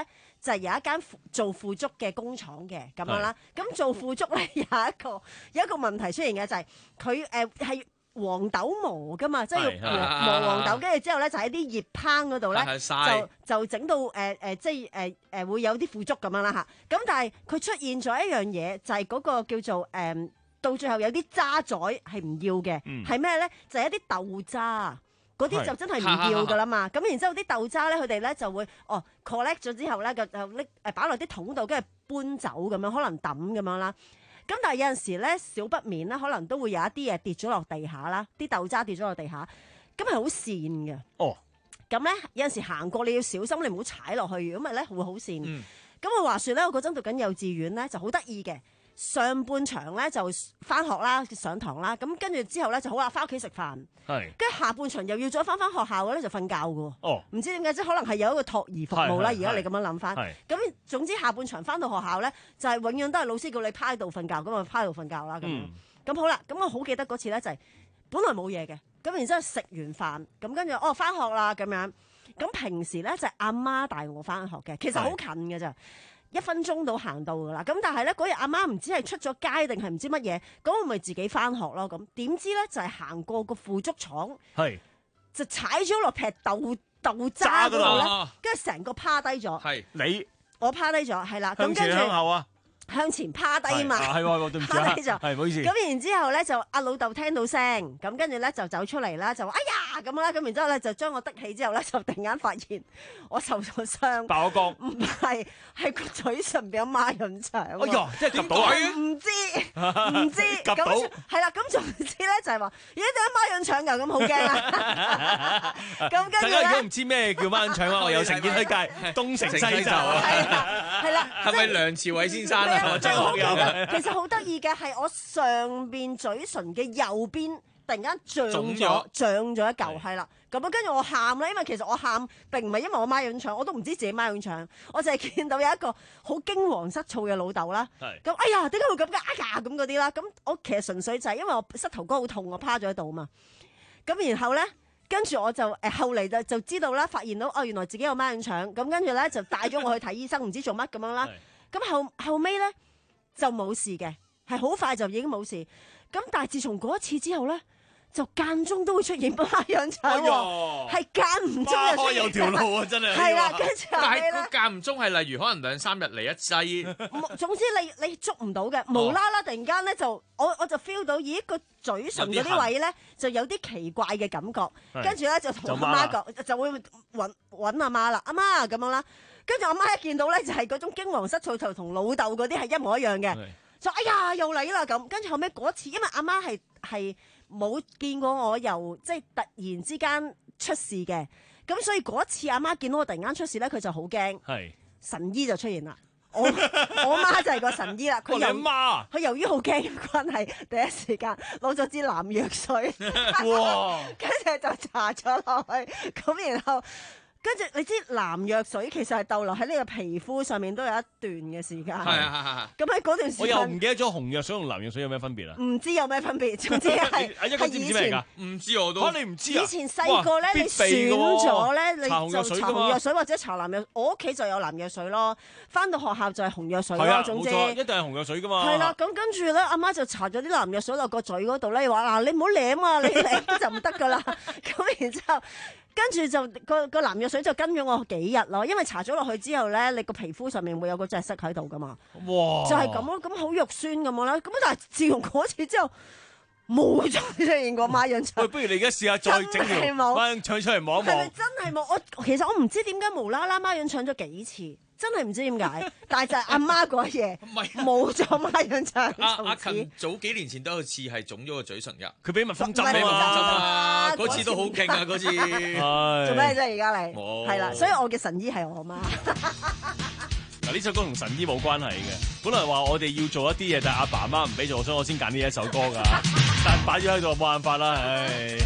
就係有一間做腐竹嘅工廠嘅咁樣啦。咁做腐竹咧有一個有一個問題出現嘅就係佢誒係黃豆磨噶嘛，即係要磨磨黃豆，跟住之後咧就喺啲熱烹嗰度咧就就整到誒誒、呃、即係誒誒會有啲腐竹咁樣啦嚇。咁但係佢出現咗一樣嘢，就係、是、嗰個叫做誒、呃、到最後有啲渣滓係唔要嘅，係咩咧？就係、是、一啲豆渣。嗰啲就真係唔要噶啦嘛，咁然之後啲豆渣咧，佢哋咧就會哦 collect 咗之後咧，就就拎誒擺落啲桶度，跟住搬走咁樣，可能抌咁樣啦。咁但係有陣時咧，少不免咧，可能都會有一啲嘢跌咗落地下啦，啲豆渣跌咗落地下，咁係好跣嘅。哦，咁咧有陣時行過你要小心，你唔好踩落去，如果唔係咧會好跣。咁我、嗯、話説咧，我嗰陣讀緊幼稚園咧，就好得意嘅。上半場咧就翻學啦，上堂啦，咁跟住之後咧就好啦，翻屋企食飯。係。跟住下半場又要再翻翻學校咧，就瞓覺嘅喎。哦。唔知點解，即係可能係有一個託兒服務啦。而家你咁樣諗翻。係。咁總之下半場翻到學校咧，就係、是、永遠都係老師叫你趴喺度瞓覺，咁啊趴喺度瞓覺啦。咁。嗯。咁好啦，咁我好記得嗰次咧就係、是、本來冇嘢嘅，咁然之後食完飯，咁跟住哦翻學啦咁樣。咁平時咧就係阿媽帶我翻學嘅，其實好近嘅咋。一分鐘到行到噶啦，咁但係咧嗰日阿媽唔知係出咗街定係唔知乜嘢，咁我咪自己翻學咯。咁點知咧就係、是、行過個腐竹廠，係就踩咗落劈豆豆渣嗰度咧，跟住成個趴低咗。係你我趴低咗，係啦。咁跟住向後啊，向前趴低嘛，係喎，對唔住啊，趴低咗，係唔好意思。咁然之後咧就阿老豆聽到聲，咁跟住咧就走出嚟啦，就話哎呀咁啦，咁然之後咧就將我的起之後咧，就突然間發現我受咗傷，爆咗光，唔係係個嘴唇俾阿媽潤腸。哎呀，即係及到啊！唔知唔知，及到係啦。咁總之咧就係話，咦？點解媽潤腸㗎？咁好驚啊！咁跟住咧，如果唔知咩叫媽潤腸啊，我有成見推介東成西就啊，係啦，係啦，係咪梁朝偉先生啊？張學友其實好得意嘅係我上邊嘴唇嘅右邊突然間脹咗，脹咗一嚿，係啦。咁啊，跟住我喊啦，因為其實我喊並唔係因為我媽潤腸，我都唔知自己媽潤腸，我就係見到有一個好驚惶失措嘅老豆啦。咁哎呀，點解會咁嘅？哎呀，咁嗰啲啦。咁我其實純粹就係因為我膝頭哥好痛，我趴咗喺度嘛。咁然後咧，跟住我就誒後嚟就就知道啦，發現到哦原來自己有媽潤腸。咁跟住咧就帶咗我去睇醫生，唔知做乜咁樣啦。咁後後尾咧就冇事嘅，係好快就已經冇事。咁但係自從嗰一次之後咧，就間中都會出現媽潤腸喎，係間唔中又出現。有條路啊，真係。係啦，跟住但係佢間唔中係例如可能兩三日嚟一劑。總之你你捉唔到嘅，無啦啦突然間咧就我我就 feel 到，咦個嘴唇嗰啲位咧就有啲奇怪嘅感覺，跟住咧就同阿媽講，就會揾揾阿媽啦，阿媽咁樣啦。跟住阿媽一見到咧，就係嗰種驚惶失措，就同老豆嗰啲係一模一樣嘅，就哎呀又嚟啦咁。跟住後尾嗰次，因為阿媽係係冇見過我由即係突然之間出事嘅，咁所以嗰次阿媽見到我突然間出事咧，佢就好驚，神醫就出現啦。我我媽就係個神醫啦，佢由佢由於好驚嘅關係，第一時間攞咗支藍藥水，跟住就搽咗落去，咁然後。跟住你知藍藥水其實係逗留喺呢個皮膚上面都有一段嘅時間。係啊係係。咁喺嗰段時間，我又唔記得咗紅藥水同藍藥水有咩分別啊？唔知有咩分別，總之係係以前唔知我都。嚇你唔知啊？以前細個咧，你選咗咧，你就搽紅藥水或者搽藍藥。我屋企就有藍藥水咯，翻到學校就係紅藥水咯。總之一定係紅藥水噶嘛。係啦，咁跟住咧，阿媽就搽咗啲藍藥水落個嘴嗰度咧，話嗱你唔好舐啊，你舐就唔得噶啦。咁然之後。跟住就個個藍藥水就跟咗我幾日咯，因為搽咗落去之後咧，你個皮膚上面會有個隻色喺度噶嘛。哇！就係咁咯，咁好肉酸咁樣啦。咁但係自從嗰次之後，冇再出現過媽潤腸。喂，不如你而家試下再整條媽潤腸出嚟望一望。係咪真係冇？我其實我唔知點解無啦啦媽潤腸咗幾次。真係唔知點解，但係就係阿媽嗰嘢冇咗媽潤腸。阿阿勤早幾年前都有次係腫咗個嘴唇㗎，佢俾蜜蜂針啊！嗰次都好勁啊！嗰次做咩啫？而家你係啦，所以我嘅神醫係我媽。嗱，呢首歌同神醫冇關係嘅，本來話我哋要做一啲嘢，但係阿爸阿媽唔俾做，所以我先揀呢一首歌㗎。但係擺咗喺度冇辦法啦，唉。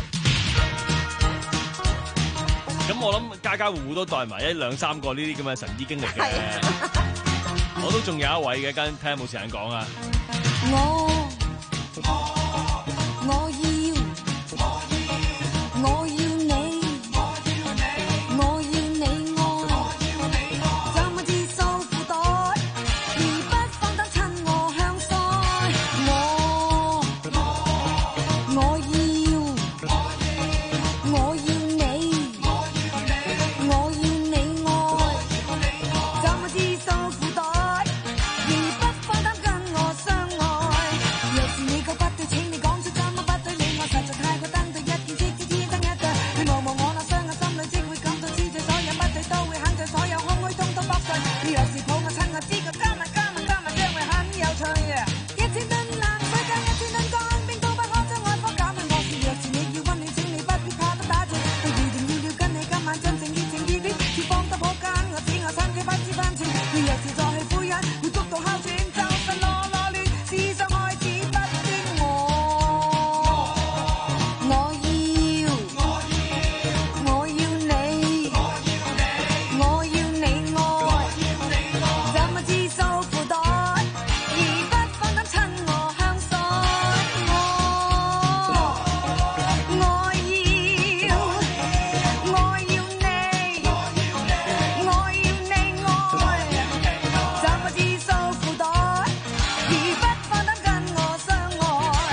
咁我諗家家戶戶都帶埋一兩三個呢啲咁嘅神醫經歷嘅，我都仲有一位嘅，跟睇下有冇時間講啊！我我要我要你我要你我要你愛，怎不知數我知個加密加密加密將會很有趣啊！一千噸冷水加一千噸乾冰都不可將愛火減去。我是若是你要溫暖，請你不必怕得打仗。我預定要了跟你今晚真正熱情熱戀，似放得可間，我知我身軀不知分寸。你若是再去敷衍，會谷到哮喘，周身囉囉攣，思想開始不端我。我要，我要你，我要你愛，怎麼知數褲袋，而不放膽親我香腮。我，我要，我要你，我要你愛，怎麼知數褲袋，而不放膽跟我相愛。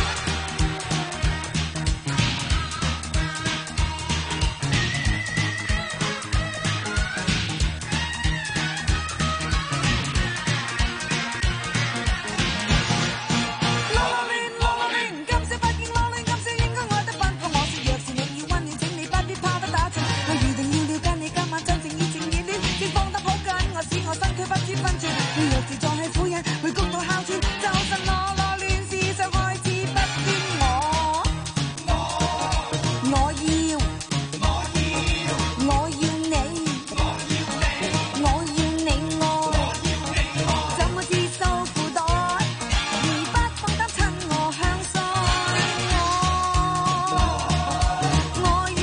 囉囉攣，囉囉攣，今宵不見囉攣，今宵應該愛得奔放。我是若是你要溫暖，請你不必怕得打仗。我預定要了跟你今晚真正熱情熱戀，先放得好緊，我使我身軀不知分寸。你若是再去敷衍，會谷到哮喘，周身囉囉攣，思想開始不端我。我要，我要你，我要你愛，怎麼知數褲袋，而不放膽親我香腮。我，我要，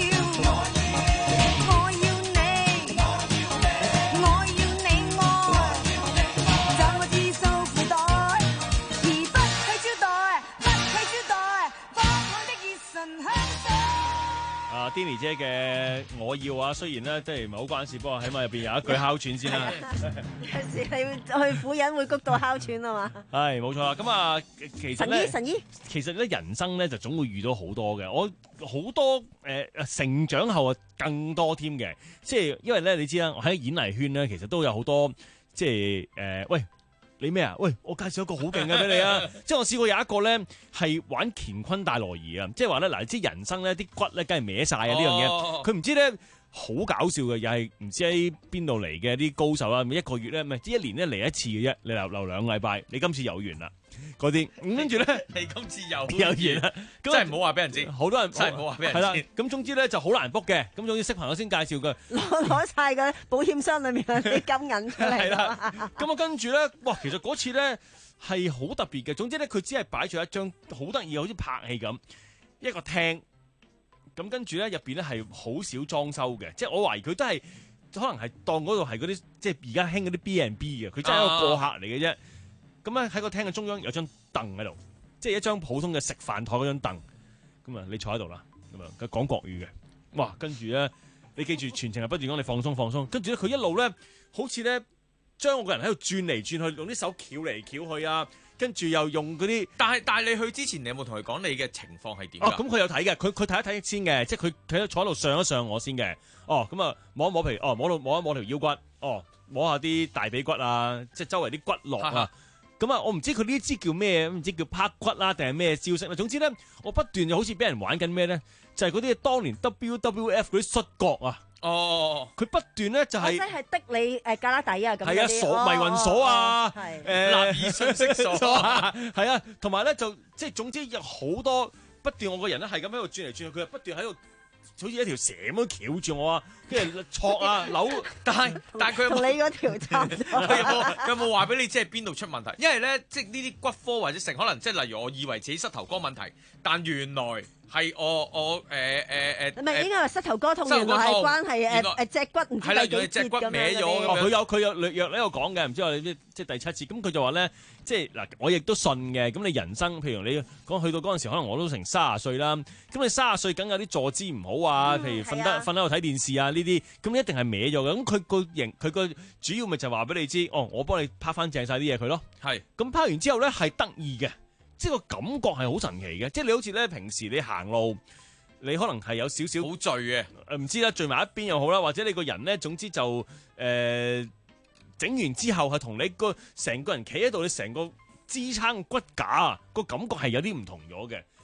我要你，我要你愛，怎麼知數褲袋，而不去招待，不去招待，放我的熱唇香水。 啊 Denny 姐嘅我要啊，雖然咧即係唔係好關事，不過起碼入邊有一句哮喘先啦。 有時你去婦人會谷到哮喘啊嘛。 係冇錯啦，咁啊其實神醫咧， 神醫其實咧人生咧就總會遇到好多嘅，我好多誒、呃、成長後啊更多添嘅，即係因為咧你知啦，我喺演藝圈咧其實都有好多即係誒、呃、喂。你咩啊？喂，我介紹一個好勁嘅俾你啊！即係我試過有一個咧係玩乾坤大挪移啊！即係話咧嗱，你知人生咧啲骨咧梗係歪晒啊呢樣嘢，佢唔知咧好搞笑嘅，又係唔知喺邊度嚟嘅啲高手啊！一個月咧唔係，一年咧嚟一次嘅啫，你留留兩個禮拜，你今次有緣啦嗰啲，咁跟住咧你今次有有緣啦， 真係唔好話俾人知， 好多人真係唔好話俾人知。 係啦，咁總之咧就好難 book 嘅，咁總之識朋友先介紹嘅。 攞攞曬個保險箱裏面嗰啲金銀出嚟。 係啦，咁啊跟住咧，哇！其實嗰次咧係好特別嘅。總之咧，佢只係擺咗一張好得意，好似拍戲咁一個廳。咁跟住咧入邊咧係好少裝修嘅，即係我懷疑佢都係可能係當嗰度係嗰啲即係而家興嗰啲 B and B 嘅，佢真係一個過客嚟嘅啫。咁咧喺個廳嘅中央有張凳喺度，即係一張普通嘅食飯台嗰張凳。咁啊，你坐喺度啦，咁啊佢講國語嘅。哇！跟住咧，你記住全程係不斷講你放鬆放鬆。跟住咧，佢一路咧好似咧將我個人喺度轉嚟轉去，用啲手翹嚟翹去啊。跟住又用嗰啲， 但係但係你去之前，你有冇同佢講你嘅情況係點？ 哦，咁佢有睇嘅，佢佢睇一睇先嘅，即係佢佢坐喺度上一上我先嘅。哦，咁啊摸一摸皮，哦摸到摸一摸條腰骨，哦摸下啲大髀骨啊，即係周圍啲骨骼啊。咁啊，我唔知佢呢支叫咩，唔知叫拍骨啦定係咩招式啦。總之咧，我不斷就好似俾人玩緊咩咧，就係嗰啲當年 W W F 嗰啲摔角啊。 哦， 佢不斷咧就係、 即係的你誒格拉底啊咁係啊鎖迷魂鎖啊， 誒誒立意信息鎖啊，係啊，同埋咧就即係總之有好多不斷我個人咧係咁喺度轉嚟轉去，佢又不斷喺度好似一條蛇咁樣翹住我啊，跟住戳啊扭， 但係但係佢有冇同你嗰條差唔多佢有冇佢有冇話俾你知係邊度出問題？因為咧即係呢啲骨科或者成可能即係例如我以為自己膝頭哥問題，但原來。係我我誒誒誒， 唔係應該話膝頭哥痛，原來係關係誒誒脊骨唔知第幾節咁樣。 哦，佢有佢有略略呢度講嘅，唔知我哋即係第七次。咁佢就話咧，即係嗱，我亦都信嘅。咁你人生，譬如你講去到嗰陣時，可能我都成三十歲啦。咁你三十歲梗有啲坐姿唔好啊，譬如瞓得瞓喺度睇電視啊呢啲，咁你一定係歪咗嘅。咁佢個型，佢個主要咪就話俾你知，哦，我幫你拍翻正晒啲嘢佢咯。 係。咁拍完之後咧，係得意嘅。即係個感覺係好神奇嘅，即係你好似咧平時你行路，你可能係有少少好醉嘅， 誒唔知啦，醉埋一邊又好啦，或者你個人咧，總之就誒整、呃、完之後係同你個成個人企喺度，你成個支撐骨架啊個感覺係有啲唔同咗嘅。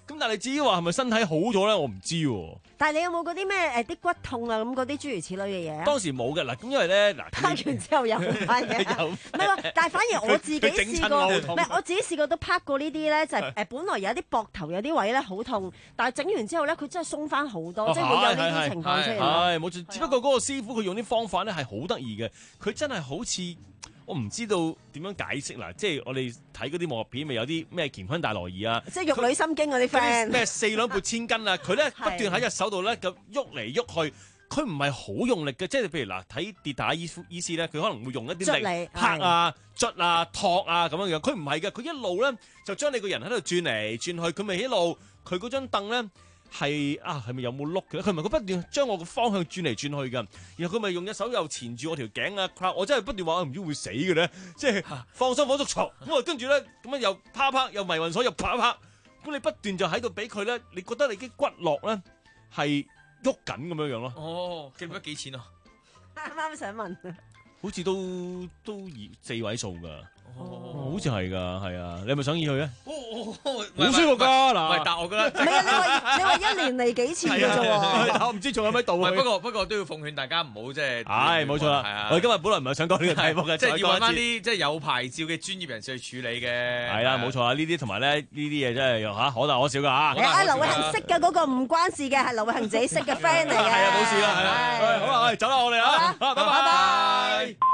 咁但係至於話係咪身體好咗咧，我唔知喎。 但係你有冇嗰啲咩誒啲骨痛啊咁嗰啲諸如此類嘅嘢啊？ 當時冇嘅嗱，咁因為咧嗱， 拍完之後有翻嘅，唔係喎。但係反而我自己試過，唔係我自己試過都拍過呢啲咧，就係誒本來有啲膊頭有啲位咧好痛，但係整完之後咧佢真係鬆翻好多，即係會有呢啲情況出現。 係冇錯，只不過嗰個師傅佢用啲方法咧係好得意嘅，佢真係好似。我唔知道點樣解釋啦，即係我哋睇嗰啲武俠片，咪有啲咩乾坤大挪移啊， 即係玉女心經嗰啲 friend， 咩四兩撥千斤啊，佢咧不斷喺隻手度咧咁喐嚟喐去，佢唔係好用力嘅，即係譬如嗱睇跌打醫醫師咧，佢可能會用一啲力拍啊、捽啊、托啊咁樣樣，佢唔係嘅，佢一路咧就將你個人喺度轉嚟轉去，佢咪一路佢嗰張凳咧。係啊，係咪有冇碌嘅咧？佢唔係佢不斷將我個方向轉嚟轉去㗎，然後佢咪用隻手又纏住我條頸啊！我真係不斷話唔知會死嘅咧，即係放心放足錯咁啊！跟住咧咁樣又啪啪又迷魂鎖又啪啪，咁你不斷就喺度俾佢咧，你覺得你啲骨骼咧係喐緊咁樣樣咯。 哦，記唔記得幾錢啊？ 啱啱想問， 好似都都二四位數㗎。哦，好似係㗎，係啊，你係咪想要去咧？好舒服㗎嗱， 喂，但係我覺得唔係啊！你話你話一年嚟幾次嘅啫喎， 我唔知仲有咩道理。 不過不過都要奉勸大家唔好即係， 係冇錯啦。我哋今日本來唔係想講呢個題目嘅， 即係要揾翻啲即係有牌照嘅專業人士去處理嘅。係啦，冇錯啊！呢啲同埋咧呢啲嘢真係嚇可大可小㗎嚇。 誒，阿劉偉恒識嘅嗰個唔關事嘅，係劉偉恒自己識嘅 friend 嚟嘅。 係啊，冇事啦，係啦。好啦，我哋走啦，我哋啊，拜拜。